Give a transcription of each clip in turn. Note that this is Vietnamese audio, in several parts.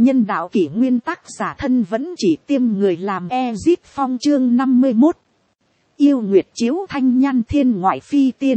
Nhân đạo kỷ nguyên tác giả thân vẫn chỉ tiêm người làm Ezit Phong chương 51. Yêu nguyệt chiếu thanh nhan thiên ngoại phi tiên.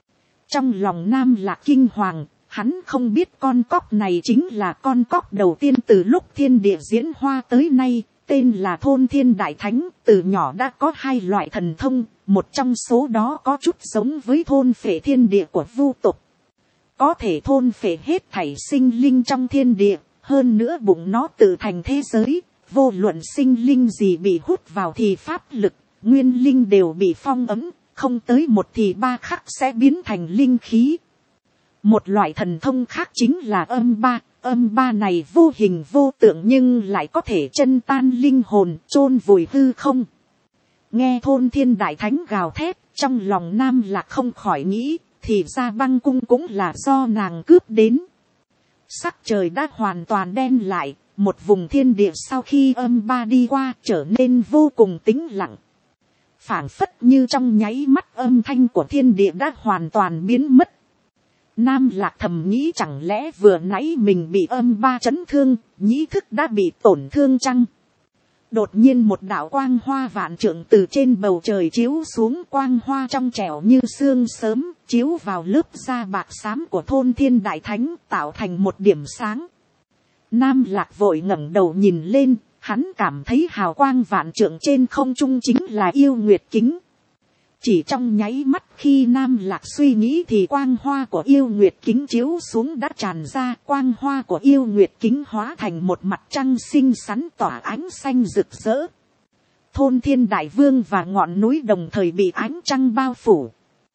Trong lòng Nam Lạc kinh hoàng, hắn không biết con cóc này chính là con cóc đầu tiên từ lúc thiên địa diễn hoa tới nay, tên là Thôn Thiên Đại Thánh. Từ nhỏ đã có hai loại thần thông, một trong số đó có chút giống với thôn phệ thiên địa của vu tộc. Có thể thôn phệ hết thảy sinh linh trong thiên địa. Hơn nữa bụng nó tự thành thế giới, vô luận sinh linh gì bị hút vào thì pháp lực, nguyên linh đều bị phong ấm, không tới một thì ba khắc sẽ biến thành linh khí. Một loại thần thông khác chính là âm ba này vô hình vô tượng nhưng lại có thể chân tan linh hồn, chôn vùi hư không. Nghe Thôn Thiên Đại Thánh gào thét, trong lòng Nam Lạc không khỏi nghĩ, thì ra băng cung cũng là do nàng cướp đến. Sắc trời đã hoàn toàn đen lại, một vùng thiên địa sau khi âm ba đi qua trở nên vô cùng tĩnh lặng. Phảng phất như trong nháy mắt âm thanh của thiên địa đã hoàn toàn biến mất. Nam Lạc thầm nghĩ chẳng lẽ vừa nãy mình bị âm ba chấn thương, nhĩ thức đã bị tổn thương chăng? Đột nhiên một đạo quang hoa vạn trượng từ trên bầu trời chiếu xuống, quang hoa trong trẻo như sương sớm, chiếu vào lớp da bạc xám của Thôn Thiên Đại Thánh, tạo thành một điểm sáng. Nam Lạc vội ngẩng đầu nhìn lên, hắn cảm thấy hào quang vạn trượng trên không trung chính là yêu nguyệt kính. Chỉ trong nháy mắt khi Nam Lạc suy nghĩ thì quang hoa của yêu nguyệt kính chiếu xuống đã tràn ra, quang hoa của yêu nguyệt kính hóa thành một mặt trăng xinh xắn tỏa ánh xanh rực rỡ. Thôn Thiên Đại Vương và ngọn núi đồng thời bị ánh trăng bao phủ.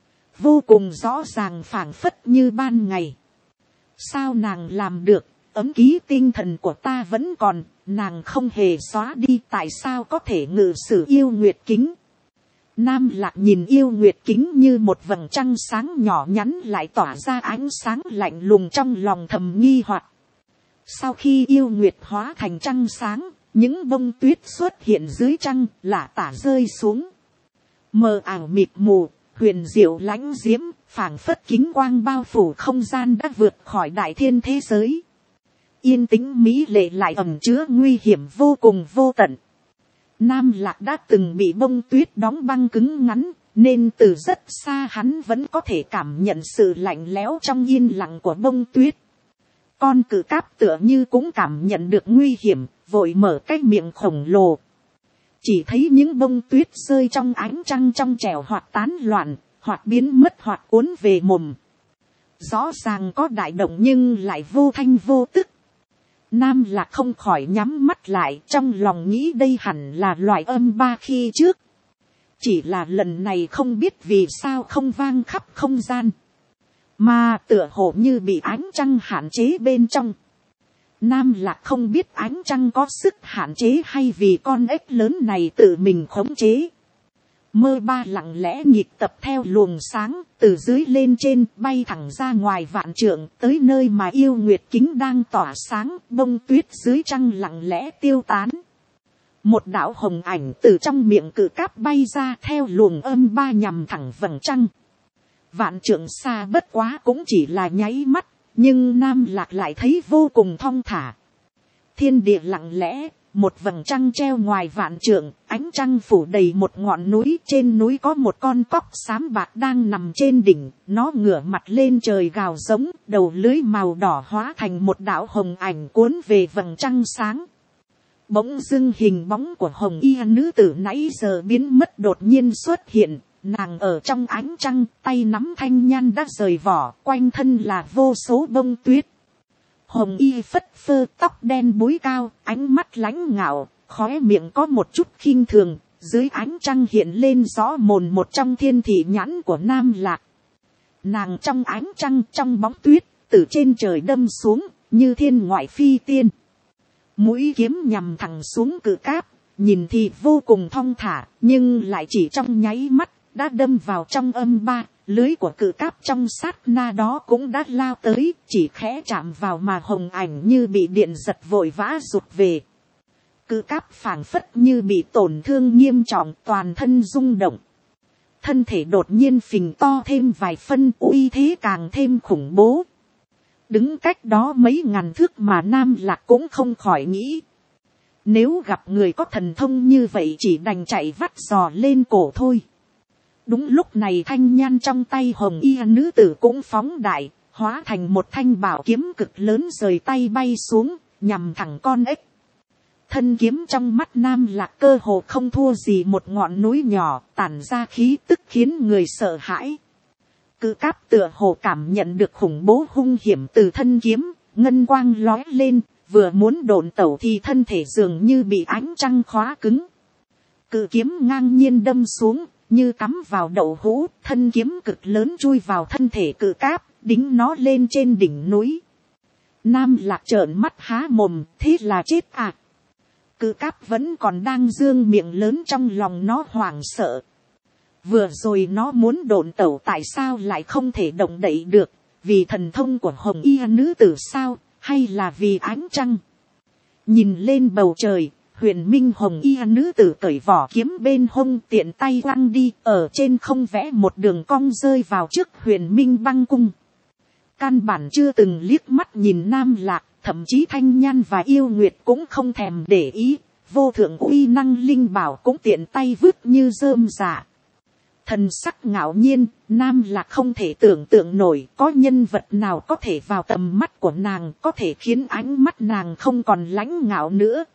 Vô cùng rõ ràng phảng phất như ban ngày. Sao nàng làm được, ấm ký tinh thần của ta vẫn còn, nàng không hề xóa đi, tại sao có thể ngự sử yêu nguyệt kính. Nam Lạc nhìn yêu nguyệt kính như một vầng trăng sáng nhỏ nhắn lại tỏa ra ánh sáng lạnh lùng, trong lòng thầm nghi hoặc. Sau khi yêu nguyệt hóa thành trăng sáng, những bông tuyết xuất hiện dưới trăng lả tả rơi xuống. Mờ ảo mịt mù, huyền diệu lãnh diễm, phảng phất kính quang bao phủ không gian đã vượt khỏi đại thiên thế giới. Yên tĩnh mỹ lệ lại ẩn chứa nguy hiểm vô cùng vô tận. Nam Lạc đã từng bị bông tuyết đóng băng cứng ngắn, nên từ rất xa hắn vẫn có thể cảm nhận sự lạnh lẽo trong yên lặng của bông tuyết. Con cự cáp tựa như cũng cảm nhận được nguy hiểm, vội mở cái miệng khổng lồ. Chỉ thấy những bông tuyết rơi trong ánh trăng trong trẻo hoặc tán loạn, hoặc biến mất hoặc cuốn về mồm. Rõ ràng có đại động nhưng lại vô thanh vô tức. Nam Lạc không khỏi nhắm mắt lại, trong lòng nghĩ đây hẳn là loại âm ba khi trước. Chỉ là lần này không biết vì sao không vang khắp không gian, mà tựa hồ như bị ánh trăng hạn chế bên trong. Nam Lạc không biết ánh trăng có sức hạn chế hay vì con ếch lớn này tự mình khống chế. Mơ ba lặng lẽ nhịp tập theo luồng sáng, từ dưới lên trên bay thẳng ra ngoài vạn trượng, tới nơi mà yêu nguyệt kính đang tỏa sáng, bông tuyết dưới trăng lặng lẽ tiêu tán. Một đạo hồng ảnh từ trong miệng cự cáp bay ra theo luồng âm ba nhằm thẳng vầng trăng. Vạn trượng xa bất quá cũng chỉ là nháy mắt, nhưng Nam Lạc lại thấy vô cùng thong thả. Thiên địa lặng lẽ. Một vầng trăng treo ngoài vạn trượng, ánh trăng phủ đầy một ngọn núi, trên núi có một con cóc xám bạc đang nằm trên đỉnh, nó ngửa mặt lên trời gào giống, đầu lưới màu đỏ hóa thành một đạo hồng ảnh cuốn về vầng trăng sáng. Bỗng dưng hình bóng của hồng y nữ tử nãy giờ biến mất đột nhiên xuất hiện, nàng ở trong ánh trăng, tay nắm thanh nhan đã rời vỏ, quanh thân là vô số bông tuyết. Hồng y phất phơ, tóc đen búi cao, ánh mắt lãnh ngạo, khóe miệng có một chút khinh thường, dưới ánh trăng hiện lên rõ mồn một trong thiên thị nhãn của Nam Lạc. Nàng trong ánh trăng trong bóng tuyết, từ trên trời đâm xuống, như thiên ngoại phi tiên. Mũi kiếm nhằm thẳng xuống cự cáp, nhìn thì vô cùng thong thả, nhưng lại chỉ trong nháy mắt, đã đâm vào trong âm ba. Lưới của cự cáp trong sát na đó cũng đã lao tới, chỉ khẽ chạm vào mà hồng ảnh như bị điện giật vội vã rụt về. Cự cáp phảng phất như bị tổn thương nghiêm trọng, toàn thân rung động. Thân thể đột nhiên phình to thêm vài phân, uy thế càng thêm khủng bố. đứng cách đó mấy ngàn thước mà Nam Lạc cũng không khỏi nghĩ. Nếu gặp người có thần thông như vậy chỉ đành chạy vắt giò lên cổ thôi. Đúng lúc này thanh nhan trong tay hồng y nữ tử cũng phóng đại, hóa thành một thanh bảo kiếm cực lớn rời tay bay xuống, nhằm thẳng con ếch. Thân kiếm trong mắt Nam Lạc cơ hồ không thua gì một ngọn núi nhỏ, tản ra khí tức khiến người sợ hãi. Cự cáp tựa hồ cảm nhận được khủng bố hung hiểm từ thân kiếm, ngân quang lói lên, vừa muốn độn tẩu thì thân thể dường như bị ánh trăng khóa cứng. Cự kiếm ngang nhiên đâm xuống, như cắm vào đậu hũ, thân kiếm cực lớn chui vào thân thể cự cáp, đính nó lên trên đỉnh núi. Nam Lạc trợn mắt há mồm, thế là chết à. Cự cáp vẫn còn đang dương miệng lớn, trong lòng nó hoảng sợ. Vừa rồi nó muốn độn tẩu tại sao lại không thể động đậy được, vì thần thông của hồng y nữ tử sao, hay là vì ánh trăng. Nhìn lên bầu trời, huyền minh hồng y nữ tử cởi vỏ kiếm bên hông tiện tay quăng đi, ở trên không vẽ một đường cong rơi vào trước huyền minh băng cung. Căn bản chưa từng liếc mắt nhìn Nam Lạc, thậm chí thanh nhan và yêu nguyệt cũng không thèm để ý, vô thượng uy năng linh bảo cũng tiện tay vứt như rơm rạ. Thần sắc ngạo nhiên, Nam Lạc không thể tưởng tượng nổi có nhân vật nào có thể vào tầm mắt của nàng, có thể khiến ánh mắt nàng không còn lãnh ngạo nữa.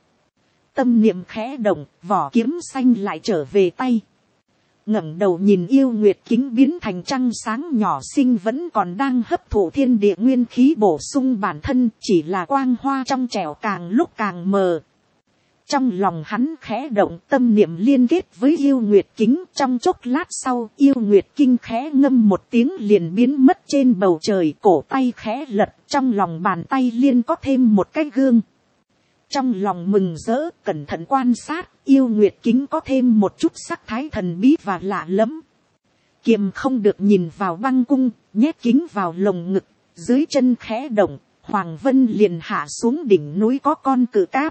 Tâm niệm khẽ động, vỏ kiếm xanh lại trở về tay. Ngẩng đầu nhìn yêu nguyệt kính biến thành trăng sáng nhỏ xinh vẫn còn đang hấp thụ thiên địa nguyên khí bổ sung bản thân, chỉ là quang hoa trong trẻo càng lúc càng mờ. Trong lòng hắn khẽ động, tâm niệm liên kết với yêu nguyệt kính, trong chốc lát sau yêu nguyệt kinh khẽ ngâm một tiếng liền biến mất trên bầu trời, cổ tay khẽ lật, trong lòng bàn tay liên có thêm một cái gương. Trong lòng mừng rỡ, cẩn thận quan sát, yêu nguyệt kính có thêm một chút sắc thái thần bí và lạ lẫm. Kiềm không được nhìn vào băng cung, nhét kính vào lồng ngực, dưới chân khẽ động, Hoàng Vân liền hạ xuống đỉnh núi có con cự cáp.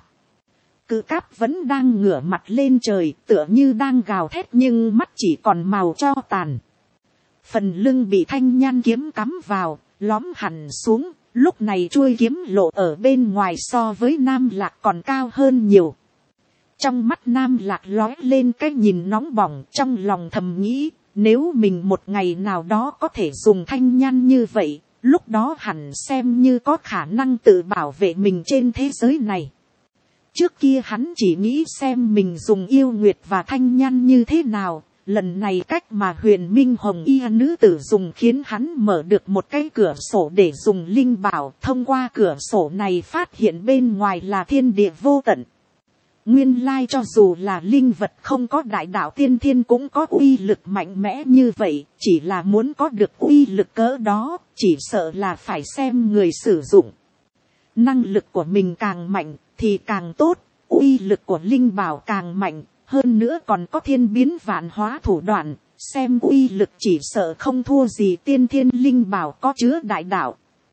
Cự cáp vẫn đang ngửa mặt lên trời, tựa như đang gào thét nhưng mắt chỉ còn màu tro tàn. Phần lưng bị thanh nhan kiếm cắm vào, lõm hẳn xuống, lúc này chuôi kiếm lộ ở bên ngoài so với Nam Lạc còn cao hơn nhiều. Trong mắt Nam Lạc lóe lên cái nhìn nóng bỏng, trong lòng thầm nghĩ, nếu mình một ngày nào đó có thể dùng thanh nhan như vậy, lúc đó hẳn xem như có khả năng tự bảo vệ mình trên thế giới này. Trước kia hắn chỉ nghĩ xem mình dùng yêu nguyệt và thanh nhan như thế nào, lần này cách mà huyền minh hồng y nữ tử dùng khiến hắn mở được một cái cửa sổ để dùng linh bảo, thông qua cửa sổ này phát hiện bên ngoài là thiên địa vô tận. Nguyên lai cho dù là linh vật không có đại đạo tiên thiên cũng có uy lực mạnh mẽ như vậy, chỉ là muốn có được uy lực cỡ đó, chỉ sợ là phải xem người sử dụng. Năng lực của mình càng mạnh thì càng tốt, uy lực của linh bảo càng mạnh, hơn nữa còn có thiên biến vạn hóa thủ đoạn, xem uy lực chỉ sợ không thua gì tiên thiên linh bảo có chứa đại đạo.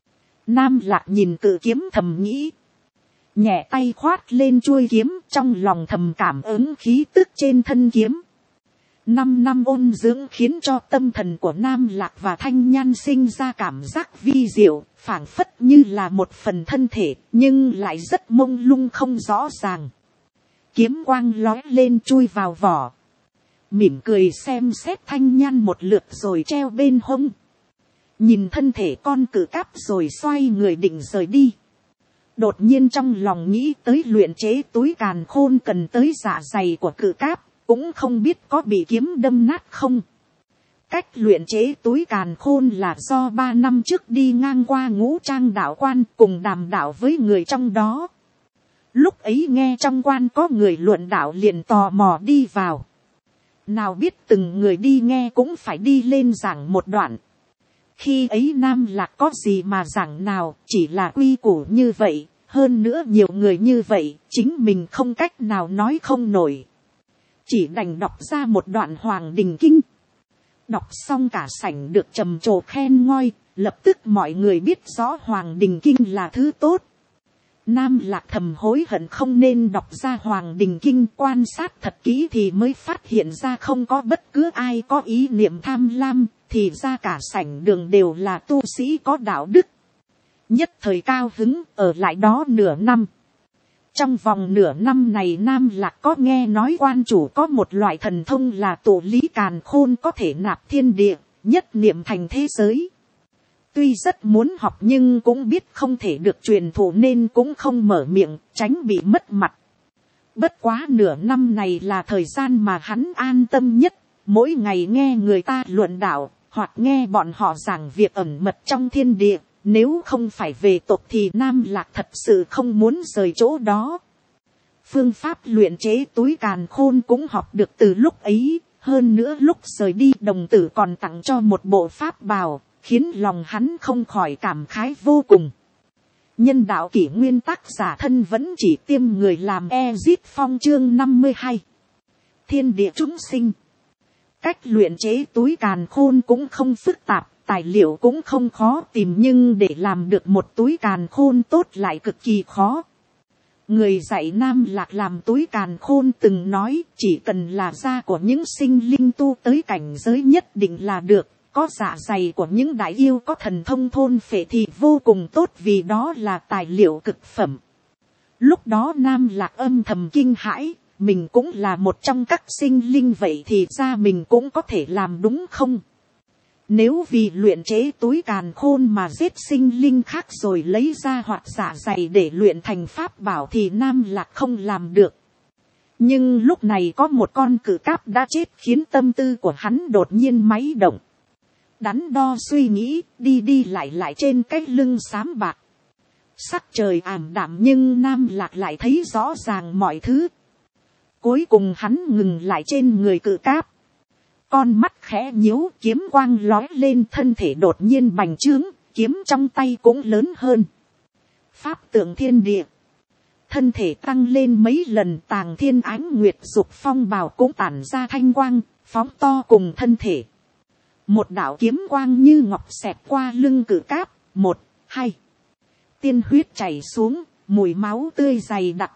Nam Lạc nhìn cự kiếm thầm nghĩ, nhẹ tay khoát lên chuôi kiếm, trong lòng thầm cảm ứng khí tức trên thân kiếm. 5 năm ôn dưỡng khiến cho tâm thần của Nam Lạc và thanh nhan sinh ra cảm giác vi diệu, phảng phất như là một phần thân thể, nhưng lại rất mông lung không rõ ràng. Kiếm quang lói lên chui vào vỏ. Mỉm cười xem xét thanh nhan một lượt rồi treo bên hông. Nhìn thân thể con cự cáp rồi xoay người định rời đi. Đột nhiên trong lòng nghĩ tới luyện chế túi càn khôn cần tới dạ dày của cự cáp, cũng không biết có bị kiếm đâm nát không. Cách luyện chế túi càn khôn là do 3 năm trước đi ngang qua Ngũ Trang đạo quan cùng đàm đạo với người trong đó. Lúc ấy nghe trong quan có người luận đạo liền tò mò đi vào. Nào biết từng người đi nghe cũng phải đi lên giảng một đoạn. Khi ấy Nam Lạc có gì mà giảng nào, chỉ là quy củ như vậy, hơn nữa nhiều người như vậy, chính mình không cách nào nói không nổi. Chỉ đành đọc ra một đoạn Hoàng Đình Kinh. Đọc xong cả sảnh được trầm trồ khen ngoi, lập tức mọi người biết rõ Hoàng Đình Kinh là thứ tốt. Nam Lạc thầm hối hận không nên đọc ra Hoàng Đình Kinh, quan sát thật kỹ thì mới phát hiện ra không có bất cứ ai có ý niệm tham lam, thì ra cả sảnh đường đều là tu sĩ có đạo đức. nhất thời cao hứng ở lại đó nửa năm. Trong vòng nửa năm này Nam Lạc có nghe nói quan chủ có một loại thần thông là tụ lý càn khôn, có thể nạp thiên địa, nhất niệm thành thế giới. Tuy rất muốn học nhưng cũng biết không thể được truyền thụ nên cũng không mở miệng, tránh bị mất mặt. Bất quá nửa năm này là thời gian mà hắn an tâm nhất, mỗi ngày nghe người ta luận đạo, hoặc nghe bọn họ giảng việc ẩn mật trong thiên địa. Nếu không phải về tộc thì Nam Lạc thật sự không muốn rời chỗ đó. Phương pháp luyện chế túi càn khôn cũng học được từ lúc ấy. Hơn nữa lúc rời đi đồng tử còn tặng cho một bộ pháp bào, khiến lòng hắn không khỏi cảm khái vô cùng. Nhân đạo kỷ nguyên tác giả thân vẫn chỉ tiêm người làm Ezit Phong chương 52. Thiên địa chúng sinh. Cách luyện chế túi càn khôn cũng không phức tạp. Tài liệu cũng không khó tìm nhưng để làm được một túi càn khôn tốt lại cực kỳ khó. Người dạy Nam Lạc làm túi càn khôn từng nói chỉ cần là da của những sinh linh tu tới cảnh giới nhất định là được. Có dạ dày của những đại yêu có thần thông thôn phệ thì vô cùng tốt vì đó là tài liệu cực phẩm. Lúc đó Nam Lạc âm thầm kinh hãi, mình cũng là một trong các sinh linh vậy thì ra mình cũng có thể làm đúng không? Nếu vì luyện chế túi càn khôn mà giết sinh linh khác rồi lấy ra hoặc dạ dày để luyện thành pháp bảo thì Nam Lạc không làm được. Nhưng lúc này có một con cự cáp đã chết khiến tâm tư của hắn đột nhiên máy động. Đắn đo suy nghĩ, đi lại trên cái lưng xám bạc. Sắc trời ảm đạm nhưng Nam Lạc lại thấy rõ ràng mọi thứ. Cuối cùng hắn ngừng lại trên người cự cáp. Con mắt khẽ nhíu, kiếm quang lói lên, thân thể đột nhiên bành trướng, kiếm trong tay cũng lớn hơn. Pháp tượng thiên địa. Thân thể tăng lên mấy lần, Tàng Thiên Ánh Nguyệt Dục Phong bào cũng tản ra thanh quang, phóng to cùng thân thể. Một đạo kiếm quang như ngọc xẹt qua lưng cự cáp, 1, 2. Tiên huyết chảy xuống, mùi máu tươi dày đặc.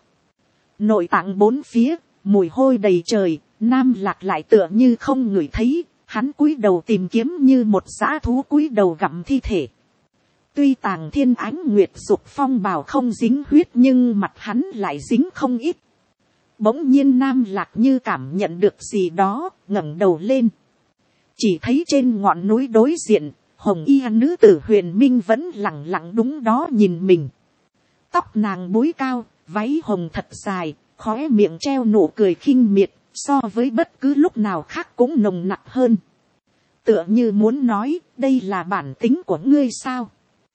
Nội tạng bốn phía, mùi hôi đầy trời. Nam Lạc lại tựa như không ngửi thấy, hắn cúi đầu tìm kiếm như một dã thú cúi đầu gặm thi thể. Tuy Tàng Thiên Ánh Nguyệt Dục Phong bào không dính huyết nhưng mặt hắn lại dính không ít. Bỗng nhiên Nam Lạc như cảm nhận được gì đó, ngẩng đầu lên. Chỉ thấy trên ngọn núi đối diện, hồng y nữ tử Huyền Minh vẫn lẳng lặng đúng đó nhìn mình. Tóc nàng búi cao, váy hồng thật dài, khóe miệng treo nụ cười khinh miệt. So với bất cứ lúc nào khác cũng nồng nặc hơn. Tựa như muốn nói, đây là bản tính của ngươi sao?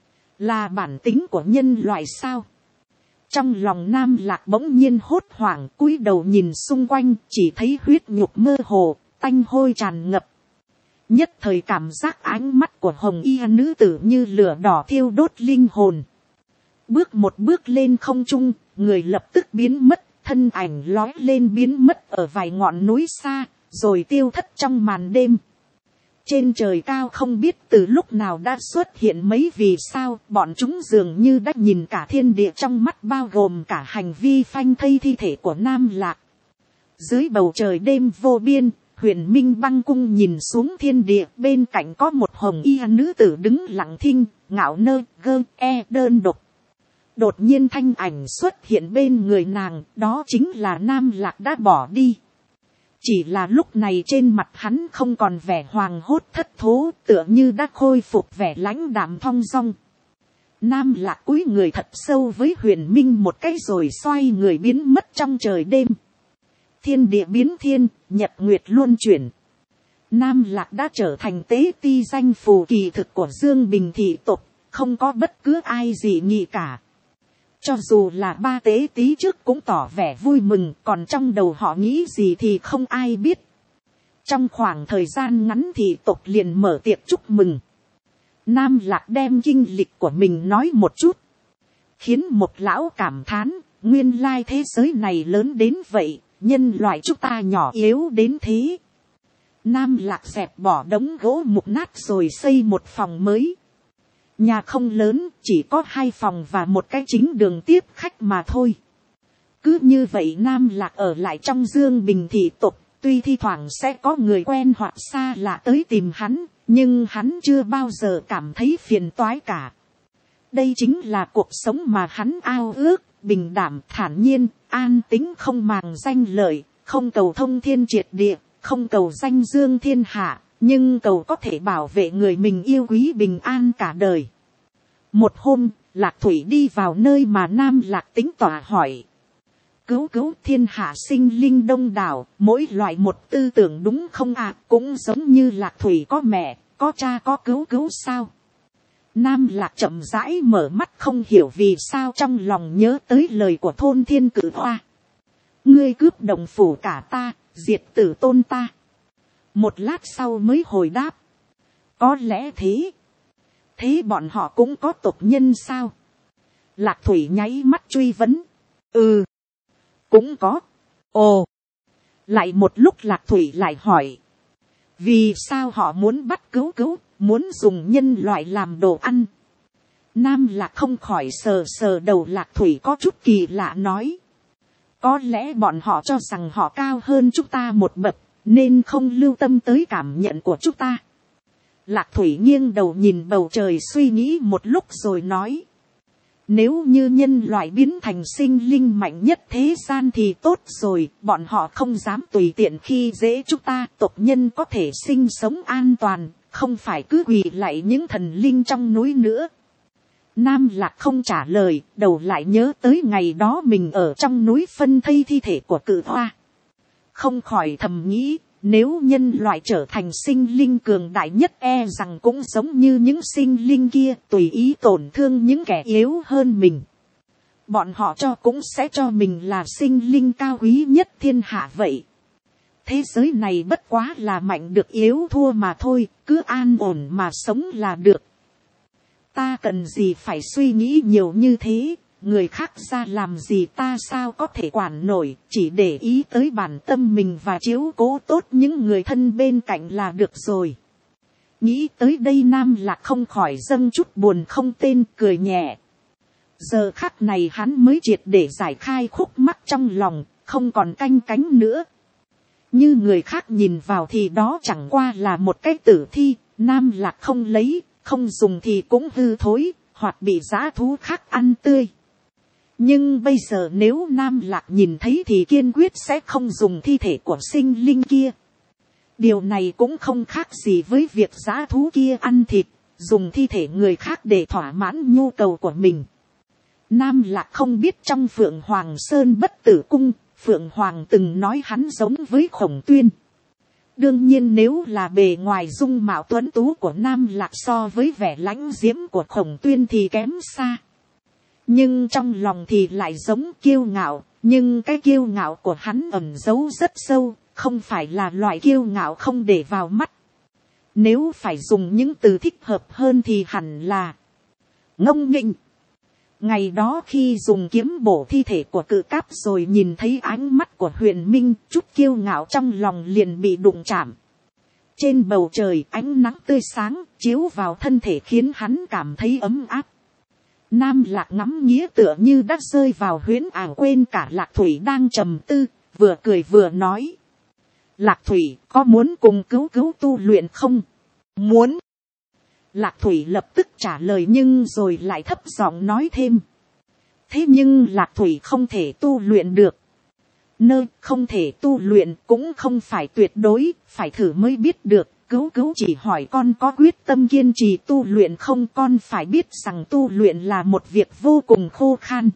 Là bản tính của nhân loại sao? Trong lòng Nam Lạc bỗng nhiên hốt hoảng, cúi đầu nhìn xung quanh, chỉ thấy huyết nhục mơ hồ, tanh hôi tràn ngập. Nhất thời cảm giác ánh mắt của hồng y nữ tử như lửa đỏ thiêu đốt linh hồn. Bước một bước lên không trung, người lập tức biến mất. Thân ảnh lói lên biến mất ở vài ngọn núi xa, rồi tiêu thất trong màn đêm. Trên trời cao không biết từ lúc nào đã xuất hiện mấy vì sao, bọn chúng dường như đã nhìn cả thiên địa trong mắt bao gồm cả hành vi phanh thây thi thể của Nam Lạc. Dưới bầu trời đêm vô biên, Huyền Minh Băng Cung nhìn xuống thiên địa, bên cạnh có một hồng y nữ tử đứng lặng thinh, ngạo nơ, đơn độc. Đột nhiên thanh ảnh xuất hiện bên người nàng, đó chính là Nam Lạc đã bỏ đi. Chỉ là lúc này trên mặt hắn không còn vẻ hoàng hốt thất thố, tựa như đã khôi phục vẻ lãnh đạm thong dong. Nam Lạc cúi người thật sâu với Huyền Minh một cái rồi xoay người biến mất trong trời đêm. Thiên địa biến thiên, nhật nguyệt luân chuyển. Nam Lạc đã trở thành tế ti danh phù kỳ thực của Dương Bình thị tộc, không có bất cứ ai dị nghị cả. Cho dù là ba tế tí trước cũng tỏ vẻ vui mừng, còn trong đầu họ nghĩ gì thì không ai biết. Trong khoảng thời gian ngắn thì tộc liền mở tiệc chúc mừng. Nam Lạc đem kinh lịch của mình nói một chút. Khiến một lão cảm thán, nguyên lai thế giới này lớn đến vậy, nhân loại chúng ta nhỏ yếu đến thế. Nam Lạc dẹp bỏ đống gỗ mục nát rồi xây một phòng mới. Nhà không lớn, chỉ có 2 phòng và một cái chính đường tiếp khách mà thôi. Cứ như vậy Nam Lạc ở lại trong Dương Bình thị tộc, tuy thi thoảng sẽ có người quen hoặc xa lạ tới tìm hắn, nhưng hắn chưa bao giờ cảm thấy phiền toái cả. Đây chính là cuộc sống mà hắn ao ước, bình đảm, thản nhiên, an tính, không màng danh lợi, không cầu thông thiên triệt địa, không cầu danh dương thiên hạ, nhưng cầu có thể bảo vệ người mình yêu quý bình an cả đời. Một hôm, Lạc Thủy đi vào nơi mà Nam Lạc tính tỏa hỏi. Cứu cứu, thiên hạ sinh linh đông đảo, mỗi loại một tư tưởng đúng không ạ? Cũng giống như Lạc Thủy có mẹ, có cha, có cứu cứu sao? Nam Lạc chậm rãi mở mắt, không hiểu vì sao trong lòng nhớ tới lời của thôn Thiên Cử Hoa. Ngươi cướp đồng phủ cả ta, diệt tử tôn ta. Một lát sau mới hồi đáp. Có lẽ thế. Thế bọn họ cũng có tộc nhân sao? Lạc Thủy nháy mắt truy vấn. Ừ. Cũng có. Ồ. Lại một lúc Lạc Thủy lại hỏi. Vì sao họ muốn bắt cứu cứu, muốn dùng nhân loại làm đồ ăn? Nam Lạc không khỏi sờ sờ đầu. Lạc Thủy có chút kỳ lạ nói. Có lẽ bọn họ cho rằng họ cao hơn chúng ta một bậc, nên không lưu tâm tới cảm nhận của chúng ta. Lạc Thủy nghiêng đầu nhìn bầu trời suy nghĩ một lúc rồi nói. Nếu như nhân loại biến thành sinh linh mạnh nhất thế gian thì tốt rồi, bọn họ không dám tùy tiện khi dễ chúng ta, tộc nhân có thể sinh sống an toàn, không phải cứ quỳ lạy những thần linh trong núi nữa. Nam Lạc không trả lời, đầu lại nhớ tới ngày đó mình ở trong núi phân thây thi thể của Cự Hoa. Không khỏi thầm nghĩ, nếu nhân loại trở thành sinh linh cường đại nhất e rằng cũng giống như những sinh linh kia, tùy ý tổn thương những kẻ yếu hơn mình. Bọn họ cũng sẽ cho mình là sinh linh cao quý nhất thiên hạ vậy. Thế giới này bất quá là mạnh được yếu thua mà thôi, cứ an ổn mà sống là được. Ta cần gì phải suy nghĩ nhiều như thế, người khác ra làm gì ta sao có thể quản nổi, chỉ để ý tới bản tâm mình và chiếu cố tốt những người thân bên cạnh là được rồi. Nghĩ tới đây Nam Lạc không khỏi dâng chút buồn không tên, cười nhẹ. Giờ khắc này hắn mới triệt để giải khai khúc mắc trong lòng, không còn canh cánh nữa. Như người khác nhìn vào thì đó chẳng qua là một cái tử thi, Nam Lạc không lấy, không dùng thì cũng hư thối, hoặc bị dã thú khác ăn tươi. Nhưng bây giờ nếu Nam Lạc nhìn thấy thì kiên quyết sẽ không dùng thi thể của sinh linh kia. Điều này cũng không khác gì với việc dã thú kia ăn thịt, dùng thi thể người khác để thỏa mãn nhu cầu của mình. Nam Lạc không biết trong Phượng Hoàng Sơn Bất Tử Cung, Phượng Hoàng từng nói hắn giống với Khổng Tuyên. Đương nhiên nếu là bề ngoài dung mạo tuấn tú của Nam Lạc so với vẻ lãnh diễm của Khổng Tuyên thì kém xa. Nhưng trong lòng thì lại giống kiêu ngạo, nhưng cái kiêu ngạo của hắn ẩn giấu rất sâu, không phải là loại kiêu ngạo không để vào mắt. Nếu phải dùng những từ thích hợp hơn thì hẳn là ngông nghịnh. Ngày đó khi dùng kiếm bổ thi thể của Cự Cáp rồi nhìn thấy ánh mắt của Huyền Minh, chút kiêu ngạo trong lòng liền bị đụng chạm. Trên bầu trời ánh nắng tươi sáng chiếu vào thân thể khiến hắn cảm thấy ấm áp. Nam Lạc ngắm nghía tựa như đã rơi vào huyễn ảo, quên cả Lạc Thủy đang trầm tư, vừa cười vừa nói. Lạc Thủy có muốn cùng cứu tu luyện không? Muốn. Lạc Thủy lập tức trả lời nhưng rồi lại thấp giọng nói thêm. Thế nhưng Lạc Thủy không thể tu luyện được. Không thể tu luyện cũng không phải tuyệt đối, phải thử mới biết được. Cứu chỉ hỏi con có quyết tâm kiên trì tu luyện không, con phải biết rằng tu luyện là một việc vô cùng khô khan.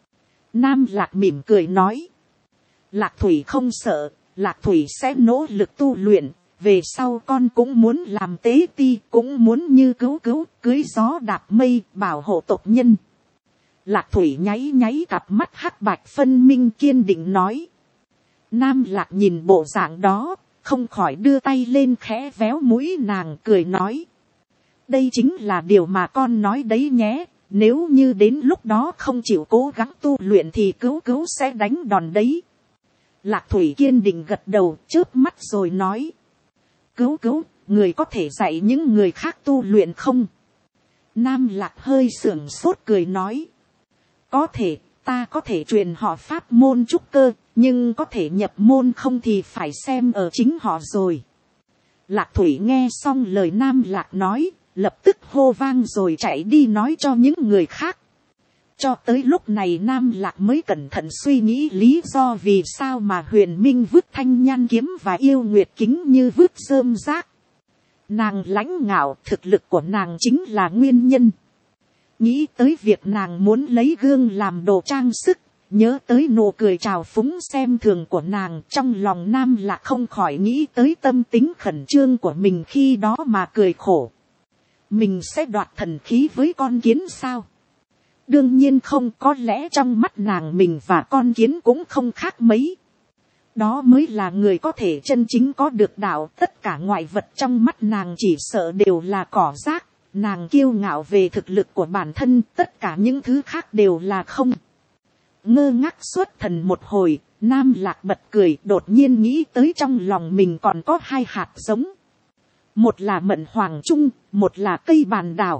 Nam Lạc mỉm cười nói. Lạc Thủy không sợ, Lạc Thủy sẽ nỗ lực tu luyện. Về sau con cũng muốn làm tế ti, cũng muốn như cứu cưới gió đạp mây, bảo hộ tộc nhân. Lạc Thủy nháy cặp mắt hắc bạch phân minh kiên định nói. Nam Lạc nhìn bộ dạng đó, không khỏi đưa tay lên khẽ véo mũi nàng, cười nói. Đây chính là điều mà con nói đấy nhé, nếu như đến lúc đó không chịu cố gắng tu luyện thì cứu sẽ đánh đòn đấy. Lạc Thủy kiên định gật đầu, chớp mắt rồi nói. Cứu, người có thể dạy những người khác tu luyện không? Nam Lạc hơi sưởng sốt cười nói. Có thể, ta có thể truyền họ pháp môn trúc cơ, nhưng có thể nhập môn không thì phải xem ở chính họ rồi. Lạc Thủy nghe xong lời Nam Lạc nói, lập tức hô vang rồi chạy đi nói cho những người khác. Cho tới lúc này Nam Lạc mới cẩn thận suy nghĩ lý do vì sao mà Huyền Minh vứt thanh nhan kiếm và yêu nguyệt kính như vứt rơm rác. Nàng lãnh ngạo, thực lực của nàng chính là nguyên nhân. Nghĩ tới việc nàng muốn lấy gương làm đồ trang sức, nhớ tới nụ cười trào phúng xem thường của nàng, trong lòng Nam Lạc không khỏi nghĩ tới tâm tính khẩn trương của mình khi đó mà cười khổ. Mình sẽ đoạt thần khí với con kiến sao? Đương nhiên không, có lẽ trong mắt nàng mình và con kiến cũng không khác mấy. Đó mới là người có thể chân chính có được đạo, tất cả ngoại vật trong mắt nàng chỉ sợ đều là cỏ rác. Nàng kiêu ngạo về thực lực của bản thân, tất cả những thứ khác đều là không. Ngơ ngác xuất thần một hồi, Nam Lạc bật cười, đột nhiên nghĩ tới trong lòng mình còn có 2 hạt giống. Một là mận hoàng trung, một là cây bàn đào.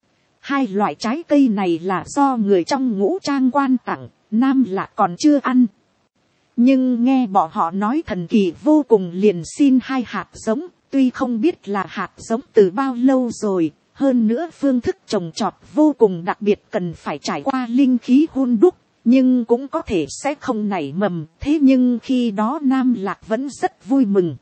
2 loại trái cây này là do người trong Ngũ Trang quan tặng, Nam Lạc còn chưa ăn. Nhưng nghe bọn họ nói thần kỳ vô cùng liền xin 2 hạt giống, tuy không biết là hạt giống từ bao lâu rồi, hơn nữa phương thức trồng trọt vô cùng đặc biệt cần phải trải qua linh khí hun đúc, nhưng cũng có thể sẽ không nảy mầm, thế nhưng khi đó Nam Lạc vẫn rất vui mừng.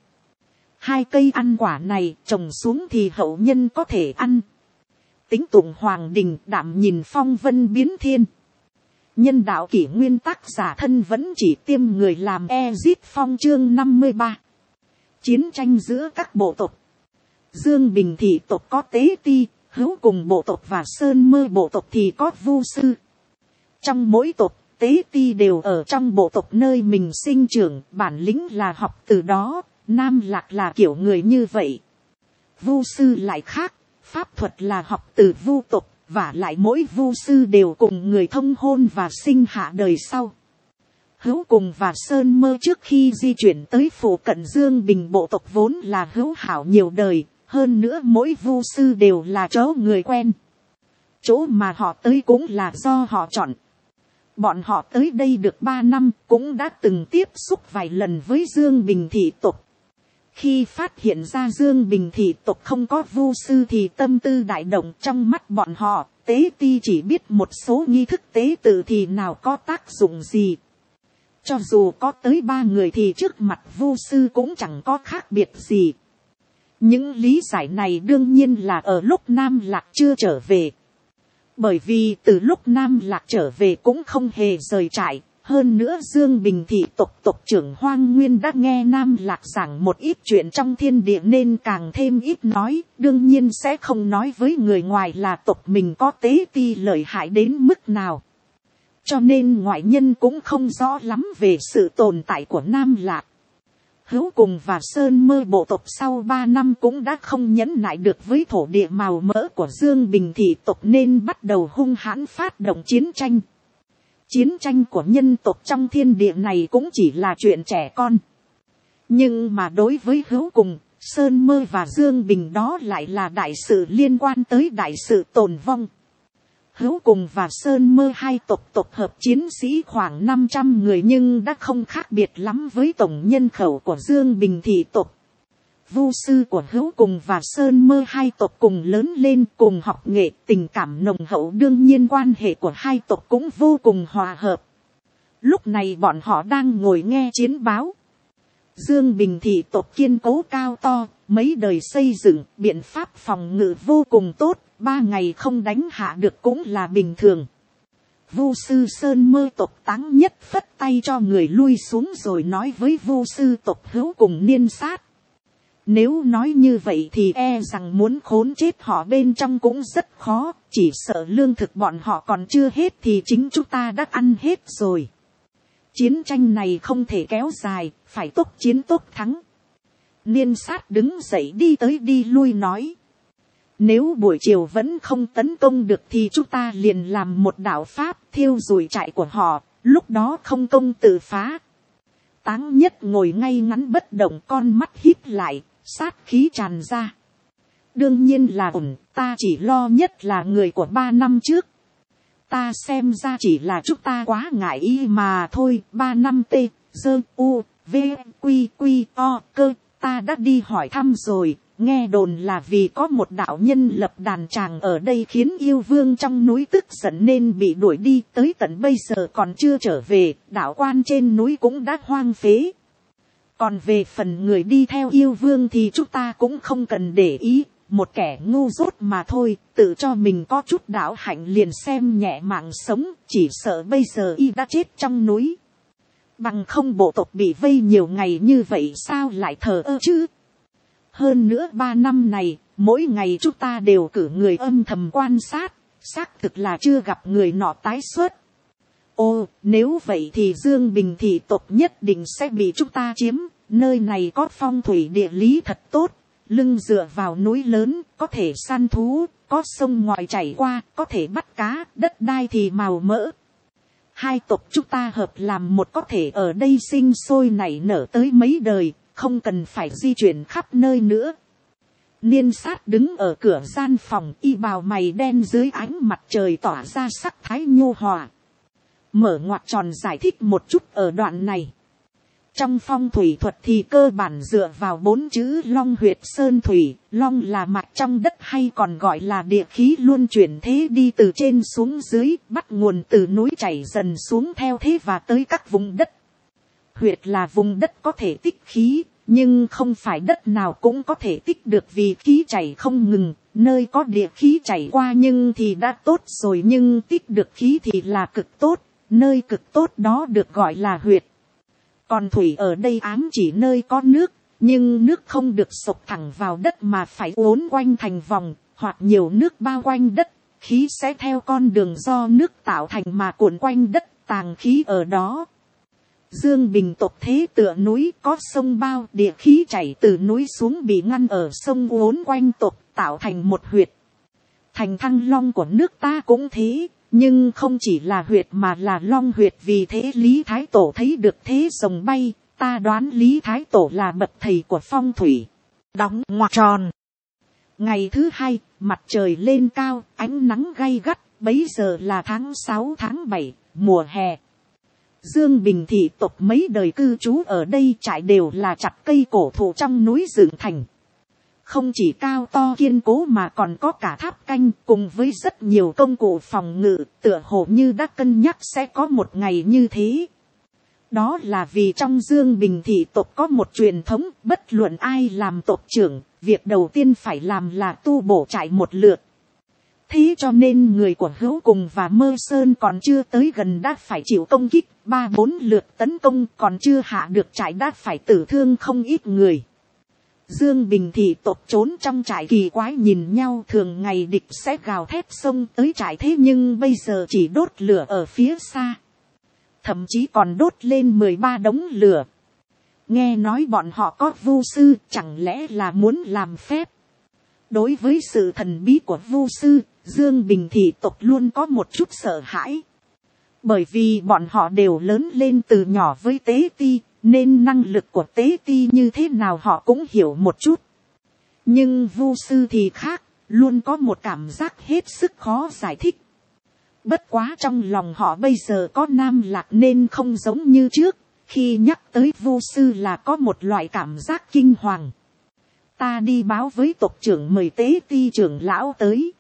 2 cây ăn quả này trồng xuống thì hậu nhân có thể ăn. Tính tụng hoàng đình, đảm nhìn phong vân biến thiên. Nhân đạo kỷ nguyên, tác giả thân vẫn chỉ tiêm người làm Ezit Phong chương 53. Chiến tranh giữa các bộ tộc. Dương Bình thị tộc có Tế Ti, Hữu Cùng bộ tộc và Sơn Mơ bộ tộc thì có Vu Sư. Trong mỗi tộc, Tế Ti đều ở trong bộ tộc nơi mình sinh trưởng, bản lĩnh là học từ đó. Nam Lạc là kiểu người như vậy. Vu Sư lại khác, pháp thuật là học từ vu tộc, và lại mỗi vu sư đều cùng người thông hôn và sinh hạ đời sau. Hữu Cùng và Sơn Mơ trước khi di chuyển tới phủ cận Dương Bình bộ tộc vốn là hữu hảo nhiều đời, hơn nữa mỗi vu sư đều là chỗ người quen. Chỗ mà họ tới cũng là do họ chọn. Bọn họ tới đây được 3 năm, cũng đã từng tiếp xúc vài lần với Dương Bình thị tộc. Khi phát hiện ra Dương Bình thị tộc không có vu sư thì tâm tư đại động, trong mắt bọn họ, Tế Ti chỉ biết một số nghi thức tế tự thì nào có tác dụng gì. Cho dù có tới 3 người thì trước mặt vu sư cũng chẳng có khác biệt gì. Những lý giải này đương nhiên là ở lúc Nam Lạc chưa trở về. Bởi vì từ lúc Nam Lạc trở về cũng không hề rời trại. Hơn nữa Dương Bình thị tộc trưởng Hoang Nguyên đã nghe Nam Lạc giảng một ít chuyện trong thiên địa nên càng thêm ít nói, đương nhiên sẽ không nói với người ngoài là tộc mình có Tế Ti lợi hại đến mức nào. Cho nên ngoại nhân cũng không rõ lắm về sự tồn tại của Nam Lạc. Hữu Cùng và Sơn Mơ bộ tộc sau 3 năm cũng đã không nhẫn nại được với thổ địa màu mỡ của Dương Bình thị tộc nên bắt đầu hung hãn phát động chiến tranh. Chiến tranh của nhân tộc trong thiên địa này cũng chỉ là chuyện trẻ con. Nhưng mà đối với Hữu Cùng, Sơn Mơ và Dương Bình đó lại là đại sự liên quan tới đại sự tồn vong. Hữu Cùng và Sơn Mơ 2 tộc hợp chiến sĩ khoảng 500 người nhưng đã không khác biệt lắm với tổng nhân khẩu của Dương Bình thị tộc. Vu sư của Hữu Cùng và Sơn Mơ 2 tộc cùng lớn lên, cùng học nghệ, tình cảm nồng hậu, đương nhiên quan hệ của 2 tộc cũng vô cùng hòa hợp. Lúc này bọn họ đang ngồi nghe chiến báo. Dương Bình thị tộc kiên cố cao to, mấy đời xây dựng, biện pháp phòng ngự vô cùng tốt, 3 ngày không đánh hạ được cũng là bình thường. Vu sư Sơn Mơ tộc Táng Nhất phất tay cho người lui xuống rồi nói với vu sư tộc Hữu Cùng Niên sát. Nếu nói như vậy thì e rằng muốn khốn chết họ bên trong cũng rất khó, chỉ sợ lương thực bọn họ còn chưa hết thì chính chúng ta đã ăn hết rồi. Chiến tranh này không thể kéo dài, phải tốc chiến tốc thắng. Niên sát đứng dậy đi tới đi lui nói. Nếu buổi chiều vẫn không tấn công được thì chúng ta liền làm một đạo pháp thiêu rụi trại của họ, lúc đó không công tự phá. Táng Nhất ngồi ngay ngắn bất động, con mắt híp lại, sát khí tràn ra. Đương nhiên là ổn, ta chỉ lo nhất là người của 3 năm trước. Ta xem ra chỉ là chúng ta quá ngại ý mà thôi. 3 năm t, dơ, u, v, quy, o, cơ, ta đã đi hỏi thăm rồi. Nghe đồn là vì có một đạo nhân lập đàn tràng ở đây khiến yêu vương trong núi tức giận nên bị đuổi đi, tới tận bây giờ còn chưa trở về, đạo quan trên núi cũng đã hoang phế. Còn về phần người đi theo yêu vương thì chúng ta cũng không cần để ý, một kẻ ngu dốt mà thôi, tự cho mình có chút đạo hạnh liền xem nhẹ mạng sống, chỉ sợ bây giờ y đã chết trong núi. Bằng không bộ tộc bị vây nhiều ngày như vậy sao lại thờ ơ chứ? Hơn nữa 3 năm này, mỗi ngày chúng ta đều cử người âm thầm quan sát, xác thực là chưa gặp người nọ tái xuất. Ồ, nếu vậy thì Dương Bình thị tộc nhất định sẽ bị chúng ta chiếm, nơi này có phong thủy địa lý thật tốt, lưng dựa vào núi lớn, có thể săn thú, có sông ngòi chảy qua, có thể bắt cá, đất đai thì màu mỡ. Hai tộc chúng ta hợp làm một, có thể ở đây sinh sôi nảy nở tới mấy đời, không cần phải di chuyển khắp nơi nữa. Niên sát đứng ở cửa gian phòng, y bào mày đen dưới ánh mặt trời tỏa ra sắc thái nhu hòa. Mở ngoặc tròn giải thích một chút ở đoạn này. Trong phong thủy thuật thì cơ bản dựa vào 4 chữ long huyệt sơn thủy. Long là mạch trong đất hay còn gọi là địa khí luôn chuyển thế đi từ trên xuống dưới, bắt nguồn từ núi chảy dần xuống theo thế và tới các vùng đất. Huyệt là vùng đất có thể tích khí, nhưng không phải đất nào cũng có thể tích được vì khí chảy không ngừng. Nơi có địa khí chảy qua nhưng thì đã tốt rồi, nhưng tích được khí thì là cực tốt. Nơi cực tốt đó được gọi là huyệt. Còn thủy ở đây ám chỉ nơi có nước, nhưng nước không được sộc thẳng vào đất mà phải uốn quanh thành vòng, hoặc nhiều nước bao quanh đất. Khí sẽ theo con đường do nước tạo thành mà cuộn quanh đất, tàng khí ở đó. Dương Bình tộc thế tựa núi, có sông bao, địa khí chảy từ núi xuống bị ngăn ở sông uốn quanh tộc, tạo thành một huyệt. Thành Thăng Long của nước ta cũng thế, nhưng không chỉ là huyệt mà là long huyệt, vì thế Lý Thái Tổ thấy được thế rồng bay, ta đoán Lý Thái Tổ là bậc thầy của phong thủy. Đóng ngoặc tròn. Ngày thứ 2, mặt trời lên cao, ánh nắng gay gắt, bấy giờ là tháng 6 tháng 7, mùa hè. Dương Bình thị tộc mấy đời cư trú ở đây trại đều là chặt cây cổ thụ trong núi dựng thành. Không chỉ cao to kiên cố mà còn có cả tháp canh cùng với rất nhiều công cụ phòng ngự, tựa hồ như đã cân nhắc sẽ có một ngày như thế. Đó là vì trong Dương Bình thị tộc có một truyền thống, bất luận ai làm tộc trưởng, việc đầu tiên phải làm là tu bổ trại một lượt. Thế cho nên người của Hữu Cùng và Mơ Sơn còn chưa tới gần đã phải chịu công kích, 3-4 lượt tấn công, còn chưa hạ được trại đã phải tử thương không ít người. Dương Bình thị tộc trốn trong trại kỳ quái nhìn nhau, thường ngày địch sẽ gào thét xông tới trại, thế nhưng bây giờ chỉ đốt lửa ở phía xa. Thậm chí còn đốt lên 13 đống lửa. Nghe nói bọn họ có vu sư, chẳng lẽ là muốn làm phép? Đối với sự thần bí của vu sư, Dương Bình thị tộc luôn có một chút sợ hãi. Bởi vì bọn họ đều lớn lên từ nhỏ với tế ti, nên năng lực của tế ti như thế nào họ cũng hiểu một chút. Nhưng vu sư thì khác, luôn có một cảm giác hết sức khó giải thích. Bất quá trong lòng họ bây giờ có Nam Lạc nên không giống như trước, khi nhắc tới vu sư là có một loại cảm giác kinh hoàng. Ta đi báo với tộc trưởng mời tế ti trưởng lão tới.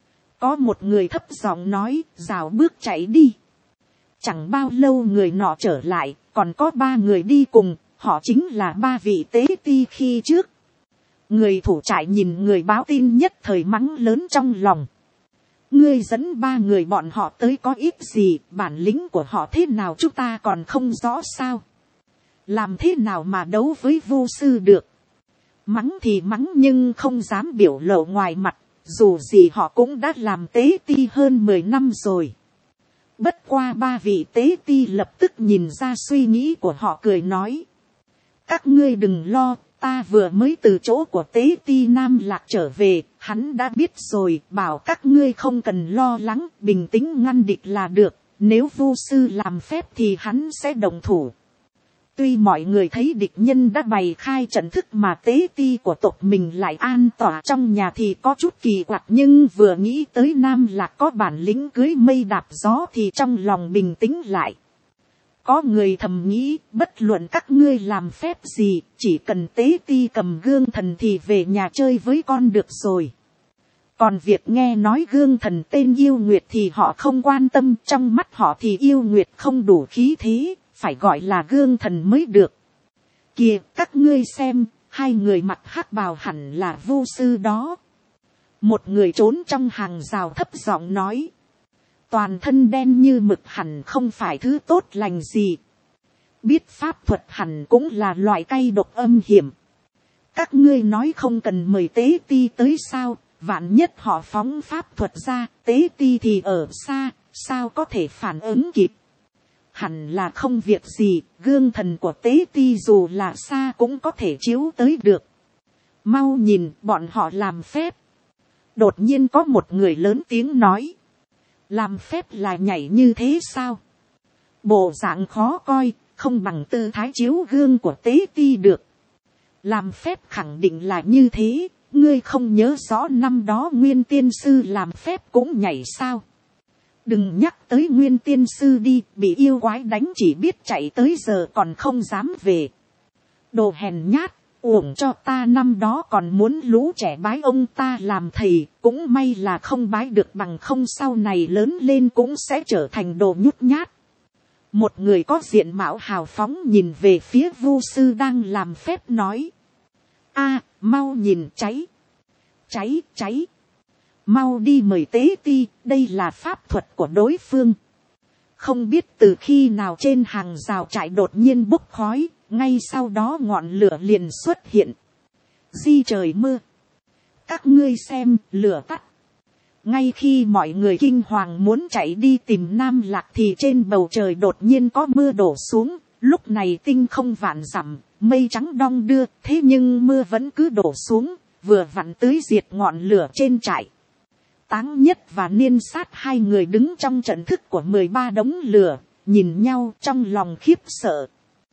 Có một người thấp giọng nói, rào bước chạy đi. Chẳng bao lâu người nọ trở lại, còn có 3 người đi cùng, họ chính là 3 vị tế ti khi trước. Người thủ trại nhìn người báo tin nhất thời mắng lớn trong lòng. Ngươi dẫn 3 người bọn họ tới có ít gì, bản lĩnh của họ thế nào chúng ta còn không rõ sao. Làm thế nào mà đấu với vu sư được. Mắng thì mắng nhưng không dám biểu lộ ngoài mặt, dù gì họ cũng đã làm tế ti hơn 10 năm rồi. Bất qua 3 vị tế ti lập tức nhìn ra suy nghĩ của họ, cười nói. Các ngươi đừng lo, ta vừa mới từ chỗ của tế ti Nam Lạc trở về, hắn đã biết rồi, bảo các ngươi không cần lo lắng, bình tĩnh ngăn địch là được, nếu vu sư làm phép thì hắn sẽ đồng thủ. Tuy mọi người thấy địch nhân đã bày khai trận thức mà tế ti của tộc mình lại an tỏa trong nhà thì có chút kỳ quặc, nhưng vừa nghĩ tới Nam Lạc có bản lĩnh cưới mây đạp gió thì trong lòng bình tĩnh lại. Có người thầm nghĩ, bất luận các ngươi làm phép gì, chỉ cần tế ti cầm gương thần thì về nhà chơi với con được rồi. Còn việc nghe nói gương thần tên yêu nguyệt thì họ không quan tâm, trong mắt họ thì yêu nguyệt không đủ khí thế, phải gọi là gương thần mới được. Kìa, các ngươi xem, hai người mặc hắc bào hẳn là vu sư đó. Một người trốn trong hàng rào thấp giọng nói. Toàn thân đen như mực hẳn không phải thứ tốt lành gì. Biết pháp thuật hẳn cũng là loại cay độc âm hiểm. Các ngươi nói không cần mời tế ti tới sao, vạn nhất họ phóng pháp thuật ra, tế ti thì ở xa, sao có thể phản ứng kịp. Hẳn là không việc gì, gương thần của tế ti dù là xa cũng có thể chiếu tới được. Mau nhìn, bọn họ làm phép. Đột nhiên có một người lớn tiếng nói. Làm phép là nhảy như thế sao? Bộ dạng khó coi, không bằng tư thái chiếu gương của tế ti được. Làm phép khẳng định là như thế, ngươi không nhớ rõ năm đó Nguyên Tiên Sư làm phép cũng nhảy sao? Đừng nhắc tới Nguyên Tiên Sư đi, bị yêu quái đánh chỉ biết chạy tới giờ còn không dám về. Đồ hèn nhát, uổng cho ta năm đó còn muốn lũ trẻ bái ông ta làm thầy, cũng may là không bái được, bằng không sau này lớn lên cũng sẽ trở thành đồ nhút nhát. Một người có diện mạo hào phóng nhìn về phía vu sư đang làm phép nói. A, mau nhìn, cháy, cháy, cháy. Mau đi mời tế ti, đây là pháp thuật của đối phương. Không biết từ khi nào trên hàng rào trại đột nhiên bốc khói, ngay sau đó ngọn lửa liền xuất hiện. Di trời mưa. Các ngươi xem, lửa tắt. Ngay khi mọi người kinh hoàng muốn chạy đi tìm Nam Lạc thì trên bầu trời đột nhiên có mưa đổ xuống. Lúc này tinh không vạn dặm, mây trắng đong đưa, thế nhưng mưa vẫn cứ đổ xuống, vừa vặn tưới diệt ngọn lửa trên trại. Táng Nhất và Niên Sát hai người đứng trong trận thức của 13 đống lửa, nhìn nhau trong lòng khiếp sợ.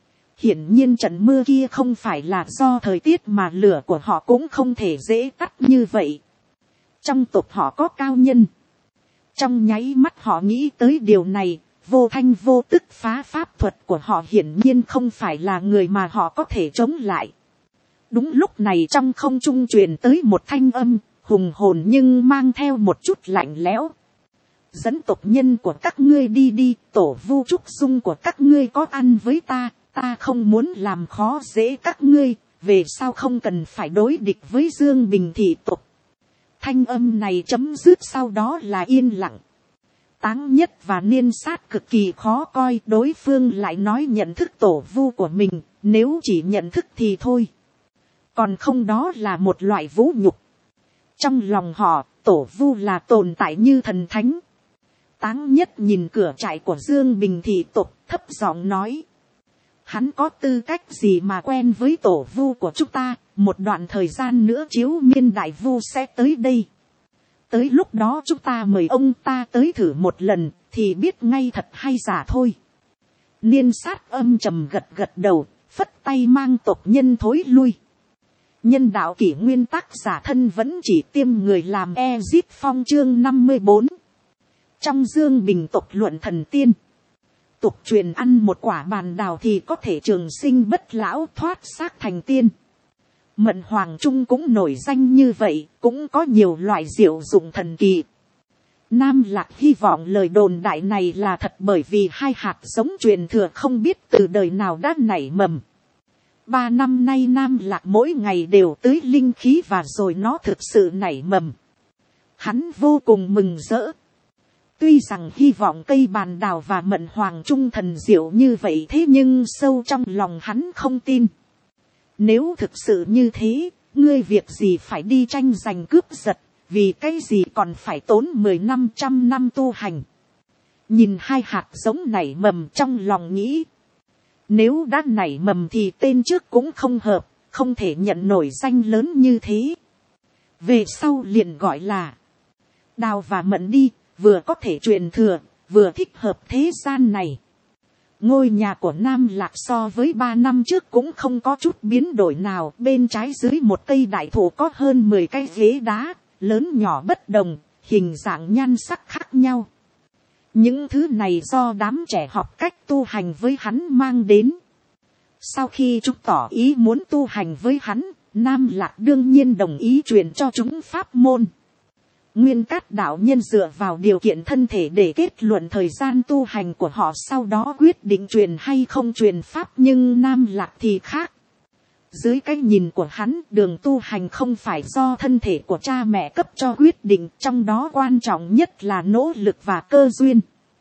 Hiển nhiên trận mưa kia không phải là do thời tiết mà lửa của họ cũng không thể dễ tắt như vậy. Trong tộc họ có cao nhân. Trong nháy mắt họ nghĩ tới điều này, vô thanh vô tức phá pháp thuật của họ hiển nhiên không phải là người mà họ có thể chống lại. Đúng lúc này trong không trung truyền tới một thanh âm, hùng hồn nhưng mang theo một chút lạnh lẽo. Dẫn tộc nhân của các ngươi đi đi, tổ vu trúc dung của các ngươi có ăn với ta, ta không muốn làm khó dễ các ngươi, về sau không cần phải đối địch với Dương Bình thị tộc. Thanh âm này chấm dứt sau đó là yên lặng. Táng Nhất và Niên Sát cực kỳ khó coi, đối phương lại nói nhận thức tổ vu của mình, nếu chỉ nhận thức thì thôi. Còn không, đó là một loại vũ nhục. Trong lòng họ, tổ vu là tồn tại như thần thánh. Táng Nhất nhìn cửa trại của Dương Bình thị tộc, thấp giọng nói. Hắn có tư cách gì mà quen với tổ vu của chúng ta, một đoạn thời gian nữa Chiếu Miên đại vu sẽ tới đây. Tới lúc đó chúng ta mời ông ta tới thử một lần, thì biết ngay thật hay giả thôi. Niên Sát âm trầm gật gật đầu, phất tay mang tộc nhân thối lui. Nhân đạo kỷ nguyên tác giả thân vẫn chỉ tiêm người làm Ezit Phong chương 54. Trong Dương Bình tộc luận thần tiên. Tục truyền ăn một quả bàn đào thì có thể trường sinh bất lão, thoát xác thành tiên. Mận Hoàng Trung cũng nổi danh như vậy, cũng có nhiều loại diệu dụng thần kỳ. Nam Lạc hy vọng lời đồn đại này là thật, bởi vì hai hạt giống truyền thừa không biết từ đời nào đã nảy mầm. 3 năm nay Nam Lạc mỗi ngày đều tưới linh khí và rồi nó thực sự nảy mầm. Hắn vô cùng mừng rỡ. Tuy rằng hy vọng cây bàn đào và Mận Hoàng Trung thần diệu như vậy, thế nhưng sâu trong lòng hắn không tin. Nếu thực sự như thế, ngươi việc gì phải đi tranh giành cướp giật, vì cái gì còn phải tốn 10 năm 100 năm tu hành. Nhìn hai hạt giống nảy mầm trong lòng nghĩ. Nếu đã nảy mầm thì tên trước cũng không hợp, không thể nhận nổi danh lớn như thế. Về sau liền gọi là Đào và Mận đi, vừa có thể truyền thừa, vừa thích hợp thế gian này. Ngôi nhà của Nam Lạc so với 3 năm trước cũng không có chút biến đổi nào. Bên trái dưới một cây đại thụ có hơn 10 cái ghế đá, lớn nhỏ bất đồng, hình dạng nhan sắc khác nhau. Những thứ này do đám trẻ học cách tu hành với hắn mang đến. Sau khi chúng tỏ ý muốn tu hành với hắn, Nam Lạc đương nhiên đồng ý truyền cho chúng pháp môn. Nguyên Cát đạo nhân dựa vào điều kiện thân thể để kết luận thời gian tu hành của họ, sau đó quyết định truyền hay không truyền pháp, nhưng Nam Lạc thì khác. Dưới cái nhìn của hắn, đường tu hành không phải do thân thể của cha mẹ cấp cho quyết định, trong đó quan trọng nhất là nỗ lực và cơ duyên.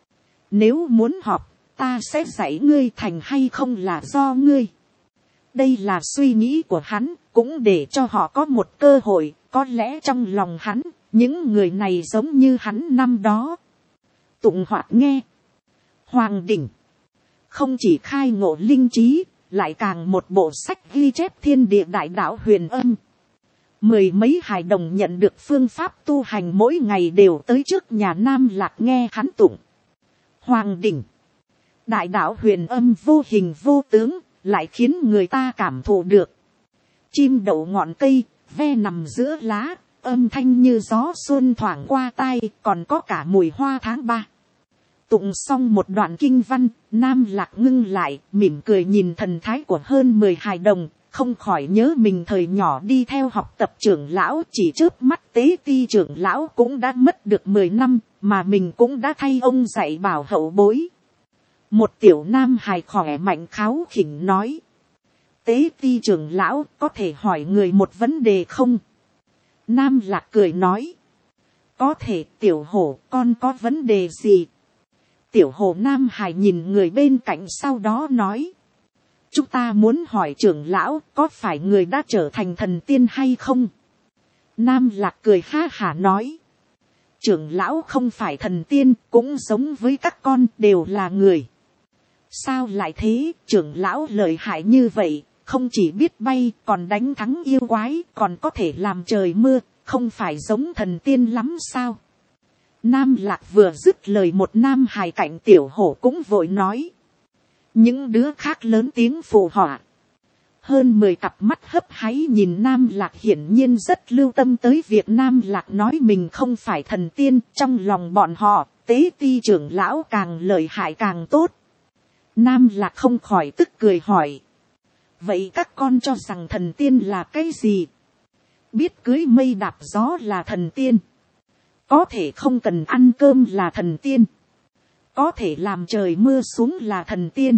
Nếu muốn học, ta sẽ dạy ngươi thành hay không là do ngươi. Đây là suy nghĩ của hắn, cũng để cho họ có một cơ hội. Có lẽ trong lòng hắn, những người này giống như hắn năm đó. Tụng Hoạt nghe. Hoàng đỉnh. Không chỉ khai ngộ linh trí, lại càng một bộ sách ghi chép thiên địa đại đạo huyền âm. Mười mấy hài đồng nhận được phương pháp tu hành mỗi ngày đều tới trước nhà Nam Lạc nghe hắn tụng. Hoàng đỉnh. Đại đạo huyền âm vô hình vô tướng, lại khiến người ta cảm thụ được. Chim đậu ngọn cây, ve nằm giữa lá, âm thanh như gió xuân thoảng qua tai, còn có cả mùi hoa tháng 3. Tụng xong một đoạn kinh văn, Nam Lạc ngưng lại, mỉm cười nhìn thần thái của hơn 10 hài đồng, không khỏi nhớ mình thời nhỏ đi theo học tập trưởng lão, chỉ chớp mắt Tế Ti trưởng lão cũng đã mất được 10 năm, mà mình cũng đã thay ông dạy bảo hậu bối. Một tiểu nam hài khỏe mạnh kháo khỉnh nói: Tế Ti trưởng lão, có thể hỏi người một vấn đề không? Nam Lạc cười nói: Có thể, tiểu hổ, con có vấn đề gì? Tiểu hồ Nam Hải nhìn người bên cạnh, sau đó nói: Chúng ta muốn hỏi trưởng lão, có phải người đã trở thành thần tiên hay không? Nam Lạc cười ha hả nói: Trưởng lão không phải thần tiên, cũng giống với các con, đều là người. Sao lại thế? Trưởng lão lợi hại như vậy, không chỉ biết bay, còn đánh thắng yêu quái, còn có thể làm trời mưa, không phải giống thần tiên lắm sao? Nam Lạc vừa dứt lời, một nam hài cạnh tiểu hổ cũng vội nói. Những đứa khác lớn tiếng phụ họa. Hơn 10 cặp mắt hấp háy nhìn Nam Lạc, hiển nhiên rất lưu tâm tới việc Nam Lạc nói mình không phải thần tiên. Trong lòng bọn họ, Tế Ti trưởng lão càng lợi hại càng tốt. Nam Lạc không khỏi tức cười hỏi: Vậy các con cho rằng thần tiên là cái gì? Biết cưới mây đạp gió là thần tiên, có thể không cần ăn cơm là thần tiên, có thể làm trời mưa xuống là thần tiên,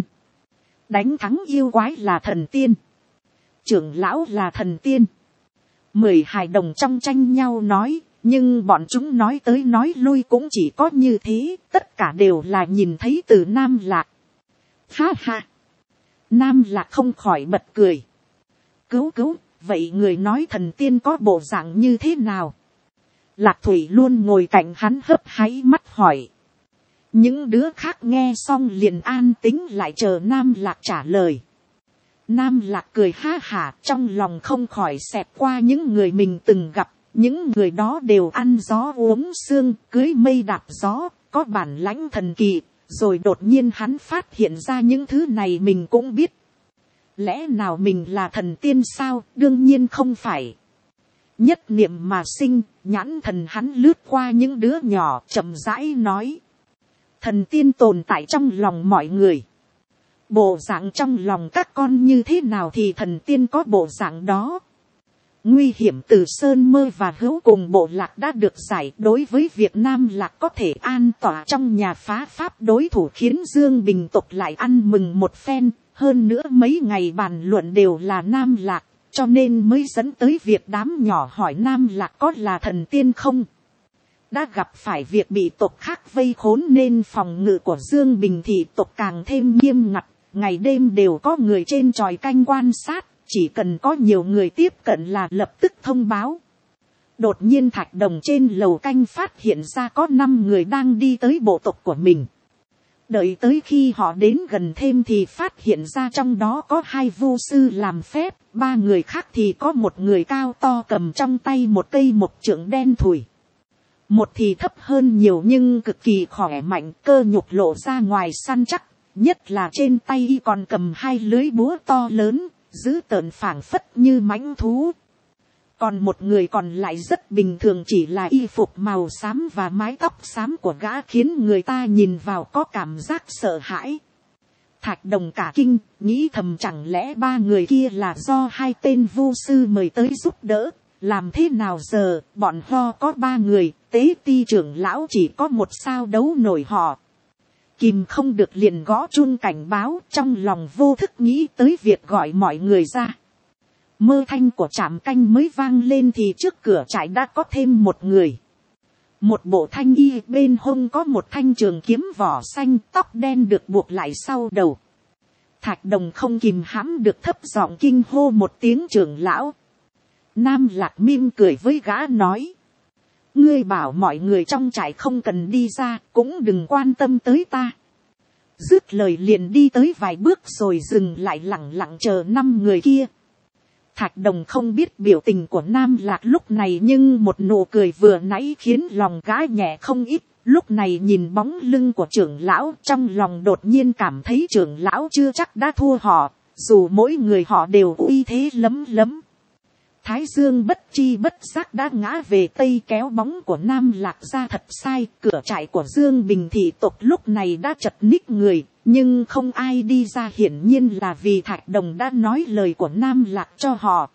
đánh thắng yêu quái là thần tiên, trưởng lão là thần tiên. 10 hài đồng trong tranh nhau nói, nhưng bọn chúng nói tới nói lui cũng chỉ có như thế, tất cả đều là nhìn thấy từ Nam Lạc. Ha ha! Nam Lạc không khỏi bật cười. Cứu cứu, vậy người nói thần tiên có bộ dạng như thế nào? Lạc Thủy luôn ngồi cạnh hắn hấp háy mắt hỏi. Những đứa khác nghe xong liền an tính lại chờ Nam Lạc trả lời. Nam Lạc cười ha hả, trong lòng không khỏi xẹt qua những người mình từng gặp. Những người đó đều ăn gió uống sương, cưới mây đạp gió, có bản lãnh thần kỳ. Rồi đột nhiên hắn phát hiện ra những thứ này mình cũng biết. Lẽ nào mình là thần tiên sao? Đương nhiên không phải. Nhất niệm mà sinh, nhãn thần hắn lướt qua những đứa nhỏ, chậm rãi nói. Thần tiên tồn tại trong lòng mọi người. Bộ dạng trong lòng các con như thế nào thì thần tiên có bộ dạng đó. Nguy hiểm từ Sơn Mơ và Hữu cùng bộ lạc đã được giải. Đối với việc Nam Lạc có thể an tỏa trong nhà phá pháp đối thủ khiến Dương Bình tộc lại ăn mừng một phen. Hơn nữa mấy ngày bàn luận đều là Nam Lạc, cho nên mới dẫn tới việc đám nhỏ hỏi Nam Lạc có là thần tiên không. Đã gặp phải việc bị tộc khác vây khốn nên phòng ngự của Dương Bình thị tộc càng thêm nghiêm ngặt. Ngày đêm đều có người trên chòi canh quan sát, chỉ cần có nhiều người tiếp cận là lập tức thông báo. Đột nhiên thạch đồng trên lầu canh phát hiện ra có 5 người đang đi tới bộ tộc của mình. Đợi tới khi họ đến gần thêm thì phát hiện ra trong đó có 2 vu sư làm phép, 3 người khác thì có một người cao to cầm trong tay một cây mộc trượng đen thùi. Một thì thấp hơn nhiều nhưng cực kỳ khỏe mạnh, cơ nhục lộ ra ngoài săn chắc, nhất là trên tay y còn cầm 2 lưới búa to lớn, giữ tợn phảng phất như mãnh thú. Còn một người còn lại rất bình thường, chỉ là y phục màu xám và mái tóc xám của gã khiến người ta nhìn vào có cảm giác sợ hãi. Thạch Đồng cả kinh, nghĩ thầm chẳng lẽ ba người kia là do hai tên vu sư mời tới giúp đỡ. Làm thế nào giờ, bọn ho có ba người, tế ti trưởng lão chỉ có một, sao đấu nổi họ. Kìm không được liền gõ chuông cảnh báo, trong lòng vô thức nghĩ tới việc gọi mọi người ra. Mơ thanh của trạm canh mới vang lên thì trước cửa trại đã có thêm một người. Một bộ thanh y, bên hông có một thanh trường kiếm vỏ xanh, tóc đen được buộc lại sau đầu. Thạch Đồng không kìm hãm được thấp giọng kinh hô một tiếng trưởng lão. Nam Lạc mỉm cười với gã nói. Ngươi bảo mọi người trong trại không cần đi ra, cũng đừng quan tâm tới ta. Dứt lời liền đi tới vài bước rồi dừng lại lẳng lặng chờ 5 người kia. Thạch Đồng không biết biểu tình của Nam Lạc lúc này, nhưng một nụ cười vừa nãy khiến lòng gã nhẹ không ít. Lúc này nhìn bóng lưng của trưởng lão, trong lòng đột nhiên cảm thấy trưởng lão chưa chắc đã thua họ, dù mỗi người họ đều uy thế lấm lấm. Thái Dương bất chi bất giác đã ngã về tây, kéo bóng của Nam Lạc ra thật sai. Cửa trại của Dương Bình thị tộc lúc này đã chật ních người, nhưng không ai đi ra, hiển nhiên là vì Thạch Đồng đã nói lời của Nam Lạc cho họ.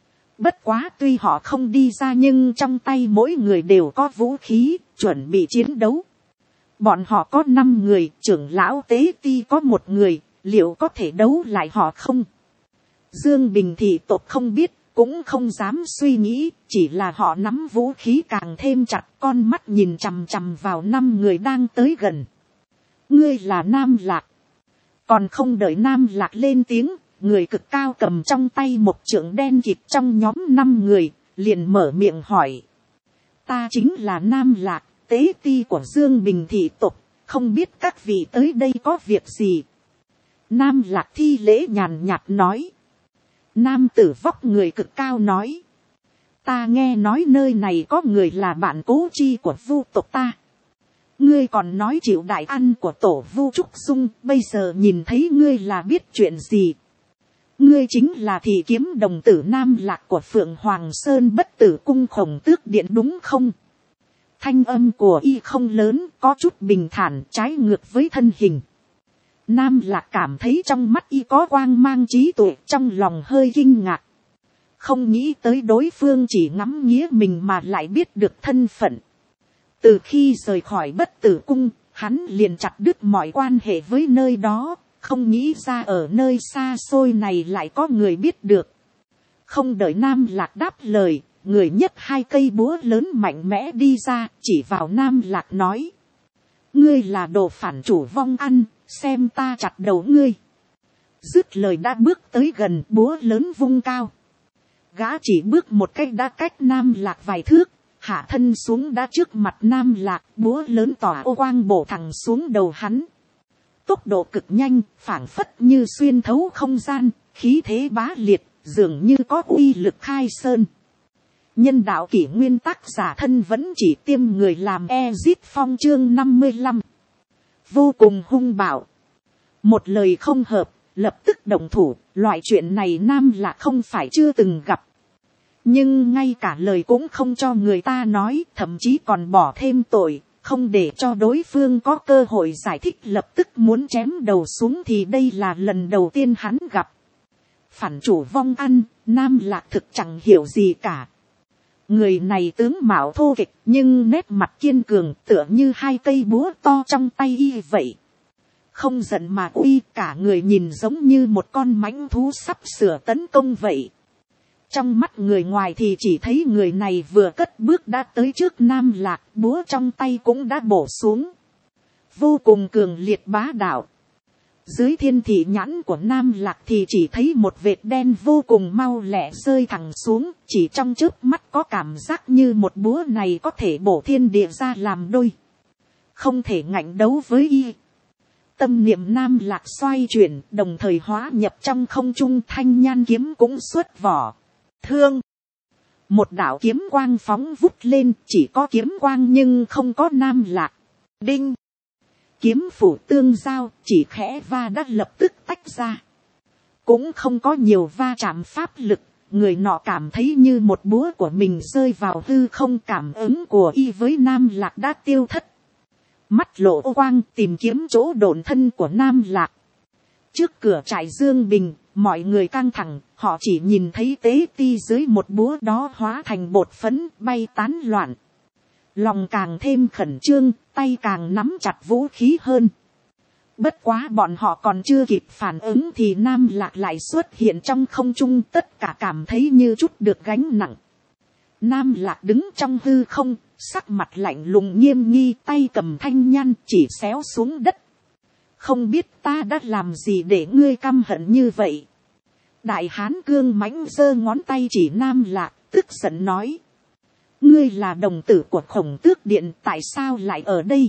Bất quá tuy họ không đi ra nhưng trong tay mỗi người đều có vũ khí, chuẩn bị chiến đấu. Bọn họ có 5 người, trưởng lão tế ti có 1 người, liệu có thể đấu lại họ không? Dương Bình thị tộc không biết, cũng không dám suy nghĩ, chỉ là họ nắm vũ khí càng thêm chặt, con mắt nhìn chằm chằm vào 5 người đang tới gần. Ngươi là Nam Lạc. Còn không đợi Nam Lạc lên tiếng, người cực cao cầm trong tay một trượng đen kịt trong nhóm 5 người, liền mở miệng hỏi. Ta chính là Nam Lạc, tế ti của Dương Bình thị tộc, không biết các vị tới đây có việc gì? Nam Lạc thi lễ nhàn nhạt nói. Nam tử vóc người cực cao nói. Ta nghe nói nơi này có người là bạn cố chi của vu tộc ta. Ngươi còn nói chịu đại ăn của tổ vu Trúc Dung, bây giờ nhìn thấy ngươi là biết chuyện gì. Ngươi chính là thị kiếm đồng tử Nam Lạc của Phượng Hoàng Sơn Bất Tử Cung Khổng Tước Điện đúng không? Thanh âm của y không lớn, có chút bình thản, trái ngược với thân hình. Nam Lạc cảm thấy trong mắt y có quang mang trí tuệ, trong lòng hơi kinh ngạc. Không nghĩ tới đối phương chỉ ngắm nghía mình mà lại biết được thân phận. Từ khi rời khỏi Bất Tử Cung, hắn liền chặt đứt mọi quan hệ với nơi đó, không nghĩ ra ở nơi xa xôi này lại có người biết được. Không đợi Nam Lạc đáp lời, người nhấc 2 cây búa lớn mạnh mẽ đi ra, chỉ vào Nam Lạc nói. Ngươi là đồ phản chủ vong ăn, xem ta chặt đầu ngươi. Dứt lời đã bước tới gần, búa lớn vung cao. Gã chỉ bước một cách đã cách Nam Lạc vài thước, hạ thân xuống đã trước mặt Nam Lạc, búa lớn tỏa ô quang bổ thẳng xuống đầu hắn. Tốc độ cực nhanh, phảng phất như xuyên thấu không gian, khí thế bá liệt, dường như có uy lực khai sơn. Nhân đạo kỷ nguyên tác giả thân vẫn chỉ tiêm người làm Ezit Phong chương 55. Vô cùng hung bạo. Một lời không hợp, lập tức động thủ, loại chuyện này Nam Lạc không phải chưa từng gặp. Nhưng ngay cả lời cũng không cho người ta nói, thậm chí còn bỏ thêm tội, không để cho đối phương có cơ hội giải thích, lập tức muốn chém đầu xuống, thì đây là lần đầu tiên hắn gặp. Phản chủ vong ăn, Nam Lạc thực chẳng hiểu gì cả. Người này tướng mạo thô kịch nhưng nét mặt kiên cường, tựa như 2 cây búa to trong tay y vậy. Không giận mà uy, cả người nhìn giống như một con mãnh thú sắp sửa tấn công vậy. Trong mắt người ngoài thì chỉ thấy người này vừa cất bước đã tới trước Nam Lạc, búa trong tay cũng đã bổ xuống. Vô cùng cường liệt bá đạo. Dưới thiên thị nhãn của Nam Lạc thì chỉ thấy một vệt đen vô cùng mau lẹ rơi thẳng xuống, chỉ trong chớp mắt có cảm giác như một búa này có thể bổ thiên địa ra làm đôi. Không thể ngạnh đấu với y. Tâm niệm Nam Lạc xoay chuyển, đồng thời hóa nhập trong không trung, thanh nhan kiếm cũng xuất vỏ. Thương. Một đạo kiếm quang phóng vút lên, chỉ có kiếm quang nhưng không có Nam Lạc. Đinh. Kiếm phủ tương giao, chỉ khẽ va đã lập tức tách ra. Cũng không có nhiều va chạm pháp lực, người nọ cảm thấy như một búa của mình rơi vào hư không, cảm ứng của y với Nam Lạc đã tiêu thất. Mắt lộ ô quang tìm kiếm chỗ độn thân của Nam Lạc. Trước cửa trại Dương Bình, mọi người căng thẳng, họ chỉ nhìn thấy tế ti dưới một búa đó hóa thành bột phấn bay tán loạn. Lòng càng thêm khẩn trương, tay càng nắm chặt vũ khí hơn. Bất quá bọn họ còn chưa kịp phản ứng thì Nam Lạc lại xuất hiện trong không trung, tất cả cảm thấy như chút được gánh nặng. Nam Lạc đứng trong hư không, sắc mặt lạnh lùng nghiêm nghi, tay cầm thanh nhan chỉ xéo xuống đất. Không biết ta đã làm gì để ngươi căm hận như vậy? Đại hán cương mãnh giơ ngón tay chỉ Nam Lạc, tức giận nói. Ngươi là đồng tử của Khổng Tước Điện, tại sao lại ở đây?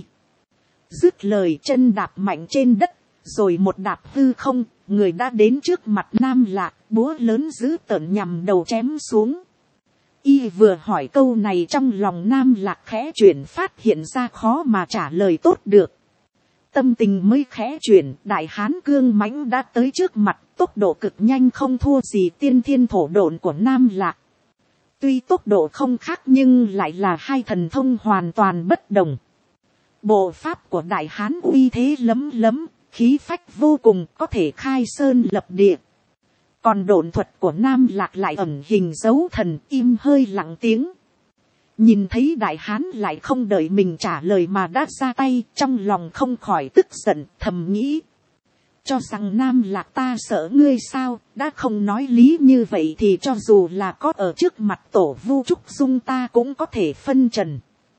Dứt lời chân đạp mạnh trên đất, rồi một đạp hư không, người đã đến trước mặt Nam Lạc, búa lớn dữ tợn nhằm đầu chém xuống. Y vừa hỏi câu này trong lòng Nam Lạc khẽ chuyển, phát hiện ra khó mà trả lời tốt được. Tâm tình mới khẽ chuyển, đại hán cương mãnh đã tới trước mặt, tốc độ cực nhanh không thua gì tiên thiên thổ độn của Nam Lạc. Tuy tốc độ không khác nhưng lại là hai thần thông hoàn toàn bất đồng. Bộ pháp của đại hán uy thế lấm lấm, khí phách vô cùng, có thể khai sơn lập địa. Còn độn thuật của Nam Lạc lại ẩn hình dấu thần, im hơi lặng tiếng. Nhìn thấy đại hán lại không đợi mình trả lời mà đã ra tay, trong lòng không khỏi tức giận, thầm nghĩ. Cho rằng Nam Lạc ta sợ ngươi sao, đã không nói lý như vậy thì cho dù là có ở trước mặt tổ Vu Trúc Dung ta cũng có thể phân trần.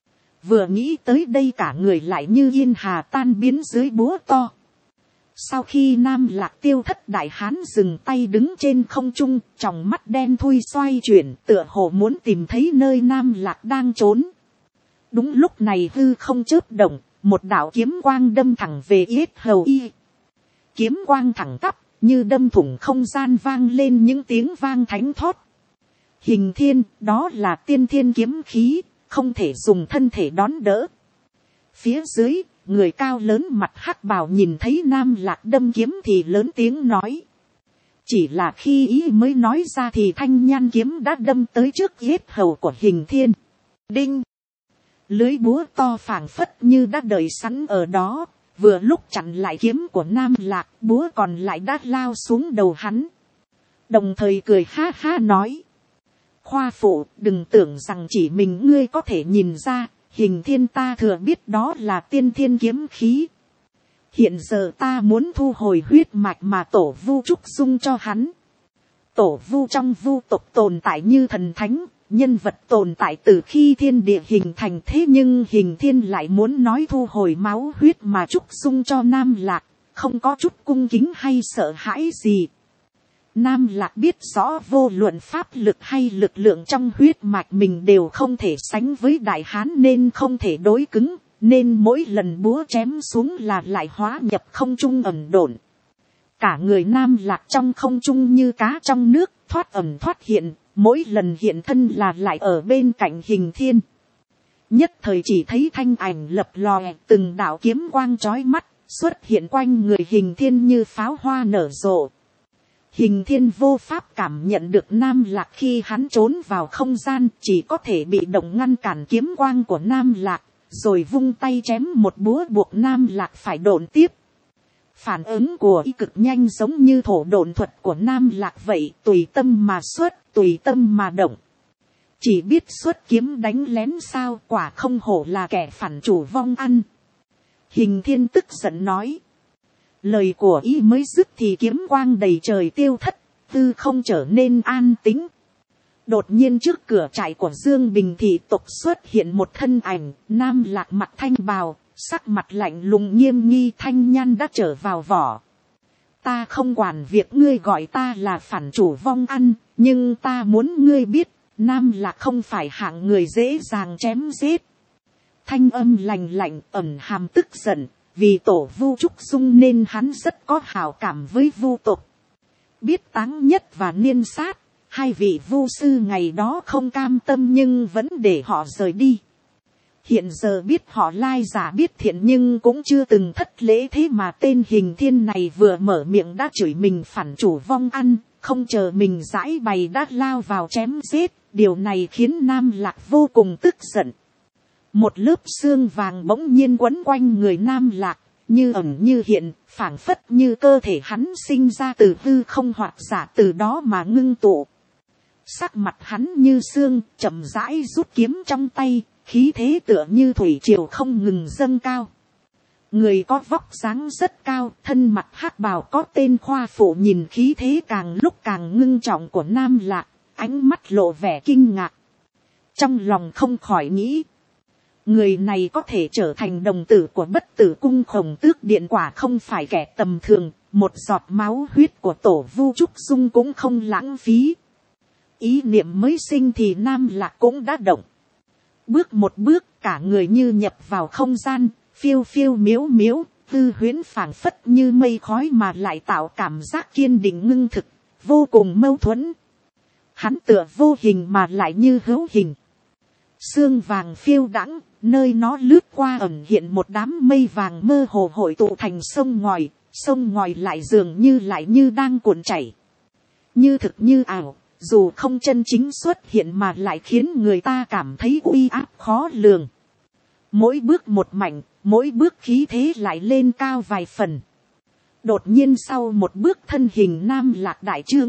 Vừa nghĩ tới đây cả người lại như yên hà tan biến dưới búa to. Sau khi Nam Lạc tiêu thất, đại hán dừng tay đứng trên không trung, tròng mắt đen thui xoay chuyển, tựa hồ muốn tìm thấy nơi Nam Lạc đang trốn. Đúng lúc này hư không chớp động, một đạo kiếm quang đâm thẳng về yết hầu y. Kiếm quang thẳng tắp, như đâm thủng không gian, vang lên những tiếng vang thánh thót. Hình thiên, đó là tiên thiên kiếm khí, không thể dùng thân thể đón đỡ. Phía dưới, người cao lớn mặt hắc bào nhìn thấy Nam Lạc đâm kiếm thì lớn tiếng nói. Chỉ là khi ý mới nói ra thì thanh nhan kiếm đã đâm tới trước yết hầu của Hình thiên. Đinh! Lưới búa to phảng phất như đã đợi sẵn ở đó, vừa lúc chặn lại kiếm của Nam Lạc, búa còn lại đã lao xuống đầu hắn. Đồng thời cười ha ha nói. Khoa phụ, đừng tưởng rằng chỉ mình ngươi có thể nhìn ra, Hình thiên ta thừa biết đó là tiên thiên kiếm khí. Hiện giờ ta muốn thu hồi huyết mạch mà tổ Vu Trúc Dung cho hắn. Tổ Vu trong Vu tộc tồn tại như thần thánh, nhân vật tồn tại từ khi thiên địa hình thành, thế nhưng Hình thiên lại muốn nói thu hồi máu huyết mà Trúc Dung cho Nam Lạc, không có chút cung kính hay sợ hãi gì. Nam Lạc biết rõ vô luận pháp lực hay lực lượng trong huyết mạch mình đều không thể sánh với đại hán nên không thể đối cứng, nên mỗi lần búa chém xuống là lại hóa nhập không trung ẩn độn. Cả người Nam Lạc trong không trung như cá trong nước, thoát ẩn thoát hiện, mỗi lần hiện thân là lại ở bên cạnh Hình thiên. Nhất thời chỉ thấy thanh ảnh lập lòe, từng đạo kiếm quang chói mắt, xuất hiện quanh người Hình thiên như pháo hoa nở rộ. Hình thiên vô pháp cảm nhận được Nam Lạc khi hắn trốn vào không gian, chỉ có thể bị động ngăn cản kiếm quang của Nam Lạc, rồi vung tay chém một búa buộc Nam Lạc phải độn tiếp. Phản ứng của y cực nhanh, giống như thổ độn thuật của Nam Lạc vậy, tùy tâm mà xuất, tùy tâm mà động. Chỉ biết xuất kiếm đánh lén sao, quả không hổ là kẻ phản chủ vong ăn. Hình thiên tức giận nói. Lời của y mới dứt thì kiếm quang đầy trời tiêu thất, tư không trở nên an tĩnh. Đột nhiên trước cửa trại của Dương Bình thị tộc xuất hiện một thân ảnh, Nam Lạc mặc thanh bào, sắc mặt lạnh lùng nghiêm nghi, thanh nhan đã trở vào vỏ. Ta không quản việc ngươi gọi ta là phản chủ vong ăn, nhưng ta muốn ngươi biết, Nam Lạc không phải hạng người dễ dàng chém giết. Thanh âm lạnh lạnh ẩn hàm tức giận. Vì tổ Vu Trúc Dung nên hắn rất có hảo cảm với Vu tộc. Biết Táng Nhất và Niên Sát, hai vị Vu sư ngày đó không cam tâm nhưng vẫn để họ rời đi. Hiện giờ biết họ lai giả biết thiện nhưng cũng chưa từng thất lễ, thế mà tên Hình Thiên này vừa mở miệng đã chửi mình phản chủ vong ăn, không chờ mình giải bày đã lao vào chém giết. Điều này khiến Nam Lạc vô cùng tức giận. Một lớp xương vàng bỗng nhiên quấn quanh người Nam Lạc, như ẩn như hiện, phảng phất như cơ thể hắn sinh ra từ hư không hoặc giả từ đó mà ngưng tụ. Sắc mặt hắn như xương, chậm rãi rút kiếm trong tay, khí thế tựa như thủy triều không ngừng dâng cao. Người có vóc dáng rất cao, thân mặt hắc bào có tên Khoa Phụ nhìn khí thế càng lúc càng ngưng trọng của Nam Lạc, ánh mắt lộ vẻ kinh ngạc. Trong lòng không khỏi nghĩ, người này có thể trở thành đồng tử của Bất Tử Cung Khổng Tước Điện quả không phải kẻ tầm thường, một giọt máu huyết của Tổ Vu Trúc Dung cũng không lãng phí. Ý niệm mới sinh thì Nam Lạc cũng đã động. Bước một bước, cả người như nhập vào không gian, phiêu phiêu miếu miếu, tư huyễn phảng phất như mây khói mà lại tạo cảm giác kiên định ngưng thực, vô cùng mâu thuẫn. Hắn tựa vô hình mà lại như hữu hình. Sương vàng phiêu đãng, nơi nó lướt qua ẩn hiện một đám mây vàng mơ hồ hội tụ thành sông ngòi lại dường như đang cuộn chảy. Như thực như ảo, dù không chân chính xuất hiện mà lại khiến người ta cảm thấy uy áp khó lường. Mỗi bước một mạnh, mỗi bước khí thế lại lên cao vài phần. Đột nhiên sau một bước thân hình Nam Lạc đại trướng.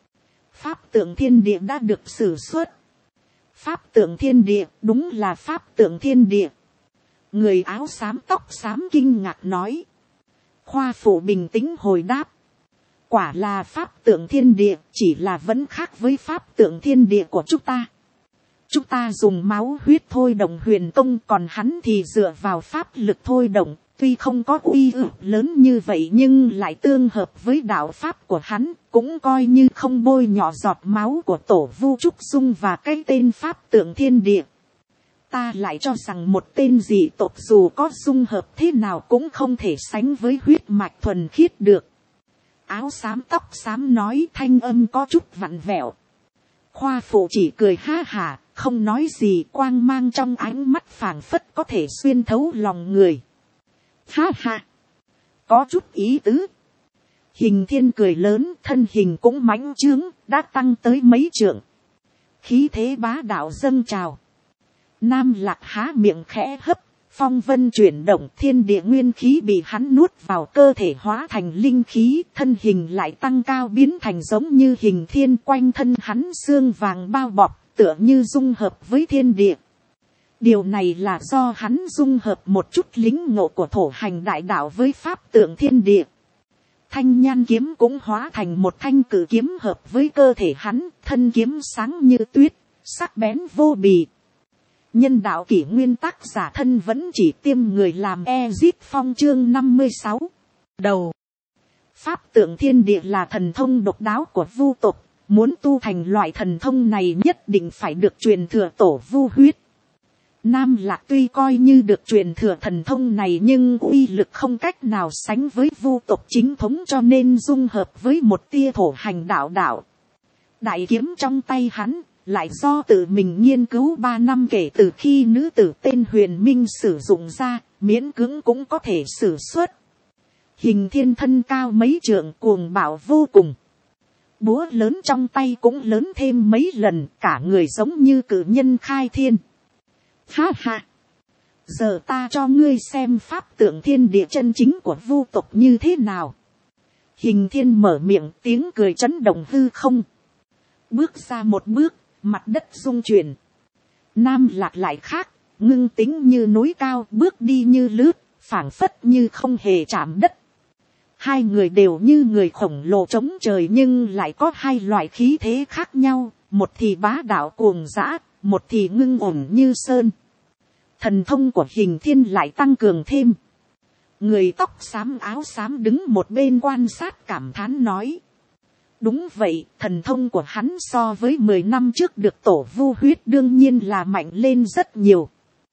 Pháp tượng thiên địa đã được sử xuất. Pháp tượng thiên địa, đúng là pháp tượng thiên địa. Người áo xám tóc xám kinh ngạc nói. Khoa Phụ bình tĩnh hồi đáp. Quả là pháp tượng thiên địa, chỉ là vẫn khác với pháp tượng thiên địa của chúng ta. Chúng ta dùng máu huyết thôi động huyền công, còn hắn thì dựa vào pháp lực thôi động. Tuy không có uy lực lớn như vậy nhưng lại tương hợp với đạo pháp của hắn, cũng coi như không bôi nhỏ giọt máu của Tổ Vu Trúc Dung và cái tên pháp tượng thiên địa. Ta lại cho rằng một tên dị tộc dù có dung hợp thế nào cũng không thể sánh với huyết mạch thuần khiết được. Áo xám tóc xám nói, thanh âm có chút vặn vẹo. Khoa Phụ chỉ cười ha hả, không nói gì, quang mang trong ánh mắt phảng phất có thể xuyên thấu lòng người. Ha ha, có chút ý tứ. Hình Thiên cười lớn, thân hình cũng mãnh trướng, đã tăng tới mấy trượng. Khí thế bá đạo dâng trào. Nam Lạc há miệng khẽ hấp, phong vân chuyển động, thiên địa nguyên khí bị hắn nuốt vào cơ thể hóa thành linh khí, thân hình lại tăng cao biến thành giống như Hình Thiên, quanh thân hắn xương vàng bao bọc, tựa như dung hợp với thiên địa. Điều này là do hắn dung hợp một chút lính ngộ của thổ hành đại đạo với pháp tượng thiên địa. Thanh nhan kiếm cũng hóa thành một thanh cử kiếm hợp với cơ thể hắn, thân kiếm sáng như tuyết, sắc bén vô bì. Nhân đạo kỷ nguyên tác giả thân vẫn chỉ tiêm người làm Ezit Phong chương 56. Đầu. Pháp tượng thiên địa là thần thông độc đáo của vu tộc, muốn tu thành loại thần thông này nhất định phải được truyền thừa Tổ Vu huyết. Nam Lạc tuy coi như được truyền thừa thần thông này nhưng uy lực không cách nào sánh với vu tộc chính thống, cho nên dung hợp với một tia thổ hành đạo. Đại kiếm trong tay hắn lại do tự mình nghiên cứu 3 năm kể từ khi nữ tử tên Huyền Minh sử dụng ra, miễn cưỡng cũng có thể sử xuất. Hình Thiên thân cao mấy trượng, cuồng bạo vô cùng. Búa lớn trong tay cũng lớn thêm mấy lần, cả người giống như cử nhân khai thiên. Ha ha! Giờ ta cho ngươi xem pháp tượng thiên địa chân chính của vu tộc như thế nào. Hình Thiên mở miệng, tiếng cười chấn động hư không. Bước ra một bước, mặt đất rung chuyển. Nam Lạc lại khác, ngưng tính như núi cao, bước đi như lướt, phảng phất như không hề chạm đất. Hai người đều như người khổng lồ chống trời nhưng lại có hai loại khí thế khác nhau, một thì bá đạo cuồng dã, một thì ngưng ổn như sơn. Thần thông của Hình Thiên lại tăng cường thêm. Người tóc xám áo xám đứng một bên quan sát cảm thán nói. Đúng vậy, thần thông của hắn so với 10 năm trước được Tổ Vu huyết đương nhiên là mạnh lên rất nhiều.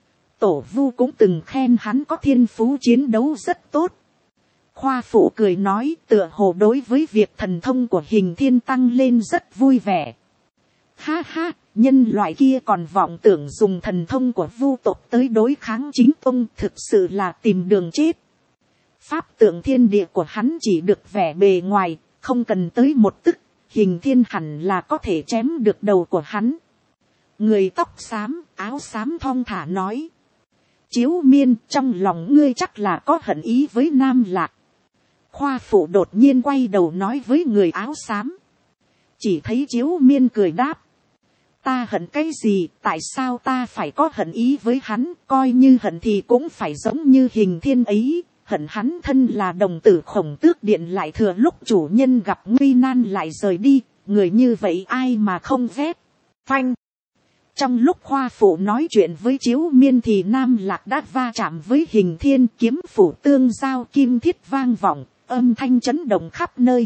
Tổ Vu cũng từng khen hắn có thiên phú chiến đấu rất tốt. Khoa Phụ cười nói, tựa hồ đối với việc thần thông của Hình Thiên tăng lên rất vui vẻ. Ha ha, nhân loại kia còn vọng tưởng dùng thần thông của vu tộc tới đối kháng chính tông, thực sự là tìm đường chết. Pháp tượng thiên địa của hắn chỉ được vẻ bề ngoài, không cần tới một tức, hình thiên hẳn là có thể chém được đầu của hắn. Người tóc xám, áo xám thong thả nói. Chiếu Miên, trong lòng ngươi chắc là có hận ý với Nam Lạc. Khoa phụ đột nhiên quay đầu nói với người áo xám. Chỉ thấy Chiếu Miên cười đáp. Ta hận cái gì, tại sao ta phải có hận ý với hắn, coi như hận thì cũng phải giống như hình thiên ấy. Hận hắn thân là đồng tử Khổng Tước Điện lại thừa lúc chủ nhân gặp nguy nan lại rời đi, người như vậy ai mà không ghét. Phanh. Trong lúc khoa phụ nói chuyện với Chiếu Miên thì Nam Lạc đã va chạm với hình thiên, kiếm phủ tương giao, kim thiết vang vọng, âm thanh chấn động khắp nơi.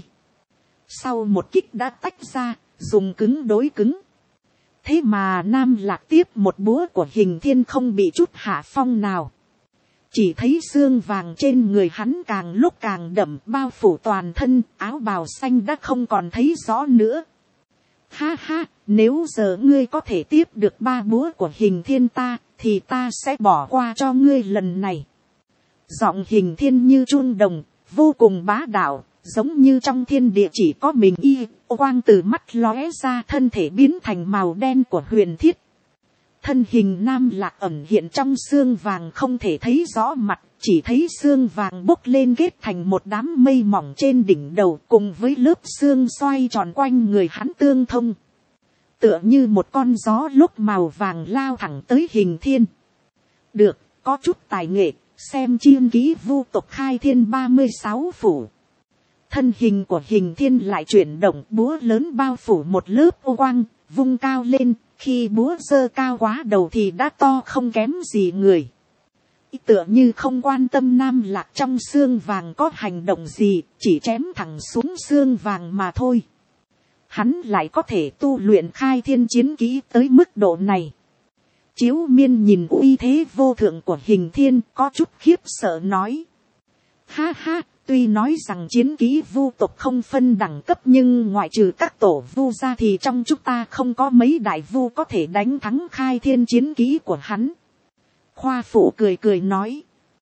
Sau một kích đã tách ra, dùng cứng đối cứng. Thế mà Nam Lạc tiếp một búa của hình thiên không bị chút hạ phong nào. Chỉ thấy xương vàng trên người hắn càng lúc càng đậm, bao phủ toàn thân, áo bào xanh đã không còn thấy rõ nữa. Ha ha, nếu giờ ngươi có thể tiếp được 3 búa của hình thiên ta, thì ta sẽ bỏ qua cho ngươi lần này. Giọng hình thiên như chuông đồng, vô cùng bá đạo, giống như trong thiên địa chỉ có mình y, quang từ mắt lóe ra, thân thể biến thành màu đen của huyền thiết. Thân hình Nam Lạc ẩn hiện trong xương vàng không thể thấy rõ mặt, chỉ thấy xương vàng bốc lên kết thành một đám mây mỏng trên đỉnh đầu, cùng với lớp xương xoay tròn quanh người hắn tương thông. Tựa như một con gió lúc màu vàng lao thẳng tới hình thiên. Được, có chút tài nghệ, xem chiên kỹ vu tộc khai thiên 36 phủ. Thân hình của hình thiên lại chuyển động, búa lớn bao phủ một lớp ô quang, vung cao lên, khi búa giơ cao quá đầu thì đã to không kém gì người. Tựa như không quan tâm Nam Lạc trong xương vàng có hành động gì, chỉ chém thẳng xuống xương vàng mà thôi. Hắn lại có thể tu luyện khai thiên chiến kỹ tới mức độ này. Chiếu Miên nhìn uy thế vô thượng của hình thiên, có chút khiếp sợ nói. Ha ha, tuy nói rằng chiến kỹ vu tộc không phân đẳng cấp, nhưng ngoại trừ các tổ vu ra thì trong chúng ta không có mấy đại vu có thể đánh thắng khai thiên chiến kỹ của hắn. Khoa phụ cười cười nói.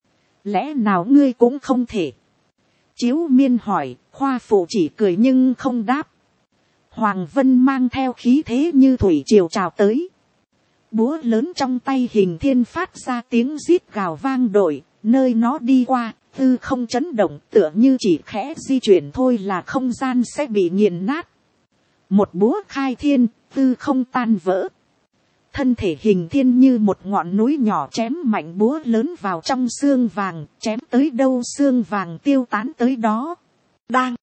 Lẽ nào ngươi cũng không thể? Chiếu Miên hỏi, khoa phụ chỉ cười nhưng không đáp. Hoàng Vân mang theo khí thế như thủy triều trào tới. Búa lớn trong tay hình thiên phát ra tiếng rít gào vang dội, nơi nó đi qua, hư không chấn động, tựa như chỉ khẽ di chuyển thôi là không gian sẽ bị nghiền nát. Một búa khai thiên, hư không tan vỡ. Thân thể hình thiên như một ngọn núi nhỏ chém mạnh búa lớn vào trong xương vàng, chém tới đâu xương vàng tiêu tán tới đó. Đang,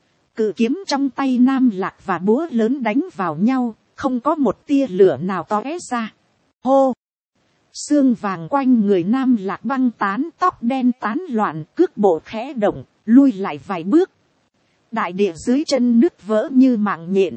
cự kiếm trong tay Nam Lạc và búa lớn đánh vào nhau, không có một tia lửa nào tóe ra. Hô! Xương vàng quanh người Nam Lạc băng tán, tóc đen tán loạn, cước bộ khẽ động, lui lại vài bước. Đại địa dưới chân nứt vỡ như mạng nhện.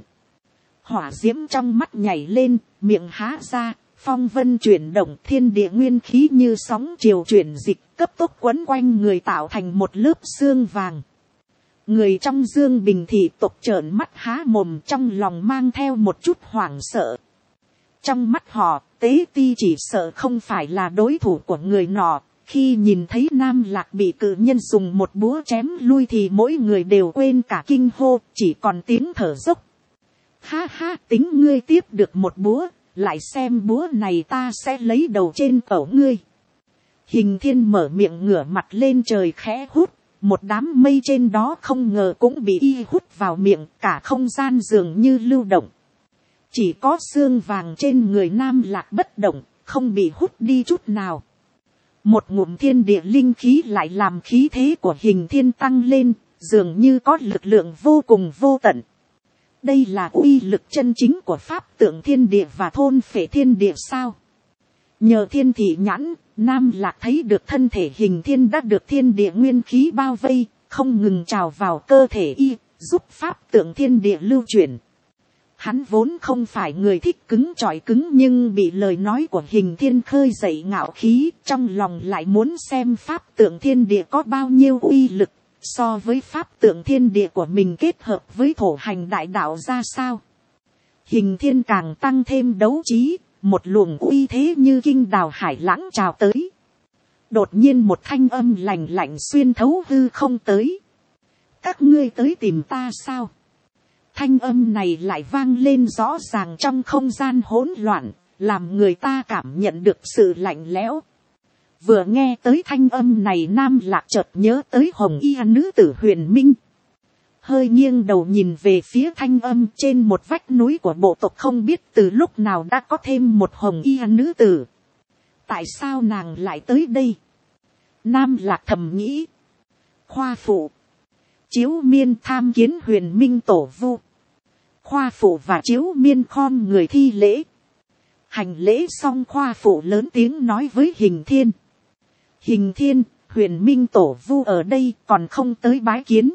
Hỏa diễm trong mắt nhảy lên, miệng há ra, phong vân chuyển động, thiên địa nguyên khí như sóng chiều chuyển dịch, cấp tốc quấn quanh người tạo thành một lớp xương vàng. Người trong Dương Bình thị tộc trợn mắt há mồm, trong lòng mang theo một chút hoảng sợ. Trong mắt họ, Tế Ti chỉ sợ không phải là đối thủ của người nọ. Khi nhìn thấy Nam Lạc bị cự nhân dùng một búa chém lui thì mỗi người đều quên cả kinh hô, chỉ còn tiếng thở dốc. Ha ha, tính ngươi tiếp được một búa, lại xem búa này ta sẽ lấy đầu trên cổ ngươi. Hình thiên mở miệng ngửa mặt lên trời khẽ hút, một đám mây trên đó không ngờ cũng bị y hút vào miệng, cả không gian dường như lưu động. Chỉ có xương vàng trên người Nam Lạc bất động, không bị hút đi chút nào. Một ngụm thiên địa linh khí lại làm khí thế của hình thiên tăng lên, dường như có lực lượng vô cùng vô tận. Đây là uy lực chân chính của pháp tượng thiên địa và thôn phệ thiên địa sao? Nhờ thiên thị nhãn, Nam Lạc thấy được thân thể hình thiên đã được thiên địa nguyên khí bao vây, không ngừng trào vào cơ thể y, giúp pháp tượng thiên địa lưu chuyển. Hắn vốn không phải người thích cứng chọi cứng, nhưng bị lời nói của hình thiên khơi dậy ngạo khí, trong lòng lại muốn xem pháp tượng thiên địa có bao nhiêu uy lực, so với pháp tượng thiên địa của mình kết hợp với thổ hành đại đạo ra sao. Hình Thiên càng tăng thêm đấu trí, một luồng uy thế như kinh đào hải lãng trào tới. Đột nhiên một thanh âm lạnh lạnh xuyên thấu hư không tới. Các ngươi tới tìm ta sao? Thanh âm này lại vang lên rõ ràng trong không gian hỗn loạn, làm người ta cảm nhận được sự lạnh lẽo. Vừa nghe tới thanh âm này, Nam Lạc chợt nhớ tới hồng y nữ tử Huyền Minh. Hơi nghiêng đầu nhìn về phía thanh âm, trên một vách núi của bộ tộc không biết từ lúc nào đã có thêm một hồng y nữ tử. Tại sao nàng lại tới đây? Nam Lạc thầm nghĩ. Khoa phụ, Chiếu Miên tham kiến Huyền Minh tổ vu. Khoa phụ và Chiếu Miên khom người thi lễ. Hành lễ xong, khoa phụ lớn tiếng nói với Hình Thiên. Hình Thiên, Huyền Minh tổ vu ở đây, còn không tới bái kiến.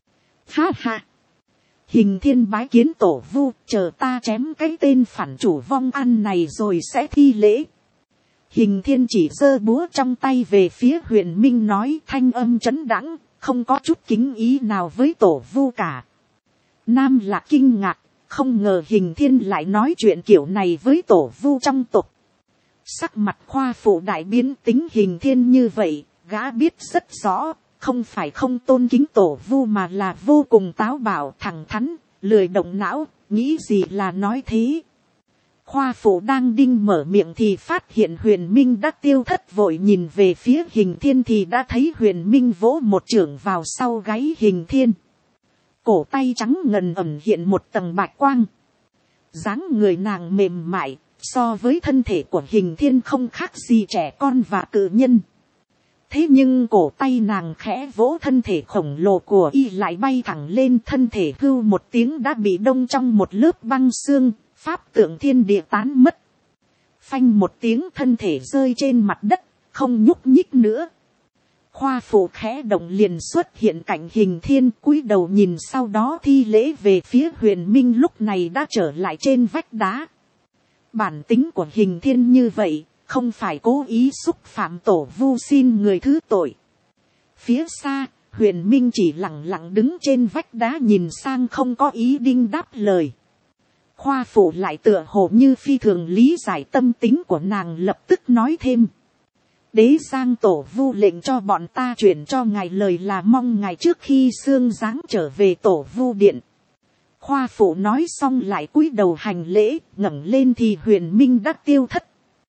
Ha ha. Hình Thiên bái kiến tổ vu, chờ ta chém cái tên phản chủ vong ăn này rồi sẽ thi lễ. Hình Thiên chỉ giơ búa trong tay về phía Huyền Minh nói, thanh âm trấn đãng, không có chút kính ý nào với tổ vu cả. Nam Lạc kinh ngạc, không ngờ Hình Thiên lại nói chuyện kiểu này với tổ vu trong tộc. Sắc mặt khoa phụ đại biến, tính Hình Thiên như vậy, gã biết rất rõ, không phải không tôn kính tổ vu mà là vô cùng táo bạo, thẳng thắn, lười động não, nghĩ gì là nói thế. Khoa phụ đang đinh mở miệng thì phát hiện Huyền Minh đã tiêu thất, vội nhìn về phía Hình Thiên thì đã thấy Huyền Minh vỗ một chưởng vào sau gáy Hình Thiên. Cổ tay trắng ngần ẩn hiện một tầng bạch quang. Dáng người nàng mềm mại, so với thân thể của Hình Thiên không khác gì trẻ con và cự nhân. Thế nhưng cổ tay nàng khẽ vỗ, thân thể khổng lồ của y lại bay thẳng lên, thân thể hưu một tiếng đã bị đông trong một lớp băng xương, pháp tượng thiên địa tán mất. Phanh một tiếng, thân thể rơi trên mặt đất, không nhúc nhích nữa. Khoa phụ khẽ động liền xuất hiện cạnh Hình Thiên, cúi đầu nhìn, sau đó thi lễ về phía Huyền Minh lúc này đã trở lại trên vách đá. Bản tính của Hình Thiên như vậy, không phải cố ý xúc phạm tổ vu, xin người thứ tội. Phía xa, Huyền Minh chỉ lặng lặng đứng trên vách đá nhìn sang, không có ý định đáp lời. Khoa phụ lại tựa hồ như phi thường lý giải tâm tính của nàng, lập tức nói thêm. Đế Giang tổ vu lệnh cho bọn ta chuyển cho ngài lời là mong ngài trước khi xương giáng trở về tổ vu điện. Khoa phụ nói xong lại cúi đầu hành lễ, ngẩng lên thì Huyền Minh đã tiêu thất.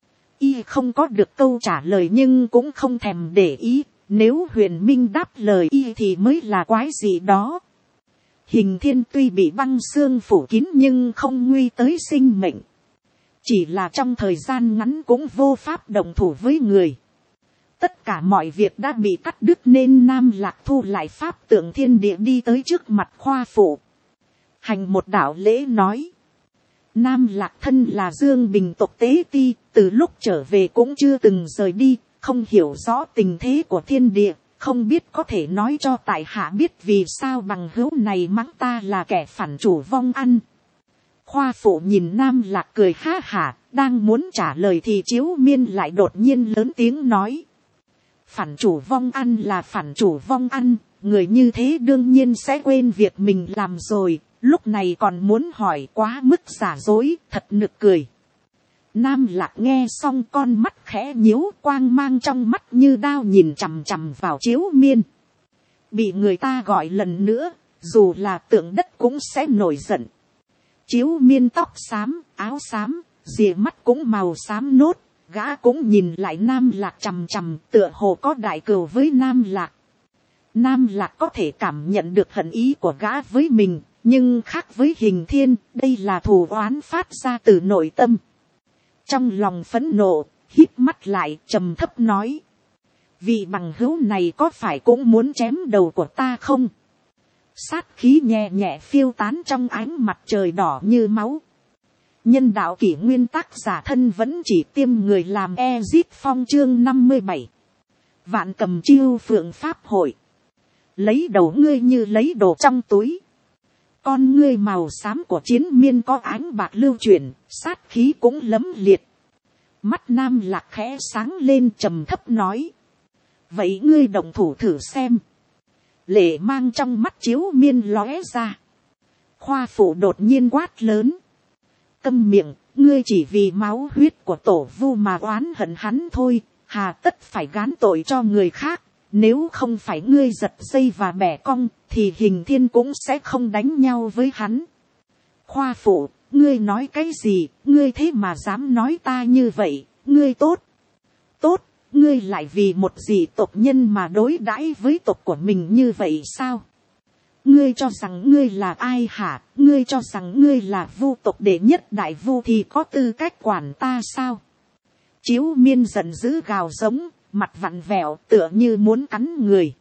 Y không có được câu trả lời nhưng cũng không thèm để ý, nếu Huyền Minh đáp lời y thì mới là quái gì đó. Hình Thiên tuy bị băng xương phủ kín nhưng không nguy tới sinh mệnh. Chỉ là trong thời gian ngắn cũng vô pháp động thủ với người. Tất cả mọi việc đã bị cắt đứt nên Nam Lạc thu lại pháp tượng thiên địa đi tới trước mặt khoa phụ. Hành một đạo lễ nói. Nam Lạc thân là Dương Bình tộc tế ti, từ lúc trở về cũng chưa từng rời đi, không hiểu rõ tình thế của thiên địa, không biết có thể nói cho tại hạ biết vì sao bằng hữu này mắng ta là kẻ phản chủ vong ăn. Khoa phụ nhìn Nam Lạc cười ha hả, đang muốn trả lời thì Chiếu Miên lại đột nhiên lớn tiếng nói. Phản chủ vong ăn là phản chủ vong ăn, người như thế đương nhiên sẽ quên việc mình làm rồi, lúc này còn muốn hỏi, quá mức giả dối, thật nực cười. Nam Lạc nghe xong con mắt khẽ nhíu, quang mang trong mắt như đao nhìn chằm chằm vào Chiếu Miên. Bị người ta gọi lần nữa, dù là tượng đất cũng sẽ nổi giận. Chiếu Miên tóc xám, áo xám, rìa mắt cũng màu xám nốt, gã cũng nhìn lại Nam Lạc chằm chằm, tựa hồ có đại cừu với Nam Lạc. Nam Lạc có thể cảm nhận được hận ý của gã với mình, nhưng khác với Hình Thiên, đây là thù oán phát ra từ nội tâm. Trong lòng phẫn nộ, híp mắt lại, trầm thấp nói. Vị bằng hữu này có phải cũng muốn chém đầu của ta không? Sát khí nhẹ nhẹ phiêu tán trong ánh mặt trời đỏ như máu. Nhân đạo kỷ nguyên tác giả thân vẫn chỉ tiêm người làm Ezit Phong chương 57. Vạn Cầm Chiêu Phượng Pháp hội. Lấy đầu ngươi như lấy đồ trong túi. Con ngươi màu xám của Chiến Miên có ánh bạc lưu chuyển, sát khí cũng lấm liệt. Mắt Nam Lạc khẽ sáng lên, trầm thấp nói. Vậy ngươi động thủ thử xem. Lệ mang trong mắt Chiếu Miên lóe ra. Khoa phụ đột nhiên quát lớn. câm miệng, ngươi chỉ vì máu huyết của tổ vu mà oán hận hắn thôi, hà tất phải gán tội cho người khác. Nếu không phải ngươi giật dây và bẻ cong, thì Hình Thiên cũng sẽ không đánh nhau với hắn. Khoa phụ, ngươi nói cái gì, ngươi thế mà dám nói ta như vậy, ngươi tốt. Tốt, ngươi lại vì một dị tộc nhân mà đối đãi với tộc của mình như vậy sao? Ngươi cho rằng ngươi là ai hả? Ngươi cho rằng ngươi là vu tộc đệ nhất đại vu thì có tư cách quản ta sao? Chiếu Miên giận dữ gào giống, mặt vặn vẹo tựa như muốn cắn người.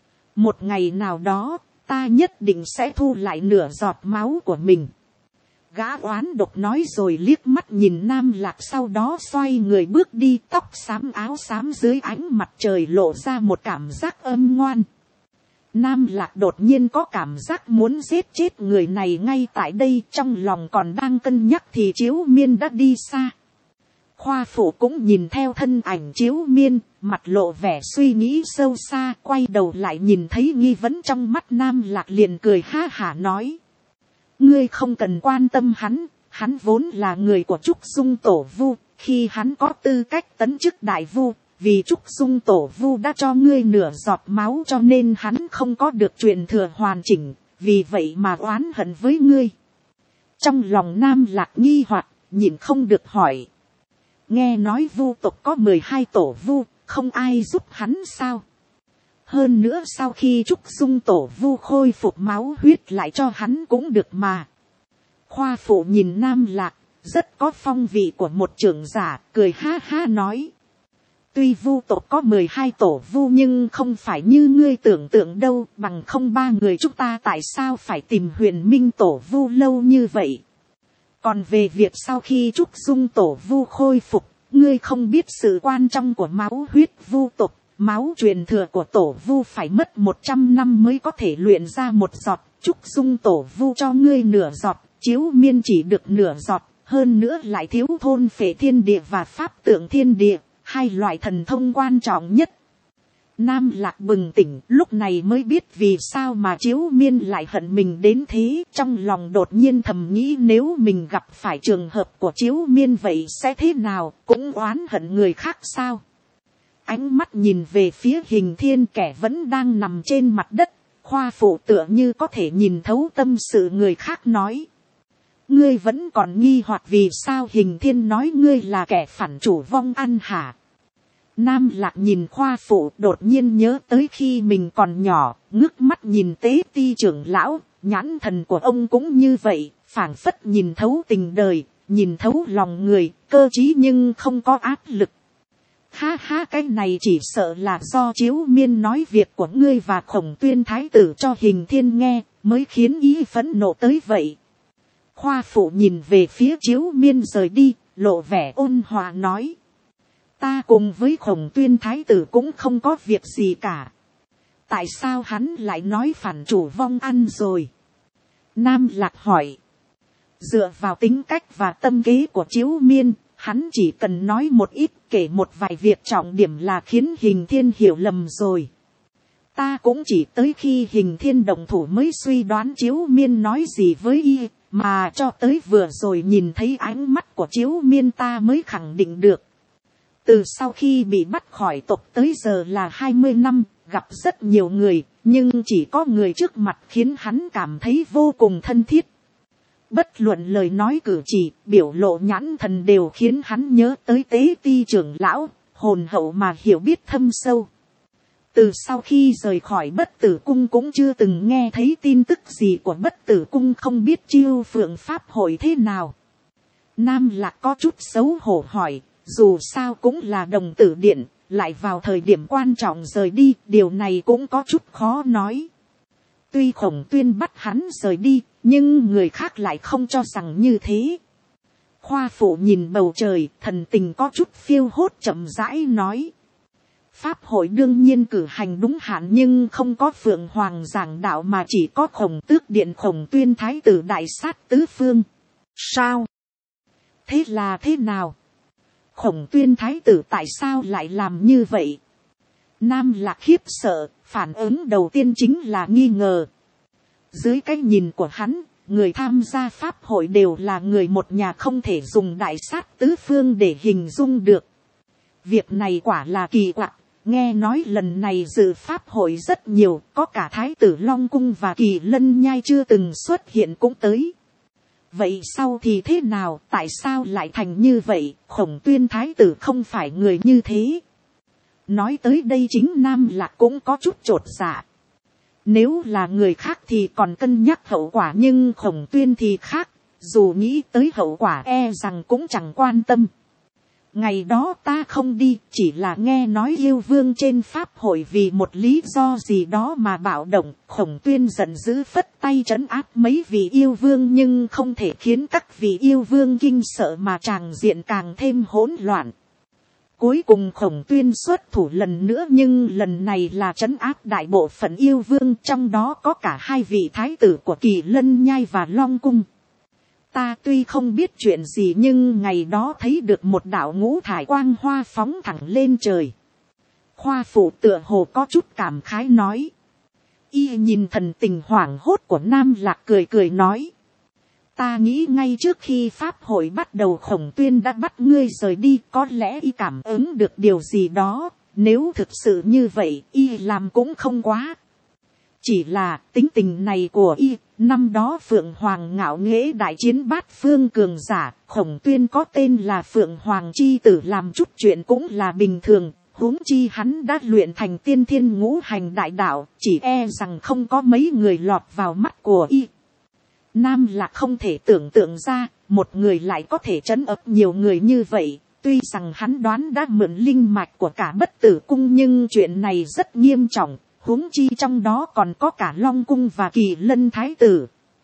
Một ngày nào đó, ta nhất định sẽ thu lại nửa giọt máu của mình. Gã oán độc nói rồi liếc mắt nhìn Nam Lạc, sau đó xoay người bước đi, tóc xám áo xám dưới ánh mặt trời lộ ra một cảm giác âm ngoan. Nam Lạc đột nhiên có cảm giác muốn giết chết người này ngay tại đây, trong lòng còn đang cân nhắc thì Chiếu Miên đã đi xa. Khoa phụ cũng nhìn theo thân ảnh Chiếu Miên, mặt lộ vẻ suy nghĩ sâu xa, quay đầu lại nhìn thấy nghi vấn trong mắt Nam Lạc liền cười ha hả nói. Ngươi không cần quan tâm hắn vốn là người của Trúc Dung Tổ Vu, khi hắn có tư cách tấn chức đại vu, vì Trúc Dung Tổ Vu đã cho ngươi nửa giọt máu cho nên hắn không có được truyền thừa hoàn chỉnh, vì vậy mà oán hận với ngươi. Trong lòng Nam Lạc nghi hoặc, nhịn không được hỏi. Nghe nói vu tộc có 12 tổ vu, không ai giúp hắn sao? Hơn nữa sau khi Trúc Dung Tổ Vu khôi phục máu huyết lại cho hắn cũng được mà. Khoa phụ nhìn Nam Lạc, rất có phong vị của một trưởng giả, cười ha ha nói. Tuy vu tộc có 12 tổ vu nhưng không phải như ngươi tưởng tượng đâu, bằng không 3 người chúng ta tại sao phải tìm Huyền Minh Tổ Vu lâu như vậy. Còn về việc sau khi Trúc Dung Tổ Vu khôi phục, ngươi không biết sự quan trọng của máu huyết vu tộc. Máu truyền thừa của tổ vu phải mất 100 năm mới có thể luyện ra một giọt, Trúc Dung Tổ Vu cho ngươi nửa giọt, Chiếu Miên chỉ được nửa giọt, hơn nữa lại thiếu thôn phệ thiên địa và pháp tượng thiên địa, hai loại thần thông quan trọng nhất. Nam Lạc bừng tỉnh, lúc này mới biết vì sao mà Chiếu Miên lại hận mình đến thế, trong lòng đột nhiên thầm nghĩ nếu mình gặp phải trường hợp của Chiếu Miên vậy sẽ thế nào, cũng oán hận người khác sao. Ánh mắt nhìn về phía Hình Thiên kẻ vẫn đang nằm trên mặt đất, khoa phụ tựa như có thể nhìn thấu tâm sự người khác nói. Ngươi vẫn còn nghi hoặc vì sao Hình Thiên nói ngươi là kẻ phản chủ vong ăn hả? Nam Lạc nhìn khoa phụ đột nhiên nhớ tới khi mình còn nhỏ, ngước mắt nhìn Tế Ti trưởng lão, nhãn thần của ông cũng như vậy, phảng phất nhìn thấu tình đời, nhìn thấu lòng người, cơ trí nhưng không có áp lực. Ha ha, cái này chỉ sợ là do Chiếu Miên nói việc của ngươi và Khổng Tuyên thái tử cho Hình Thiên nghe, mới khiến ý phẫn nộ tới vậy. Khoa phụ nhìn về phía Chiếu Miên rời đi, lộ vẻ ôn hòa nói. Ta cùng với Khổng Tuyên thái tử cũng không có việc gì cả. Tại sao hắn lại nói phản chủ vong ăn rồi? Nam Lạc hỏi. Dựa vào tính cách và tâm kế của Chiếu Miên, hắn chỉ cần nói một ít, kể một vài việc trọng điểm là khiến Hình Thiên hiểu lầm rồi. Ta cũng chỉ tới khi Hình Thiên động thủ mới suy đoán Chiếu Miên nói gì với y, mà cho tới vừa rồi nhìn thấy ánh mắt của Chiếu Miên ta mới khẳng định được. Từ sau khi bị bắt khỏi tộc tới giờ là 20 năm, gặp rất nhiều người, nhưng chỉ có người trước mặt khiến hắn cảm thấy vô cùng thân thiết. Bất luận lời nói cử chỉ, biểu lộ nhãn thần đều khiến hắn nhớ tới Tế Ti trưởng lão, hồn hậu mà hiểu biết thâm sâu. Từ sau khi rời khỏi Bất Tử Cung cũng chưa từng nghe thấy tin tức gì của Bất Tử Cung, không biết Chiêu Phượng Pháp hội thế nào. Nam Lạc có chút xấu hổ hỏi, dù sao cũng là đồng tử điện, lại vào thời điểm quan trọng rời đi, điều này cũng có chút khó nói. Tuy Khổng Tuyên bắt hắn rời đi, nhưng người khác lại không cho rằng như thế. Khoa phụ nhìn bầu trời, thần tình có chút phiêu hốt chậm rãi nói. Pháp hội đương nhiên cử hành đúng hạn nhưng không có Phượng Hoàng giảng đạo mà chỉ có Khổng Tước điện Khổng Tuyên thái tử đại sát tứ phương. Sao? Thế là thế nào? Khổng Tuyên thái tử tại sao lại làm như vậy? Nam Lạc khiếp sợ, phản ứng đầu tiên chính là nghi ngờ. Dưới cái nhìn của hắn, người tham gia pháp hội đều là người một nhà, không thể dùng đại sát tứ phương để hình dung được. Việc này quả là kỳ quặc. Nghe nói lần này dự pháp hội rất nhiều, có cả Thái tử Long Cung và Kỳ Lân Nhai chưa từng xuất hiện cũng tới. Vậy sau thì thế nào, tại sao lại thành như vậy? Khổng Tuyên Thái tử không phải người như thế. Nói tới đây chính Nam Lạc cũng có chút chột dạ. Nếu là người khác thì còn cân nhắc hậu quả, nhưng Khổng Tuyên thì khác, dù nghĩ tới hậu quả e rằng cũng chẳng quan tâm. Ngày đó ta không đi, chỉ là nghe nói yêu vương trên pháp hội vì một lý do gì đó mà bạo động. Khổng Tuyên giận dữ phất tay trấn áp mấy vị yêu vương, nhưng không thể khiến các vị yêu vương kinh sợ mà tràng diện càng thêm hỗn loạn. Cuối cùng Khổng Tuyên xuất thủ lần nữa, nhưng lần này là trấn áp đại bộ phận yêu vương, trong đó có cả hai vị thái tử của Kỳ Lân Nhai và Long Cung. Ta tuy không biết chuyện gì, nhưng ngày đó thấy được một đạo ngũ thải quang hoa phóng thẳng lên trời. Khoa phụ tựa hồ có chút cảm khái nói. Y nhìn thần tình hoảng hốt của Nam Lạc cười cười nói. Ta nghĩ ngay trước khi pháp hội bắt đầu Khổng Tuyên đã bắt ngươi rời đi, có lẽ y cảm ứng được điều gì đó. Nếu thực sự như vậy, y làm cũng không quá. Chỉ là tính tình này của y, năm đó Phượng Hoàng ngạo nghễ đại chiến bát phương cường giả, Khổng Tuyên có tên là Phượng Hoàng chi tử làm chút chuyện cũng là bình thường, huống chi hắn đã luyện thành tiên thiên ngũ hành đại đạo, chỉ e rằng không có mấy người lọt vào mắt của y. Nam Lạc không thể tưởng tượng ra, một người lại có thể trấn áp nhiều người như vậy. Tuy rằng hắn đoán đã mượn linh mạch của cả Bất Tử Cung, nhưng chuyện này rất nghiêm trọng. Huống chi trong đó còn có cả Long Cung và Kỳ Lân Thái tử.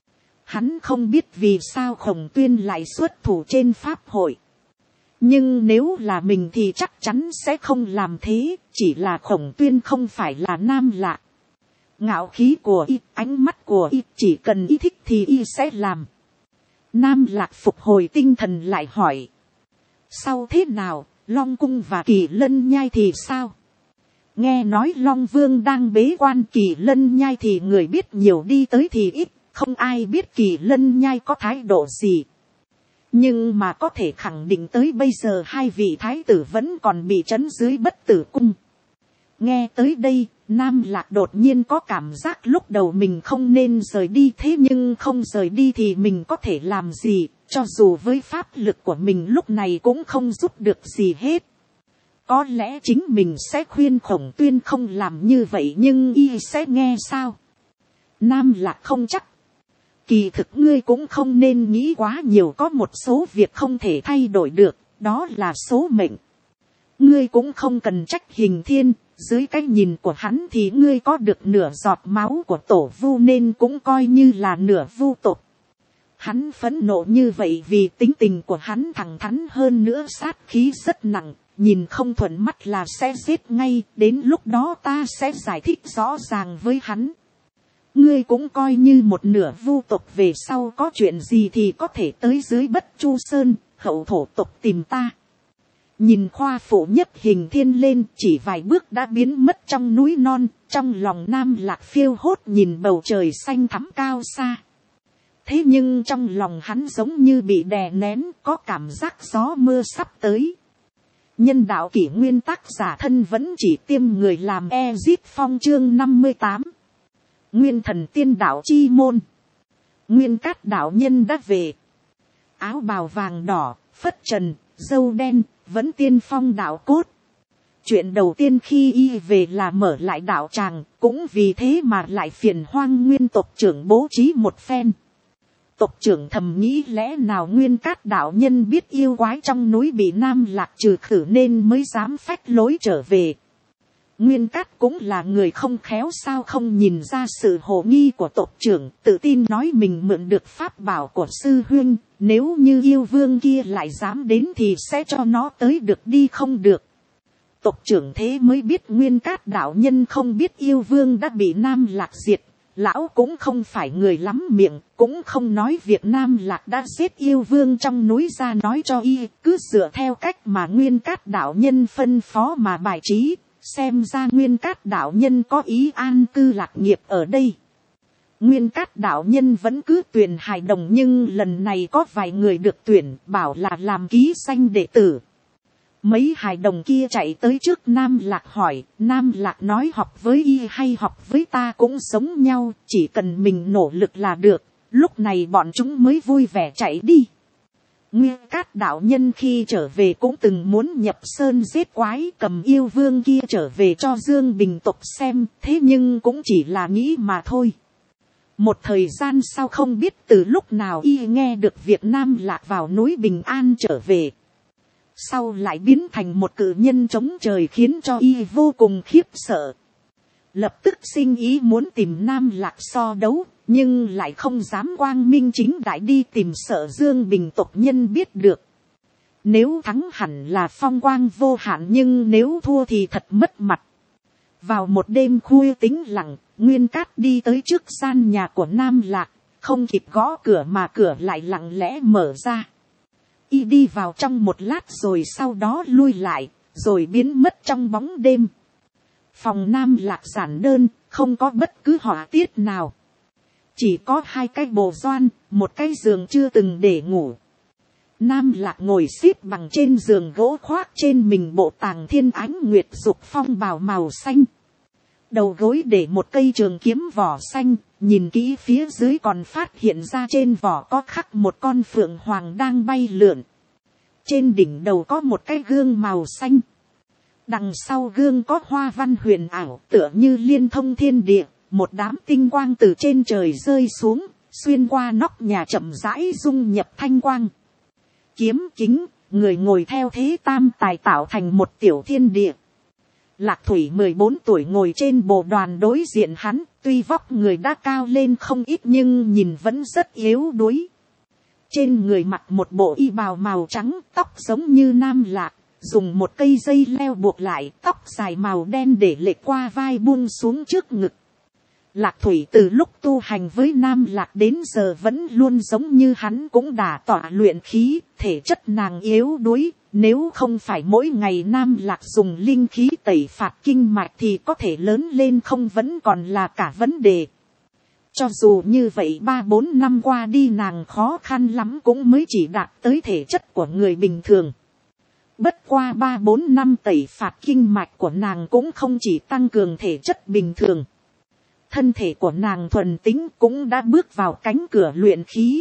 Hắn không biết vì sao Khổng Tuyên lại xuất thủ trên pháp hội. Nhưng nếu là mình thì chắc chắn sẽ không làm thế. Chỉ là Khổng Tuyên không phải là Nam Lạc. Ngạo khí của y, ánh mắt của y, chỉ cần y thích thì y sẽ làm. Nam Lạc phục hồi tinh thần lại hỏi. Sau thế nào, Long Cung và Kỳ Lân Nhai thì sao? Nghe nói Long Vương đang bế quan, Kỳ Lân Nhai thì người biết nhiều đi tới thì ít, không ai biết Kỳ Lân Nhai có thái độ gì. Nhưng mà có thể khẳng định tới bây giờ hai vị thái tử vẫn còn bị trấn dưới Bất Tử Cung. Nghe tới đây, Nam Lạc đột nhiên có cảm giác lúc đầu mình không nên rời đi, thế nhưng không rời đi thì mình có thể làm gì, cho dù với pháp lực của mình lúc này cũng không giúp được gì hết. Có lẽ chính mình sẽ khuyên Khổng Tuyên không làm như vậy, nhưng y sẽ nghe sao? Nam Lạc không chắc. Kỳ thực ngươi cũng không nên nghĩ quá nhiều, có một số việc không thể thay đổi được, đó là số mệnh. Ngươi cũng không cần trách Hình Thiên, dưới cái nhìn của hắn thì ngươi có được nửa giọt máu của tổ vu nên cũng coi như là nửa vu tộc. Hắn phẫn nộ như vậy vì tính tình của hắn thẳng thắn, hơn nữa sát khí rất nặng. Nhìn không thuận mắt là sẽ giết ngay, đến lúc đó ta sẽ giải thích rõ ràng với hắn. Ngươi cũng coi như một nửa vu tộc, về sau có chuyện gì thì có thể tới dưới Bất Chu Sơn, hậu thổ tộc tìm ta. Nhìn khoa phụ nhất Hình Thiên lên, chỉ vài bước đã biến mất trong núi non, trong lòng Nam Lạc phiêu hốt nhìn bầu trời xanh thẳm cao xa. Thế nhưng trong lòng hắn giống như bị đè nén, có cảm giác gió mưa sắp tới. Nhân đạo kỷ nguyên, tác giả thân vẫn chỉ tiêm người làm Ezit Phong chương 58. Nguyên thần tiên đạo chi môn. Nguyên Cát đạo nhân đã về. Áo bào vàng đỏ, phất trần, râu đen, vẫn tiên phong đạo cốt. Chuyện đầu tiên khi y về là mở lại đạo tràng, cũng vì thế mà lại phiền Hoang Nguyên tộc trưởng bố trí một phen. Tộc trưởng thầm nghĩ lẽ nào Nguyên Cát đạo nhân biết yêu quái trong núi bị Nam Lạc trừ khử nên mới dám phách lối trở về. Nguyên Cát cũng là người không khéo sao không nhìn ra sự hồ nghi của tộc trưởng, tự tin nói mình mượn được pháp bảo của sư huynh, nếu như yêu vương kia lại dám đến thì sẽ cho nó tới được đi không được. Tộc trưởng thế mới biết Nguyên Cát đạo nhân không biết yêu vương đã bị Nam Lạc diệt. Lão cũng không phải người lắm miệng, cũng không nói việc Nam Lạc đã giết yêu vương trong núi ra nói cho y, cứ dựa theo cách mà Nguyên Cát đạo nhân phân phó mà bài trí, xem ra Nguyên Cát đạo nhân có ý an cư lạc nghiệp ở đây. Nguyên Cát đạo nhân vẫn cứ tuyển hài đồng, nhưng lần này có vài người được tuyển bảo là làm ký danh đệ tử. Mấy hài đồng kia chạy tới trước Nam Lạc hỏi, Nam Lạc nói học với y hay học với ta cũng giống nhau, chỉ cần mình nỗ lực là được. Lúc này bọn chúng mới vui vẻ chạy đi. Nguyên Cát đạo nhân khi trở về cũng từng muốn nhập sơn giết quái, cầm yêu vương kia trở về cho Dương Bình tộc xem, thế nhưng cũng chỉ là nghĩ mà thôi. Một thời gian sau không biết từ lúc nào y nghe được việc Nam Lạc vào núi Bình An trở về. Sau lại biến thành một cự nhân chống trời khiến cho y vô cùng khiếp sợ. Lập tức sinh ý muốn tìm Nam Lạc so đấu, nhưng lại không dám quang minh chính đại đi tìm, sợ Dương Bình tộc nhân biết được. Nếu thắng hẳn là phong quang vô hạn, nhưng nếu thua thì thật mất mặt. Vào một đêm khuya tĩnh lặng, Nguyên Cát đi tới trước gian nhà của Nam Lạc, không kịp gõ cửa mà cửa lại lặng lẽ mở ra. Y đi vào trong một lát rồi sau đó lui lại, rồi biến mất trong bóng đêm. Phòng Nam Lạc giản đơn, không có bất cứ họa tiết nào. Chỉ có 2 cái bồ doan, một cái giường chưa từng để ngủ. Nam Lạc ngồi xếp bằng trên giường gỗ, khoác trên mình bộ Tàng Thiên Ánh Nguyệt Dục Phong bào màu xanh. Đầu gối để một cây trường kiếm vỏ xanh, nhìn kỹ phía dưới còn phát hiện ra trên vỏ có khắc một con phượng hoàng đang bay lượn. Trên đỉnh đầu có một cái gương màu xanh. Đằng sau gương có hoa văn huyền ảo tựa như liên thông thiên địa, một đám tinh quang từ trên trời rơi xuống, xuyên qua nóc nhà chậm rãi dung nhập thanh quang. Kiếm kính, người ngồi theo thế tam tài tạo thành một tiểu thiên địa. Lạc Thủy 14 tuổi ngồi trên bồ đoàn đối diện hắn, tuy vóc người đã cao lên không ít nhưng nhìn vẫn rất yếu đuối. Trên người mặc một bộ y bào màu trắng, tóc giống như Nam Lạc, dùng một cây dây leo buộc lại, tóc dài màu đen để lệch qua vai buông xuống trước ngực. Lạc Thủy từ lúc tu hành với Nam Lạc đến giờ vẫn luôn giống như hắn, cũng đã tỏa luyện khí, thể chất nàng yếu đuối. Nếu không phải mỗi ngày Nam Lạc dùng linh khí tẩy phạt kinh mạch thì có thể lớn lên không vẫn còn là cả vấn đề. Cho dù như vậy 3-4 năm qua đi nàng khó khăn lắm cũng mới chỉ đạt tới thể chất của người bình thường. Bất qua 3-4 năm tẩy phạt kinh mạch của nàng cũng không chỉ tăng cường thể chất bình thường. Thân thể của nàng thuần tính cũng đã bước vào cánh cửa luyện khí.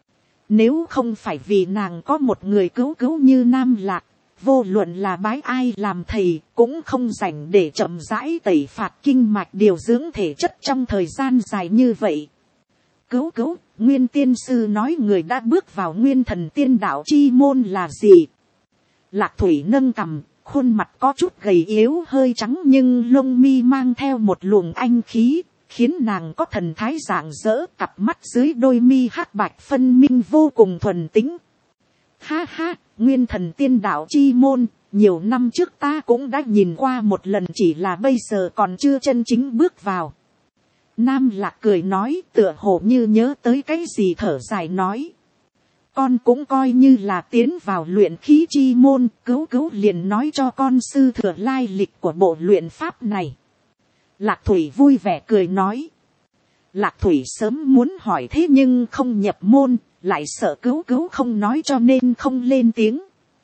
Nếu không phải vì nàng có một người cứu như Nam Lạc, vô luận là bái ai làm thầy cũng không rảnh để chậm rãi tẩy phạt kinh mạch điều dưỡng thể chất trong thời gian dài như vậy. Cứu, Nguyên tiên sư nói người đã bước vào Nguyên Thần Tiên Đạo chi môn là gì? Lạc Thủy nâng cằm, khuôn mặt có chút gầy yếu hơi trắng nhưng lông mi mang theo một luồng anh khí, khiến nàng có thần thái rạng rỡ, cặp mắt dưới đôi mi hắc bạch phân minh vô cùng thuần tính. Ha ha, Nguyên Thần Tiên Đạo chi môn, nhiều năm trước ta cũng đã nhìn qua một lần, chỉ là bây giờ còn chưa chân chính bước vào. Nam Lạc cười nói, tựa hồ như nhớ tới cái gì thở dài nói. Con cũng coi như là tiến vào luyện khí chi môn, cứu liền nói cho con sư thừa lai lịch của bộ luyện pháp này. Lạc Thủy vui vẻ cười nói. Lạc Thủy sớm muốn hỏi thế nhưng không nhập môn, lại sợ cứu không nói cho nên không lên tiếng.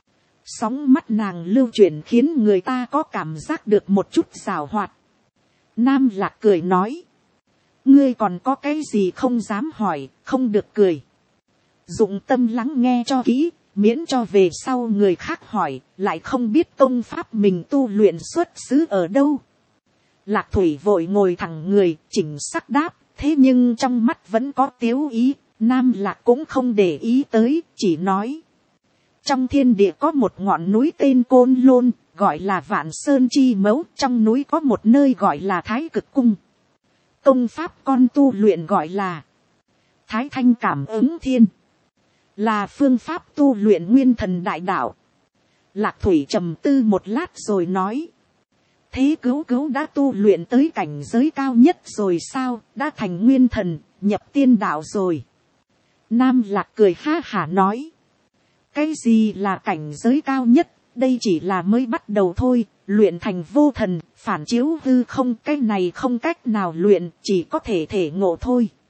Sóng mắt nàng lưu chuyển khiến người ta có cảm giác được một chút giảo hoạt. Nam Lạc cười nói. Ngươi còn có cái gì không dám hỏi, không được cười. Dụng tâm lắng nghe cho kỹ, miễn cho về sau người khác hỏi, lại không biết tông pháp mình tu luyện xuất xứ ở đâu. Lạc Thủy vội ngồi thẳng người, chỉnh sắc đáp, thế nhưng trong mắt vẫn có tiếu ý, Nam Lạc cũng không để ý tới, chỉ nói. Trong thiên địa có một ngọn núi tên Côn Lôn, gọi là Vạn Sơn Chi Mẫu, trong núi có một nơi gọi là Thái Cực Cung. Công pháp con tu luyện gọi là Thái Thanh Cảm Ứng Thiên, là phương pháp tu luyện Nguyên Thần Đại Đạo. Lạc Thủy trầm tư một lát rồi nói. Thế cứu đã tu luyện tới cảnh giới cao nhất rồi sao, đã thành Nguyên Thần, nhập tiên đạo rồi. Nam Lạc cười ha hả nói. Cái gì là cảnh giới cao nhất, đây chỉ là mới bắt đầu thôi, luyện thành vô thần, phản chiếu hư không, cái này không cách nào luyện, chỉ có thể ngộ thôi.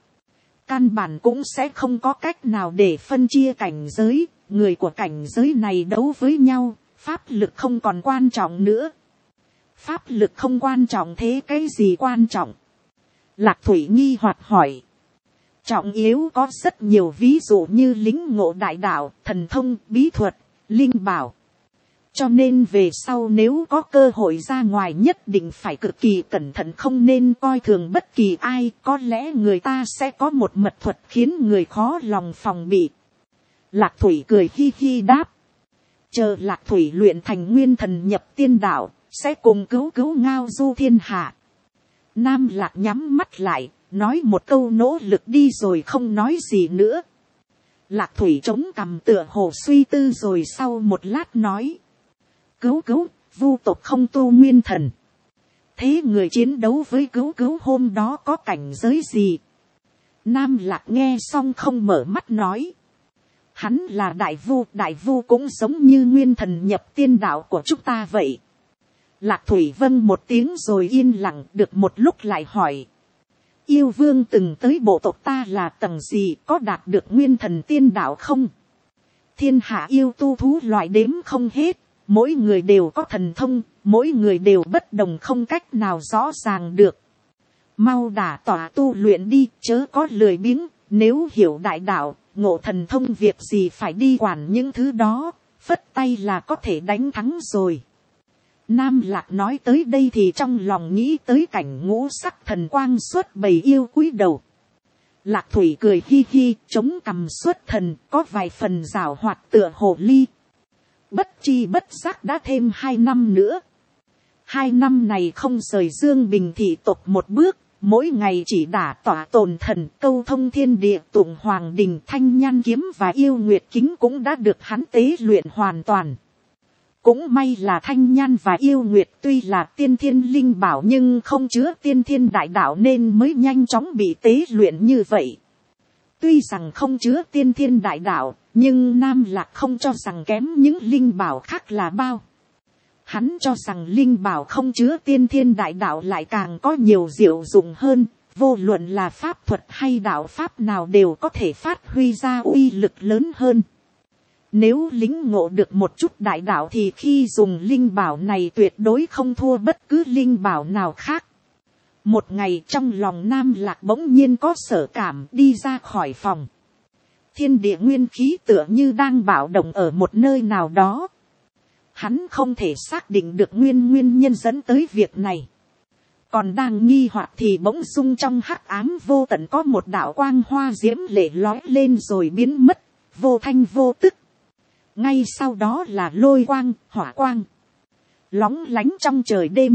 căn bản cũng sẽ không có cách nào để phân chia cảnh giới, người của cảnh giới này đấu với nhau, pháp lực không còn quan trọng nữa. Pháp lực không quan trọng thế cái gì quan trọng? Lạc Thủy nghi hoặc hỏi. Trọng yếu có rất nhiều ví dụ như lĩnh ngộ đại đạo, thần thông, bí thuật, linh bảo. Cho nên về sau nếu có cơ hội ra ngoài nhất định phải cực kỳ cẩn thận, không nên coi thường bất kỳ ai, có lẽ người ta sẽ có một mật thuật khiến người khó lòng phòng bị. Lạc Thủy cười hi hi đáp. Chờ Lạc Thủy luyện thành nguyên thần nhập tiên đạo, sẽ cùng cứu ngao du thiên hạ. Nam Lạc nhắm mắt lại, nói một câu nỗ lực đi rồi không nói gì nữa. Lạc Thủy chống cằm tựa hồ suy tư rồi sau một lát nói. Cứu, vu tộc không tu nguyên thần. Thế người chiến đấu với cứu hôm đó có cảnh giới gì? Nam Lạc nghe xong không mở mắt nói. Hắn là đại vu cũng giống như nguyên thần nhập tiên đạo của chúng ta vậy. Lạc Thủy vâng một tiếng rồi yên lặng được một lúc lại hỏi. Yêu vương từng tới bộ tộc ta là tầng gì, có đạt được nguyên thần tiên đạo không? Thiên hạ yêu tu thú loại đếm không hết, mỗi người đều có thần thông, mỗi người đều bất đồng không cách nào rõ ràng được. Mau đả tỏa tu luyện đi, chớ có lười biếng, nếu hiểu đại đạo, ngộ thần thông việc gì phải đi quản những thứ đó, phất tay là có thể đánh thắng rồi. Nam Lạc nói tới đây thì trong lòng nghĩ tới cảnh ngũ sắc thần quang xuất bầy yêu cúi đầu. Lạc Thủy cười hi hi, chống cằm xuất thần, có vài phần giảo hoạt tựa hồ ly. Bất chi bất giác đã thêm 2 năm nữa. 2 năm này không rời Dương Bình thị tộc một bước, mỗi ngày chỉ đả tỏa tồn thần, câu thông thiên địa, tụng hoàng đình, thanh nhan kiếm và yêu nguyệt kính cũng đã được hắn tế luyện hoàn toàn. Cũng may là thanh nhan và yêu nguyệt tuy là tiên thiên linh bảo nhưng không chứa tiên thiên đại đạo nên mới nhanh chóng bị tế luyện như vậy. Tuy rằng không chứa tiên thiên đại đạo, nhưng Nam Lạc không cho rằng kém những linh bảo khác là bao. Hắn cho rằng linh bảo không chứa tiên thiên đại đạo lại càng có nhiều diệu dụng hơn, vô luận là pháp thuật hay đạo pháp nào đều có thể phát huy ra uy lực lớn hơn. Nếu lĩnh ngộ được một chút đại đạo thì khi dùng linh bảo này tuyệt đối không thua bất cứ linh bảo nào khác. Một ngày trong lòng Nam Lạc bỗng nhiên có sở cảm đi ra khỏi phòng. Thiên địa nguyên khí tựa như đang bạo động ở một nơi nào đó. Hắn không thể xác định được nguyên nhân dẫn tới việc này. Còn đang nghi hoặc thì bỗng dưng trong hắc ám vô tận có một đạo quang hoa diễm lệ lói lên rồi biến mất, vô thanh vô tức. Ngay sau đó là lôi quang, hỏa quang, lóng lánh trong trời đêm.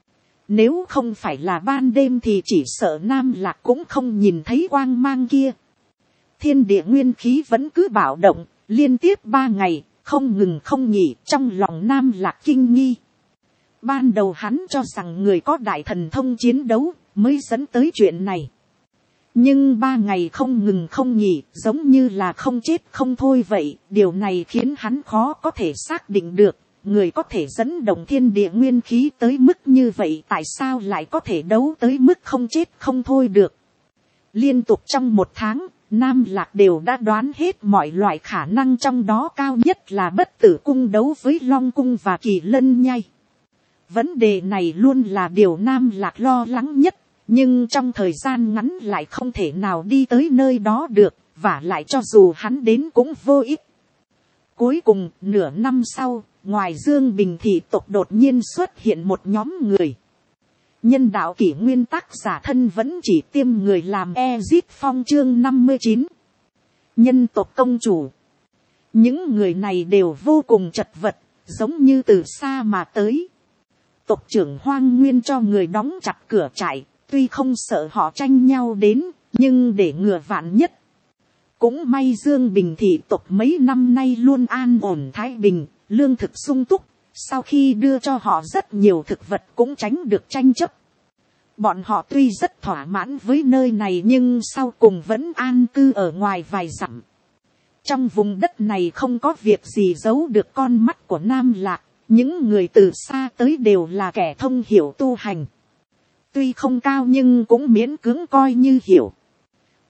Nếu không phải là ban đêm thì chỉ sợ Nam Lạc cũng không nhìn thấy quang mang kia. Thiên địa nguyên khí vẫn cứ bạo động, liên tiếp 3 ngày, không ngừng không nghỉ, trong lòng Nam Lạc kinh nghi. Ban đầu hắn cho rằng người có đại thần thông chiến đấu mới dẫn tới chuyện này. Nhưng 3 ngày không ngừng không nghỉ, giống như là không chết không thôi vậy, điều này khiến hắn khó có thể xác định được, người có thể dẫn động thiên địa nguyên khí tới mức như vậy tại sao lại có thể đấu tới mức không chết không thôi được. Liên tục trong 1 tháng, Nam Lạc đều đã đoán hết mọi loại khả năng, trong đó cao nhất là bất tử cung đấu với Long cung và Kỳ Lân nhai. Vấn đề này luôn là điều Nam Lạc lo lắng nhất. Nhưng trong thời gian ngắn lại không thể nào đi tới nơi đó được, và lại cho dù hắn đến cũng vô ích. Cuối cùng, nửa năm sau, ngoài Dương Bình thị tộc đột nhiên xuất hiện một nhóm người. Nhân đạo kỷ nguyên tác giả thân vẫn chỉ tiêm người làm Ezit Phong chương 59. Nhân tộc công chủ. Những người này đều vô cùng chật vật, giống như từ xa mà tới. Tộc trưởng Hoang Nguyên cho người đóng chặt cửa trại. Tuy không sợ họ tranh nhau đến, nhưng để ngừa vạn nhất. Cũng may Dương Bình thị tộc mấy năm nay luôn an ổn thái bình, lương thực sung túc. Sau khi đưa cho họ rất nhiều thực vật cũng tránh được tranh chấp. Bọn họ tuy rất thỏa mãn với nơi này nhưng sau cùng vẫn an cư ở ngoài vài dặm. Trong vùng đất này không có việc gì giấu được con mắt của Nam Lạc. Những người từ xa tới đều là kẻ thông hiểu tu hành. Tuy không cao nhưng cũng miễn cưỡng coi như hiểu.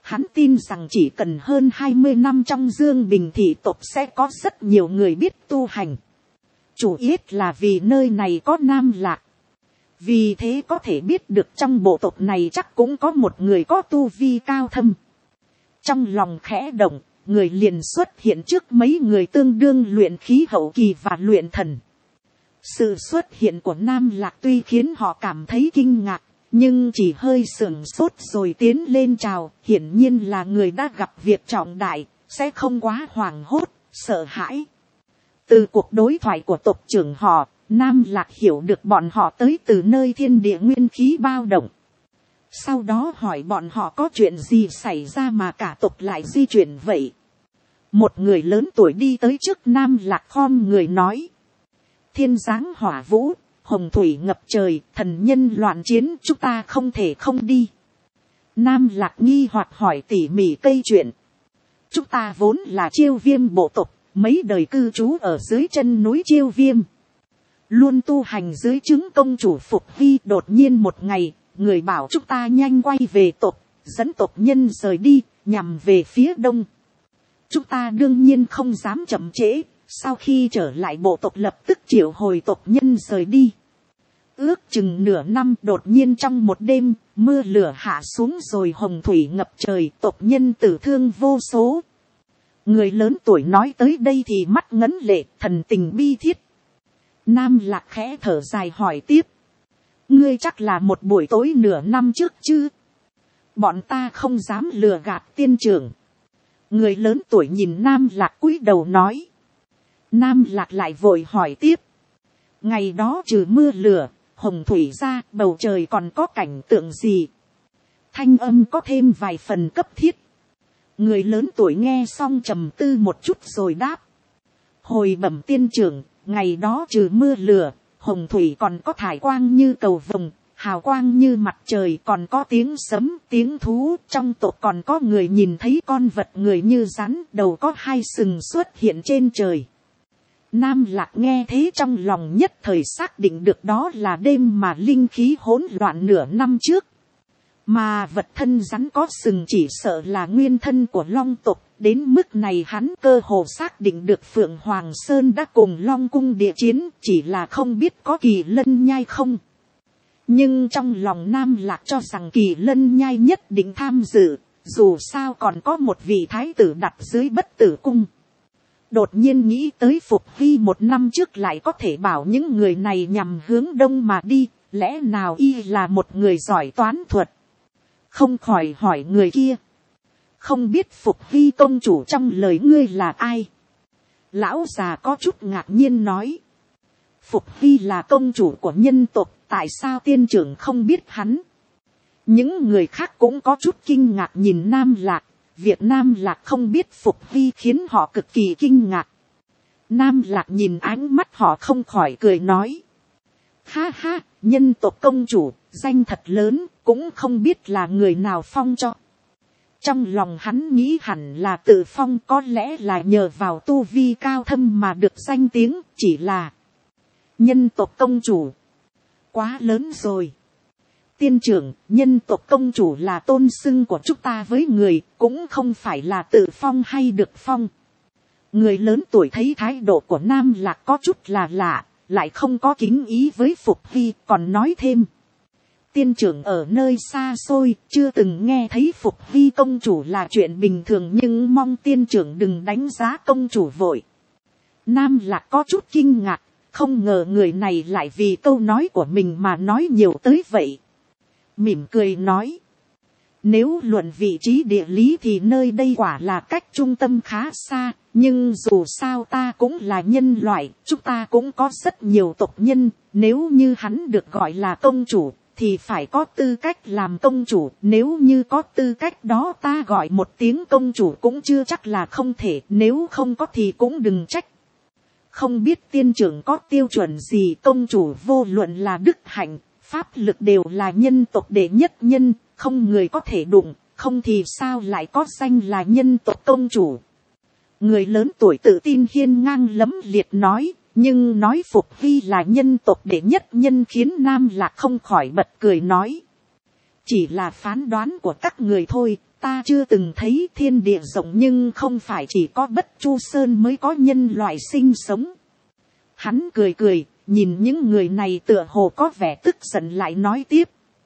Hắn tin rằng chỉ cần hơn 20 năm trong Dương Bình thị tộc sẽ có rất nhiều người biết tu hành. Chủ yếu là vì nơi này có Nam Lạc. Vì thế có thể biết được trong bộ tộc này chắc cũng có một người có tu vi cao thâm. Trong lòng khẽ động, người liền xuất hiện trước mấy người tương đương luyện khí hậu kỳ và luyện thần. Sự xuất hiện của Nam Lạc tuy khiến họ cảm thấy kinh ngạc, nhưng chỉ hơi sửng sốt rồi tiến lên chào. Hiển nhiên là người đã gặp việc trọng đại, sẽ không quá hoảng hốt, sợ hãi. Từ cuộc đối thoại của tộc trưởng họ, Nam Lạc hiểu được bọn họ tới từ nơi thiên địa nguyên khí bao động. Sau đó hỏi bọn họ có chuyện gì xảy ra mà cả tộc lại di chuyển vậy. Một người lớn tuổi đi tới trước Nam Lạc khom người nói. Thiên giáng hỏa vũ, hồng thủy ngập trời, thần nhân loạn chiến, chúng ta không thể không đi. Nam Lạc nghi hoặc hỏi tỉ mỉ cây chuyện. Chúng ta vốn là Chiêu Viêm bộ tộc, mấy đời cư trú ở dưới chân núi Chiêu Viêm. Luôn tu hành dưới trướng công chủ Phục Hy. Đột nhiên một ngày, người bảo chúng ta nhanh quay về tộc, dẫn tộc nhân rời đi, nhằm về phía đông. Chúng ta đương nhiên không dám chậm trễ, sau khi trở lại bộ tộc lập tức triệu hồi tộc nhân rời đi. Ước chừng nửa năm, đột nhiên trong một đêm, mưa lửa hạ xuống rồi hồng thủy ngập trời, tộc nhân tử thương vô số. Người lớn tuổi nói tới đây thì mắt ngấn lệ, thần tình bi thiết. Nam Lạc khẽ thở dài hỏi tiếp. Ngươi chắc là một buổi tối nửa năm trước chứ? Bọn ta không dám lừa gạt tiên trưởng. Người lớn tuổi nhìn Nam Lạc cúi đầu nói. Nam Lạc lại vội hỏi tiếp. Ngày đó trừ mưa lửa, hồng thủy ra, bầu trời còn có cảnh tượng gì? Thanh âm có thêm vài phần cấp thiết. Người lớn tuổi nghe xong trầm tư một chút rồi đáp. Hồi bẩm tiên trưởng, ngày đó trừ mưa lửa, hồng thủy còn có thải quang như cầu vồng, hào quang như mặt trời, còn có tiếng sấm, tiếng thú. Trong tộc còn có người nhìn thấy con vật người như rắn, đầu có hai sừng xuất hiện trên trời. Nam Lạc nghe thế trong lòng nhất thời xác định được đó là đêm mà linh khí hỗn loạn nửa năm trước. Mà vật thân rắn có sừng chỉ sợ là nguyên thân của Long tộc. Đến mức này hắn cơ hồ xác định được Phượng Hoàng Sơn đã cùng Long cung địa chiến, chỉ là không biết có Kỳ Lân Nhai không. Nhưng trong lòng Nam Lạc cho rằng Kỳ Lân Nhai nhất định tham dự, dù sao còn có một vị thái tử đặt dưới Bất Tử cung. Đột nhiên nghĩ tới Phục Hy một năm trước lại có thể bảo những người này nhằm hướng đông mà đi, lẽ nào y là một người giỏi toán thuật. Không khỏi hỏi người kia. Không biết Phục Hy công chủ trong lời ngươi là ai? Lão già có chút ngạc nhiên nói. Phục Hy là công chủ của nhân tộc, tại sao tiên trưởng không biết hắn? Những người khác cũng có chút kinh ngạc nhìn Nam Lạc. Việc Nam Lạc không biết Phục Hy khiến họ cực kỳ kinh ngạc. Nam Lạc nhìn ánh mắt họ không khỏi cười nói. Ha ha, nhân tộc công chủ, danh thật lớn, cũng không biết là người nào phong cho. Trong lòng hắn nghĩ hẳn là tự phong, có lẽ là nhờ vào tu vi cao thâm mà được danh tiếng, chỉ là nhân tộc công chủ. Quá lớn rồi. Tiên trưởng, nhân tộc công chủ là tôn xưng của chúng ta với người, cũng không phải là tự phong hay được phong. Người lớn tuổi thấy thái độ của Nam Lạc có chút là lạ, lại không có kính ý với Phục Hy, còn nói thêm. Tiên trưởng ở nơi xa xôi, chưa từng nghe thấy Phục Hy công chủ là chuyện bình thường, nhưng mong tiên trưởng đừng đánh giá công chủ vội. Nam Lạc có chút kinh ngạc, không ngờ người này lại vì câu nói của mình mà nói nhiều tới vậy. Mỉm cười nói. Nếu luận vị trí địa lý thì nơi đây quả là cách trung tâm khá xa, nhưng dù sao ta cũng là nhân loại, chúng ta cũng có rất nhiều tộc nhân, nếu như hắn được gọi là công chủ, thì phải có tư cách làm công chủ, nếu như có tư cách đó ta gọi một tiếng công chủ cũng chưa chắc là không thể, nếu không có thì cũng đừng trách. Không biết tiên trưởng có tiêu chuẩn gì, công chủ vô luận là đức hạnh, pháp lực đều là nhân tộc đệ nhất nhân, không người có thể đụng, không thì sao lại có danh là nhân tộc công chủ. Người lớn tuổi tự tin hiên ngang lẫm liệt nói, nhưng nói Phục Hy là nhân tộc đệ nhất nhân khiến Nam Lạc không khỏi bật cười nói. Chỉ là phán đoán của các người thôi, ta chưa từng thấy thiên địa rộng nhưng không phải chỉ có Bất Chu Sơn mới có nhân loại sinh sống. Hắn cười cười, nhìn những người này tựa hồ có vẻ tức giận lại nói tiếp.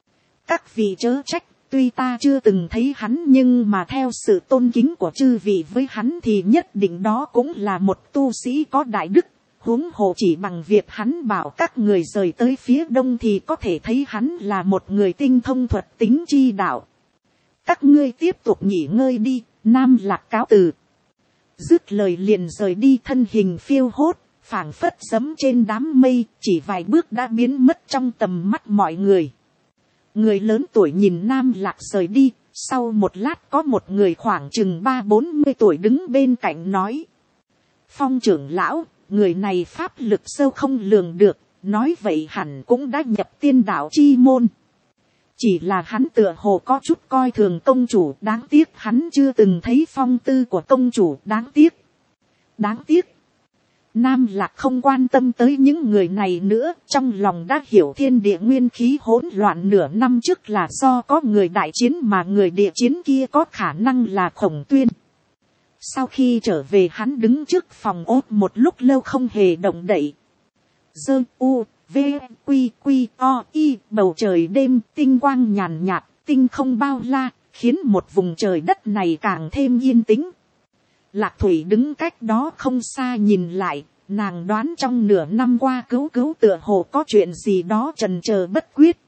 Các vị chớ trách, tuy ta chưa từng thấy hắn nhưng mà theo sự tôn kính của chư vị với hắn thì nhất định đó cũng là một tu sĩ có đại đức. Huống hồ chỉ bằng việc hắn bảo các người rời tới phía đông thì có thể thấy hắn là một người tinh thông thuật tính chi đạo. Các ngươi tiếp tục nghỉ ngơi đi, Nam Lạc cáo từ. Dứt lời liền rời đi, thân hình phiêu hốt, phảng phất giẫm trên đám mây, chỉ vài bước đã biến mất trong tầm mắt mọi người. Người lớn tuổi nhìn Nam Lạc rời đi, sau một lát có một người khoảng chừng 30-40 tuổi đứng bên cạnh nói. Phong trưởng lão, người này pháp lực sâu không lường được, nói vậy hẳn cũng đã nhập tiên đạo chi môn. Chỉ là hắn tựa hồ có chút coi thường công chủ, đáng tiếc hắn chưa từng thấy phong tư của công chủ, đáng tiếc. Đáng tiếc. Nam Lạc không quan tâm tới những người này nữa, trong lòng đã hiểu thiên địa nguyên khí hỗn loạn nửa năm trước là do có người đại chiến mà người địa chiến kia có khả năng là Khổng Tuyên. Sau khi trở về hắn đứng trước phòng ốt một lúc lâu không hề động đậy. Dơ u, v, quy quy o y, bầu trời đêm tinh quang nhàn nhạt, tinh không bao la, khiến một vùng trời đất này càng thêm yên tĩnh. Lạc Thủy đứng cách đó không xa nhìn lại, nàng đoán trong nửa năm qua cứu tựa hồ có chuyện gì đó trần chờ bất quyết.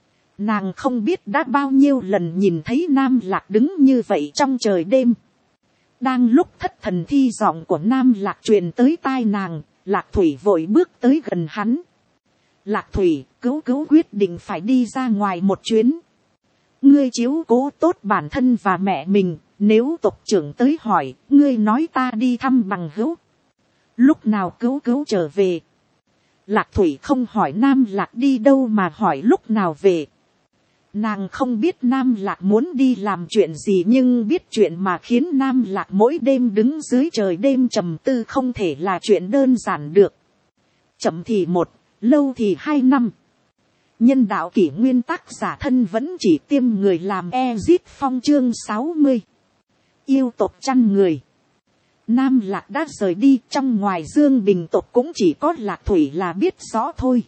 Nàng không biết đã bao nhiêu lần nhìn thấy Nam Lạc đứng như vậy trong trời đêm. Đang lúc thất thần thi giọng của Nam Lạc truyền tới tai nàng, Lạc Thủy vội bước tới gần hắn. Lạc Thủy, cứu quyết định phải đi ra ngoài một chuyến. Ngươi chiếu cố tốt bản thân và mẹ mình, nếu tộc trưởng tới hỏi, ngươi nói ta đi thăm bằng hữu. Lúc nào cứu trở về? Lạc Thủy không hỏi Nam Lạc đi đâu mà hỏi lúc nào về. Nàng không biết Nam Lạc muốn đi làm chuyện gì nhưng biết chuyện mà khiến Nam Lạc mỗi đêm đứng dưới trời đêm trầm tư không thể là chuyện đơn giản được. Chậm thì 1, lâu thì 2 năm. Nhân đạo kỷ nguyên tác giả thân vẫn chỉ tiêm người làm Ezit Phong chương 60. Yêu tộc chăn người. Nam Lạc đã rời đi, trong ngoài Dương Bình tộc cũng chỉ có Lạc Thủy là biết rõ thôi.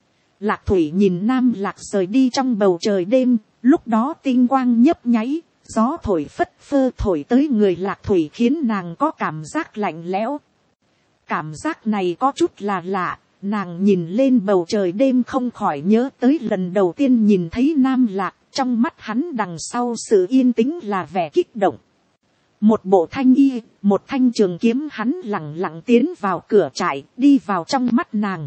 Lạc Thủy nhìn Nam Lạc rời đi trong bầu trời đêm, lúc đó tinh quang nhấp nháy, gió thổi phất phơ thổi tới người Lạc Thủy khiến nàng có cảm giác lạnh lẽo. Cảm giác này có chút là lạ, nàng nhìn lên bầu trời đêm không khỏi nhớ tới lần đầu tiên nhìn thấy Nam Lạc, trong mắt hắn đằng sau sự yên tĩnh là vẻ kích động. Một bộ thanh y, một thanh trường kiếm hắn lẳng lặng tiến vào cửa trại, đi vào trong mắt nàng.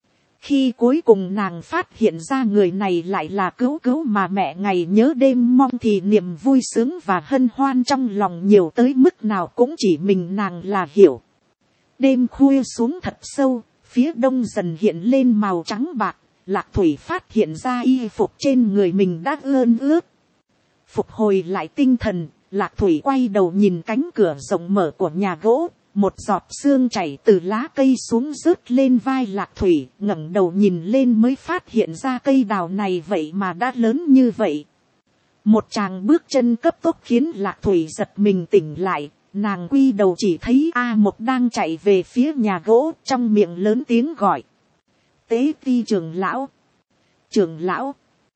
Khi cuối cùng nàng phát hiện ra người này lại là cứu mà mẹ ngày nhớ đêm mong thì niềm vui sướng và hân hoan trong lòng nhiều tới mức nào cũng chỉ mình nàng là hiểu. Đêm khuya xuống thật sâu, phía đông dần hiện lên màu trắng bạc, Lạc Thủy phát hiện ra y phục trên người mình đã ươn ướt. Phục hồi lại tinh thần, Lạc Thủy quay đầu nhìn cánh cửa rộng mở của nhà gỗ, một giọt sương chảy từ lá cây xuống rớt lên vai Lạc Thủy, ngẩng đầu nhìn lên mới phát hiện ra cây đào này vậy mà đã lớn như vậy. Một tràng bước chân cấp tốc khiến Lạc Thủy giật mình tỉnh lại, nàng quy đầu chỉ thấy A Mộc đang chạy về phía nhà gỗ, trong miệng lớn tiếng gọi. Tế ti trưởng lão. Trưởng lão.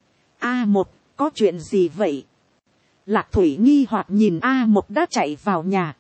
A Mộc, có chuyện gì vậy? Lạc Thủy nghi hoặc nhìn A Mộc đã chạy vào nhà.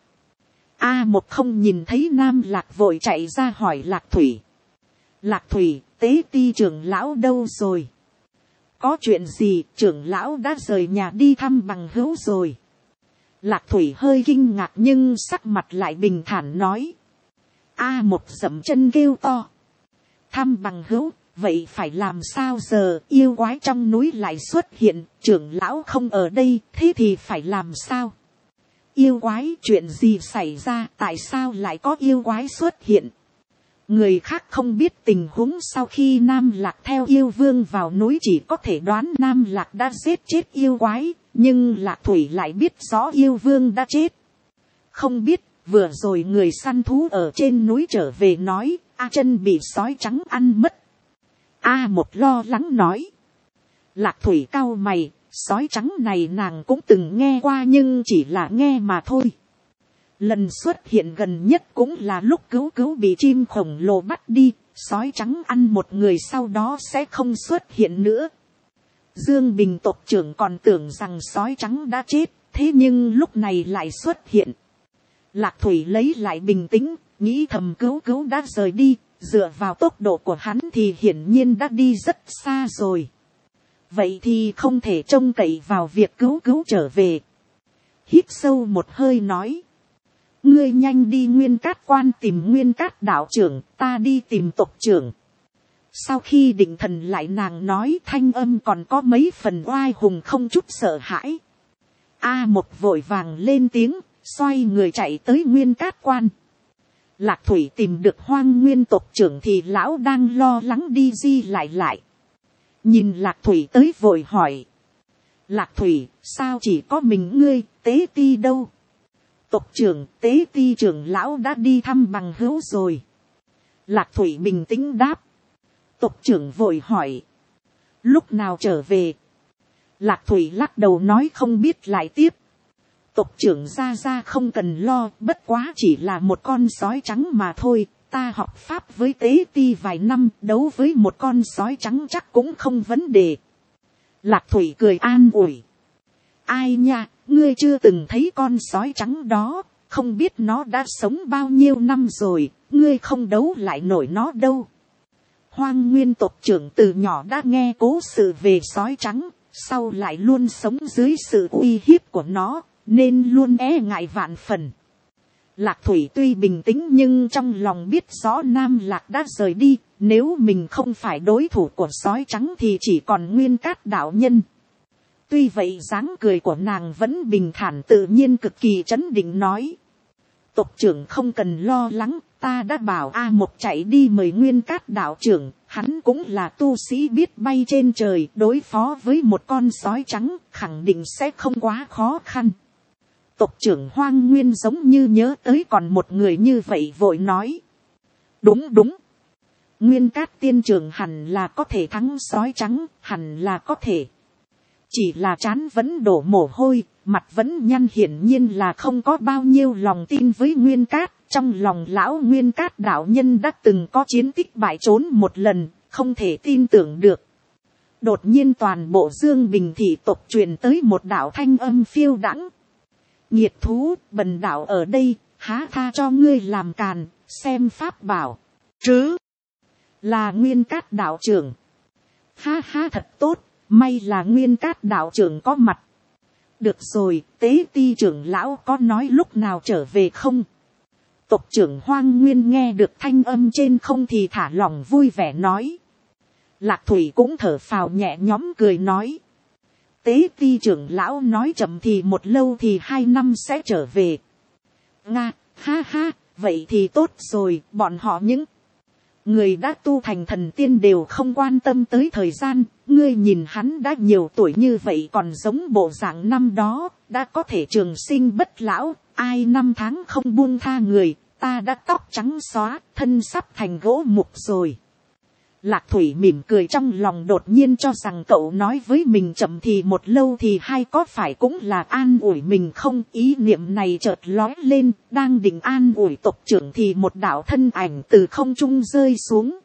A Mộc không nhìn thấy Nam Lạc vội chạy ra hỏi Lạc Thủy. Lạc Thủy, tế ti trưởng lão đâu rồi? Có chuyện gì, trưởng lão đã rời nhà đi thăm bằng hữu rồi. Lạc Thủy hơi kinh ngạc nhưng sắc mặt lại bình thản nói. A Mộc dậm chân kêu to. Thăm bằng hữu, vậy phải làm sao giờ, yêu quái trong núi lại xuất hiện, trưởng lão không ở đây, thế thì phải làm sao? Yêu quái, chuyện gì xảy ra, tại sao lại có yêu quái xuất hiện? Người khác không biết tình huống sau khi Nam Lạc theo yêu vương vào núi chỉ có thể đoán Nam Lạc đã giết chết yêu quái, nhưng Lạc Thủy lại biết rõ yêu vương đã chết. Không biết, vừa rồi người săn thú ở trên núi trở về nói, A Chân bị sói trắng ăn mất. A Một lo lắng nói. Lạc Thủy cau mày, Sói trắng này nàng cũng từng nghe qua nhưng chỉ là nghe mà thôi. Lần xuất hiện gần nhất cũng là lúc cứu bị chim khổng lồ bắt đi. Sói trắng ăn một người sau đó sẽ không xuất hiện nữa. Dương Bình tộc trưởng còn tưởng rằng sói trắng đã chết, thế nhưng lúc này lại xuất hiện. Lạc Thủy lấy lại bình tĩnh, nghĩ thầm cứu đã rời đi, dựa vào tốc độ của hắn thì hiển nhiên đã đi rất xa rồi. Vậy thì không thể trông cậy vào việc cứu trở về. Hít sâu một hơi nói. Ngươi nhanh đi Nguyên Cát Quan tìm Nguyên Cát đạo trưởng, ta đi tìm tộc trưởng. Sau khi định thần lại nàng nói thanh âm còn có mấy phần oai hùng không chút sợ hãi. Một vội vàng lên tiếng, xoay người chạy tới Nguyên Cát Quan. Lạc Thủy tìm được Hoang Nguyên tộc trưởng thì lão đang lo lắng đi lại. Nhìn Lạc Thủy tới vội hỏi. Lạc Thủy, sao chỉ có mình ngươi, Tế Ti đâu? Tộc trưởng, Tế Ti trưởng lão đã đi thăm bằng hữu rồi. Lạc Thủy bình tĩnh đáp. Tộc trưởng vội hỏi. Lúc nào trở về? Lạc Thủy lắc đầu nói không biết lại tiếp. Tộc trưởng ra không cần lo, bất quá chỉ là một con sói trắng mà thôi. Ta học pháp với Tế Ti vài năm, đấu với một con sói trắng chắc cũng không vấn đề. Lạc Thủy cười an ủi. Ai nha, ngươi chưa từng thấy con sói trắng đó, không biết nó đã sống bao nhiêu năm rồi, ngươi không đấu lại nổi nó đâu. Hoang Nguyên tộc trưởng từ nhỏ đã nghe cố sự về sói trắng, sau lại luôn sống dưới sự uy hiếp của nó, nên luôn e ngại vạn phần. Lạc Thủy tuy bình tĩnh nhưng trong lòng biết rõ Nam Lạc đã rời đi, nếu mình không phải đối thủ của sói trắng thì chỉ còn Nguyên Cát đạo nhân. Tuy vậy dáng cười của nàng vẫn bình thản tự nhiên cực kỳ trấn định nói. Tộc trưởng không cần lo lắng, ta đã bảo Một chạy đi mời Nguyên Cát đạo trưởng, hắn cũng là tu sĩ biết bay trên trời, đối phó với một con sói trắng, khẳng định sẽ không quá khó khăn. Tộc trưởng Hoang Nguyên giống như nhớ tới còn một người như vậy vội nói. Đúng. Nguyên Cát tiên trưởng hẳn là có thể thắng sói trắng, hẳn là có thể. Chỉ là trán vẫn đổ mồ hôi, mặt vẫn nhăn hiển nhiên là không có bao nhiêu lòng tin với Nguyên Cát. Trong lòng lão Nguyên Cát đạo nhân đã từng có chiến tích bại trốn một lần, không thể tin tưởng được. Đột nhiên toàn bộ Dương Bình thị tộc truyền tới một đạo thanh âm phiêu đãng. Nhiệt thú, bần đạo ở đây, há tha cho ngươi làm càn, xem pháp bảo. Trứ, là Nguyên Cát đạo trưởng. Ha thật tốt, may là Nguyên Cát đạo trưởng có mặt. Được rồi, Tế Ti trưởng lão có nói lúc nào trở về không? Tộc trưởng Hoang Nguyên nghe được thanh âm trên không thì thả lòng vui vẻ nói. Lạc Thủy cũng thở phào nhẹ nhõm cười nói. Tế Ti trưởng lão nói chậm thì một lâu thì 2 năm sẽ trở về. Nga, ha, vậy thì tốt rồi, bọn họ những người đã tu thành thần tiên đều không quan tâm tới thời gian, ngươi nhìn hắn đã nhiều tuổi như vậy còn giống bộ dạng năm đó, đã có thể trường sinh bất lão, ai năm tháng không buông tha người, ta đã tóc trắng xóa, thân sắp thành gỗ mục rồi. Lạc Thủy mỉm cười trong lòng đột nhiên cho rằng cậu nói với mình chậm thì một lâu thì 2 có phải cũng là an ủi mình không, ý niệm này chợt lói lên, đang định an ủi tộc trưởng thì một đạo thân ảnh từ không trung rơi xuống.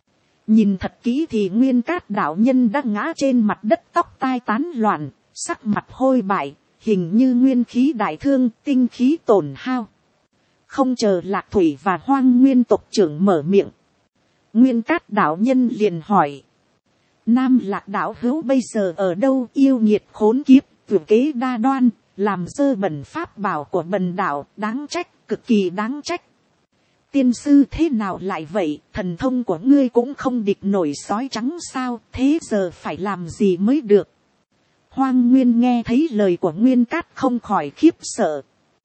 Nhìn thật kỹ thì Nguyên Cát đạo nhân đã ngã trên mặt đất tóc tai tán loạn, sắc mặt hôi bại, hình như nguyên khí đại thương, tinh khí tổn hao. Không chờ Lạc Thủy và Hoang Nguyên tộc trưởng mở miệng. Nguyên Cát đạo nhân liền hỏi. Nam Lạc đạo hữu bây giờ ở đâu, yêu nghiệt khốn kiếp, tuyệt kế đa đoan, làm dơ bẩn pháp bảo của bần đạo, đáng trách, cực kỳ đáng trách. Tiên sư thế nào lại vậy, thần thông của ngươi cũng không địch nổi sói trắng sao, thế giờ phải làm gì mới được. Hoang Nguyên nghe thấy lời của Nguyên Cát không khỏi khiếp sợ.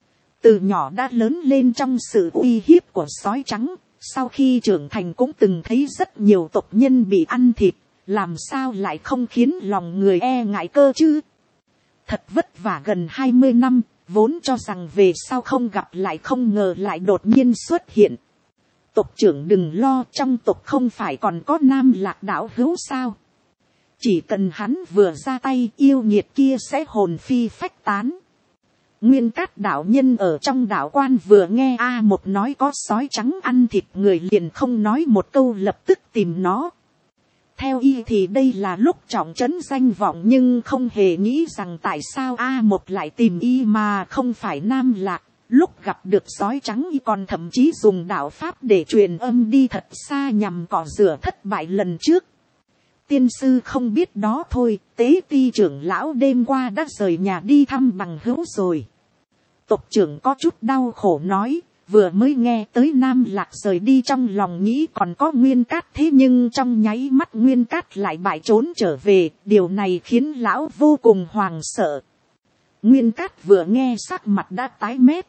Từ nhỏ đã lớn lên trong sự uy hiếp của sói trắng. Sau khi trưởng thành cũng từng thấy rất nhiều tộc nhân bị ăn thịt, làm sao lại không khiến lòng người e ngại cơ chứ. Thật vất vả gần 20 năm, vốn cho rằng về sau không gặp lại không ngờ lại đột nhiên xuất hiện. Tộc trưởng đừng lo, trong tộc không phải còn có Nam Lạc đạo hữu sao. Chỉ cần hắn vừa ra tay, yêu nghiệt kia sẽ hồn phi phách tán. Nguyên Cát đạo nhân ở trong đạo quan vừa nghe một nói có sói trắng ăn thịt người, liền không nói một câu lập tức tìm nó. Theo y thì đây là lúc trọng trấn danh vọng, nhưng không hề nghĩ rằng tại sao một lại tìm y mà không phải Nam Lạc. Lúc gặp được sói trắng y còn thậm chí dùng đạo pháp để truyền âm đi thật xa nhằm cọ rửa thất bại lần trước. Tiên sư không biết đó thôi, Tế Ti trưởng lão đêm qua đã rời nhà đi thăm bằng hữu rồi. Tộc trưởng có chút đau khổ nói, vừa mới nghe tới Nam Lạc rời đi trong lòng nghĩ còn có Nguyên Cát, thế nhưng trong nháy mắt Nguyên Cát lại bại trốn trở về, điều này khiến lão vô cùng hoàng sợ. Nguyên Cát vừa nghe sắc mặt đã tái mét.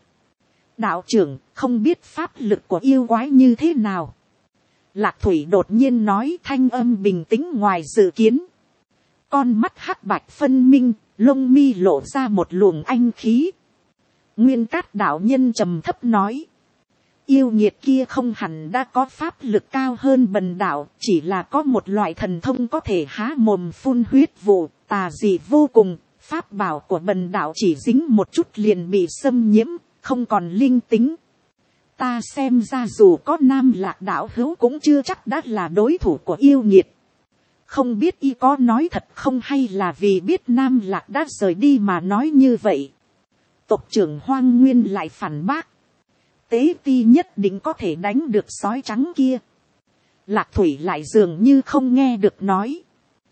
Đạo trưởng, không biết pháp lực của yêu quái như thế nào? Lạc Thủy đột nhiên nói, thanh âm bình tĩnh ngoài dự kiến. Con mắt hắc bạch phân minh, lông mi lộ ra một luồng anh khí. Nguyên Cát đạo nhân trầm thấp nói. Yêu nghiệt kia không hẳn đã có pháp lực cao hơn bần đạo, chỉ là có một loại thần thông có thể há mồm phun huyết vụ, tà dị vô cùng. Pháp bảo của bần đạo chỉ dính một chút liền bị xâm nhiễm, không còn linh tính. Ta xem ra dù có Nam Lạc đạo hữu cũng chưa chắc đã là đối thủ của yêu nghiệt. Không biết y có nói thật không, hay là vì biết Nam Lạc đã rời đi mà nói như vậy. Tộc trưởng Hoang Nguyên lại phản bác. Tế Ti nhất định có thể đánh được sói trắng kia. Lạc Thủy lại dường như không nghe được nói.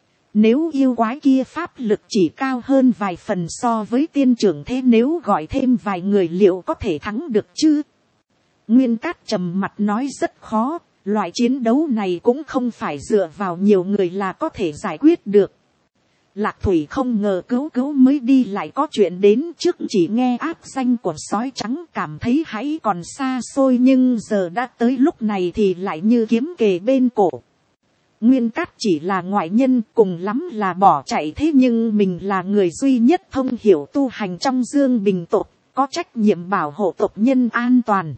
Nếu yêu quái kia pháp lực chỉ cao hơn vài phần so với tiên trưởng, thế nếu gọi thêm vài người liệu có thể thắng được chứ? Nguyên Cát trầm mặt nói rất khó, loại chiến đấu này cũng không phải dựa vào nhiều người là có thể giải quyết được. Lạc Thủy không ngờ cứu mới đi lại có chuyện đến, trước chỉ nghe áp danh của sói trắng cảm thấy hãy còn xa xôi, nhưng giờ đã tới lúc này thì lại như kiếm kề bên cổ. Nguyên Cát chỉ là ngoại nhân, cùng lắm là bỏ chạy, thế nhưng mình là người duy nhất thông hiểu tu hành trong Dương Bình tộc, có trách nhiệm bảo hộ tộc nhân an toàn.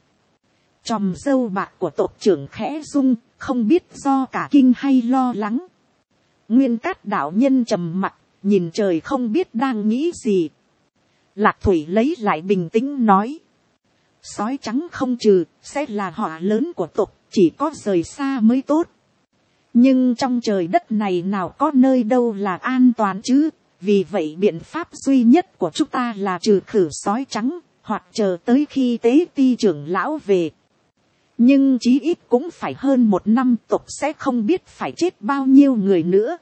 Chòm râu bạc của tộc trưởng khẽ rung, không biết do cả kinh hay lo lắng. Nguyên Cát đạo nhân trầm mặt, nhìn trời không biết đang nghĩ gì. Lạc Thủy lấy lại bình tĩnh nói. Sói trắng không trừ, sẽ là họa lớn của tộc, chỉ có rời xa mới tốt. Nhưng trong trời đất này nào có nơi đâu là an toàn chứ, vì vậy biện pháp duy nhất của chúng ta là trừ khử sói trắng, hoặc chờ tới khi Tế Ti trưởng lão về. Nhưng chí ít cũng phải hơn 1 năm, tộc sẽ không biết phải chết bao nhiêu người nữa.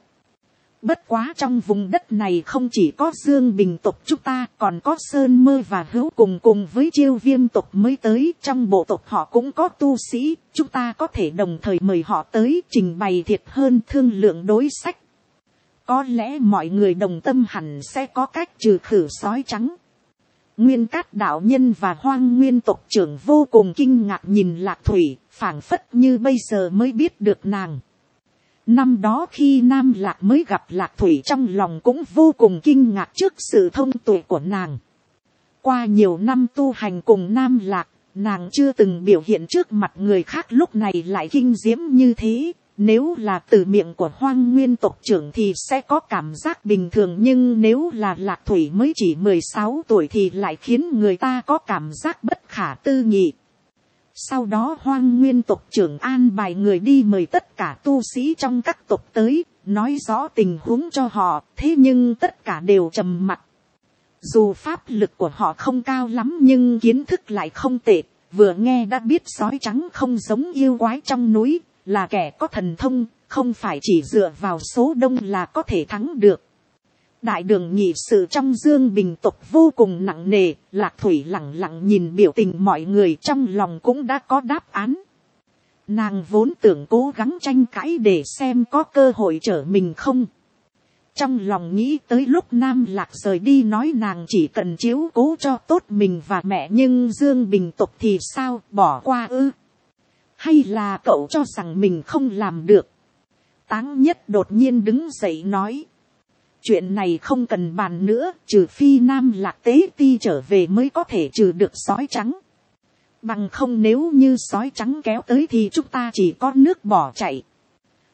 Bất quá trong vùng đất này không chỉ có Dương Bình tộc chúng ta, còn có Sơn Mơ và Hữu cùng với Chiêu Viêm tộc mới tới. Trong bộ tộc họ cũng có tu sĩ, chúng ta có thể đồng thời mời họ tới trình bày thiệt hơn, thương lượng đối sách. Có lẽ mọi người đồng tâm hẳn sẽ có cách trừ khử sói trắng. Nguyên Cát đạo nhân và Hoang Nguyên tộc trưởng vô cùng kinh ngạc nhìn Lạc Thủy, phảng phất như bây giờ mới biết được nàng. Năm đó khi Nam Lạc mới gặp Lạc Thủy, trong lòng cũng vô cùng kinh ngạc trước sự thông tuệ của nàng. Qua nhiều năm tu hành cùng Nam Lạc, nàng chưa từng biểu hiện trước mặt người khác lúc này lại kinh diễm như thế. Nếu là từ miệng của Hoang Nguyên tộc trưởng thì sẽ có cảm giác bình thường, nhưng nếu là Lạc Thủy mới chỉ 16 tuổi thì lại khiến người ta có cảm giác bất khả tư nghị. Sau đó Hoang Nguyên tộc trưởng an bài người đi mời tất cả tu sĩ trong các tộc tới, nói rõ tình huống cho họ, thế nhưng tất cả đều trầm mặc. Dù pháp lực của họ không cao lắm nhưng kiến thức lại không tệ, vừa nghe đã biết sói trắng không giống yêu quái trong núi, là kẻ có thần thông, không phải chỉ dựa vào số đông là có thể thắng được. Đại đường nghị sự trong Dương Bình tộc vô cùng nặng nề, Lạc Thủy lặng lặng nhìn biểu tình mọi người, trong lòng cũng đã có đáp án. Nàng vốn tưởng cố gắng tranh cãi để xem có cơ hội trở mình không. Trong lòng nghĩ tới lúc Nam Lạc rời đi nói nàng chỉ cần chiếu cố cho tốt mình và mẹ, nhưng Dương Bình tộc thì sao, bỏ qua ư? Hay là cậu cho rằng mình không làm được? Táng Nhất đột nhiên đứng dậy nói. Chuyện này không cần bàn nữa, trừ phi Nam Lạc Tế Ti trở về mới có thể trừ được sói trắng. Bằng không nếu như sói trắng kéo tới thì chúng ta chỉ có nước bỏ chạy.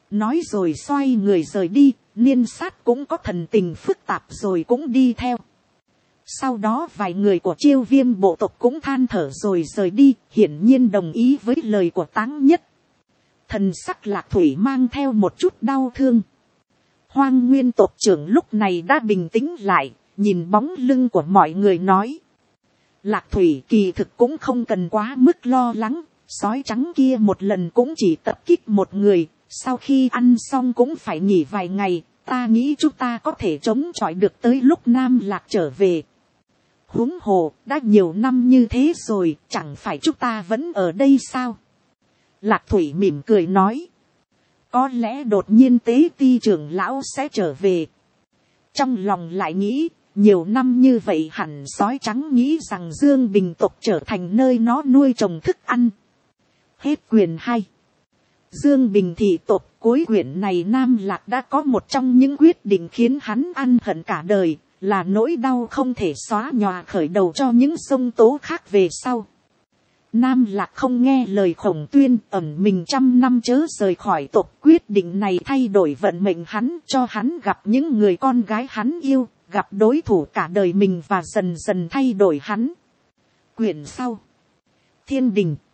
nói rồi xoay người rời đi. Niên sát cũng có thần tình phức tạp rồi cũng đi theo. Sau đó vài người của Chiêu Viêm bộ tộc cũng than thở rồi rời đi, hiển nhiên đồng ý với lời của Táng Nhất. Thần sắc Lạc Thủy mang theo một chút đau thương. Hoang Nguyên tộc trưởng lúc này đã bình tĩnh lại, nhìn bóng lưng của mọi người nói. Lạc Thủy kỳ thực cũng không cần quá mức lo lắng, sói trắng kia một lần cũng chỉ tập kích một người, sau khi ăn xong cũng phải nghỉ vài ngày, ta nghĩ chúng ta có thể chống chọi được tới lúc Nam Lạc trở về. Huống hồ, đã nhiều năm như thế rồi, chẳng phải chúng ta vẫn ở đây sao? Lạc Thủy mỉm cười nói. Có lẽ đột nhiên Tế Ti trưởng lão sẽ trở về. Trong lòng lại nghĩ, nhiều năm như vậy hẳn sói trắng nghĩ rằng Dương Bình tộc trở thành nơi nó nuôi trồng thức ăn. Hết quyền 2. Dương Bình thị tộc. Cuối quyển này Nam Lạc đã có một trong những quyết định khiến hắn ăn hận cả đời, là nỗi đau không thể xóa nhòa khởi đầu cho những sông tố khác về sau. Nam Lạc không nghe lời Khổng Tuyên, ẩn mình 100 năm chớ rời khỏi tộc. Quyết định này thay đổi vận mệnh hắn, cho hắn gặp những người con gái hắn yêu, gặp đối thủ cả đời mình và dần dần thay đổi hắn. Quyển sau. Thiên Đình.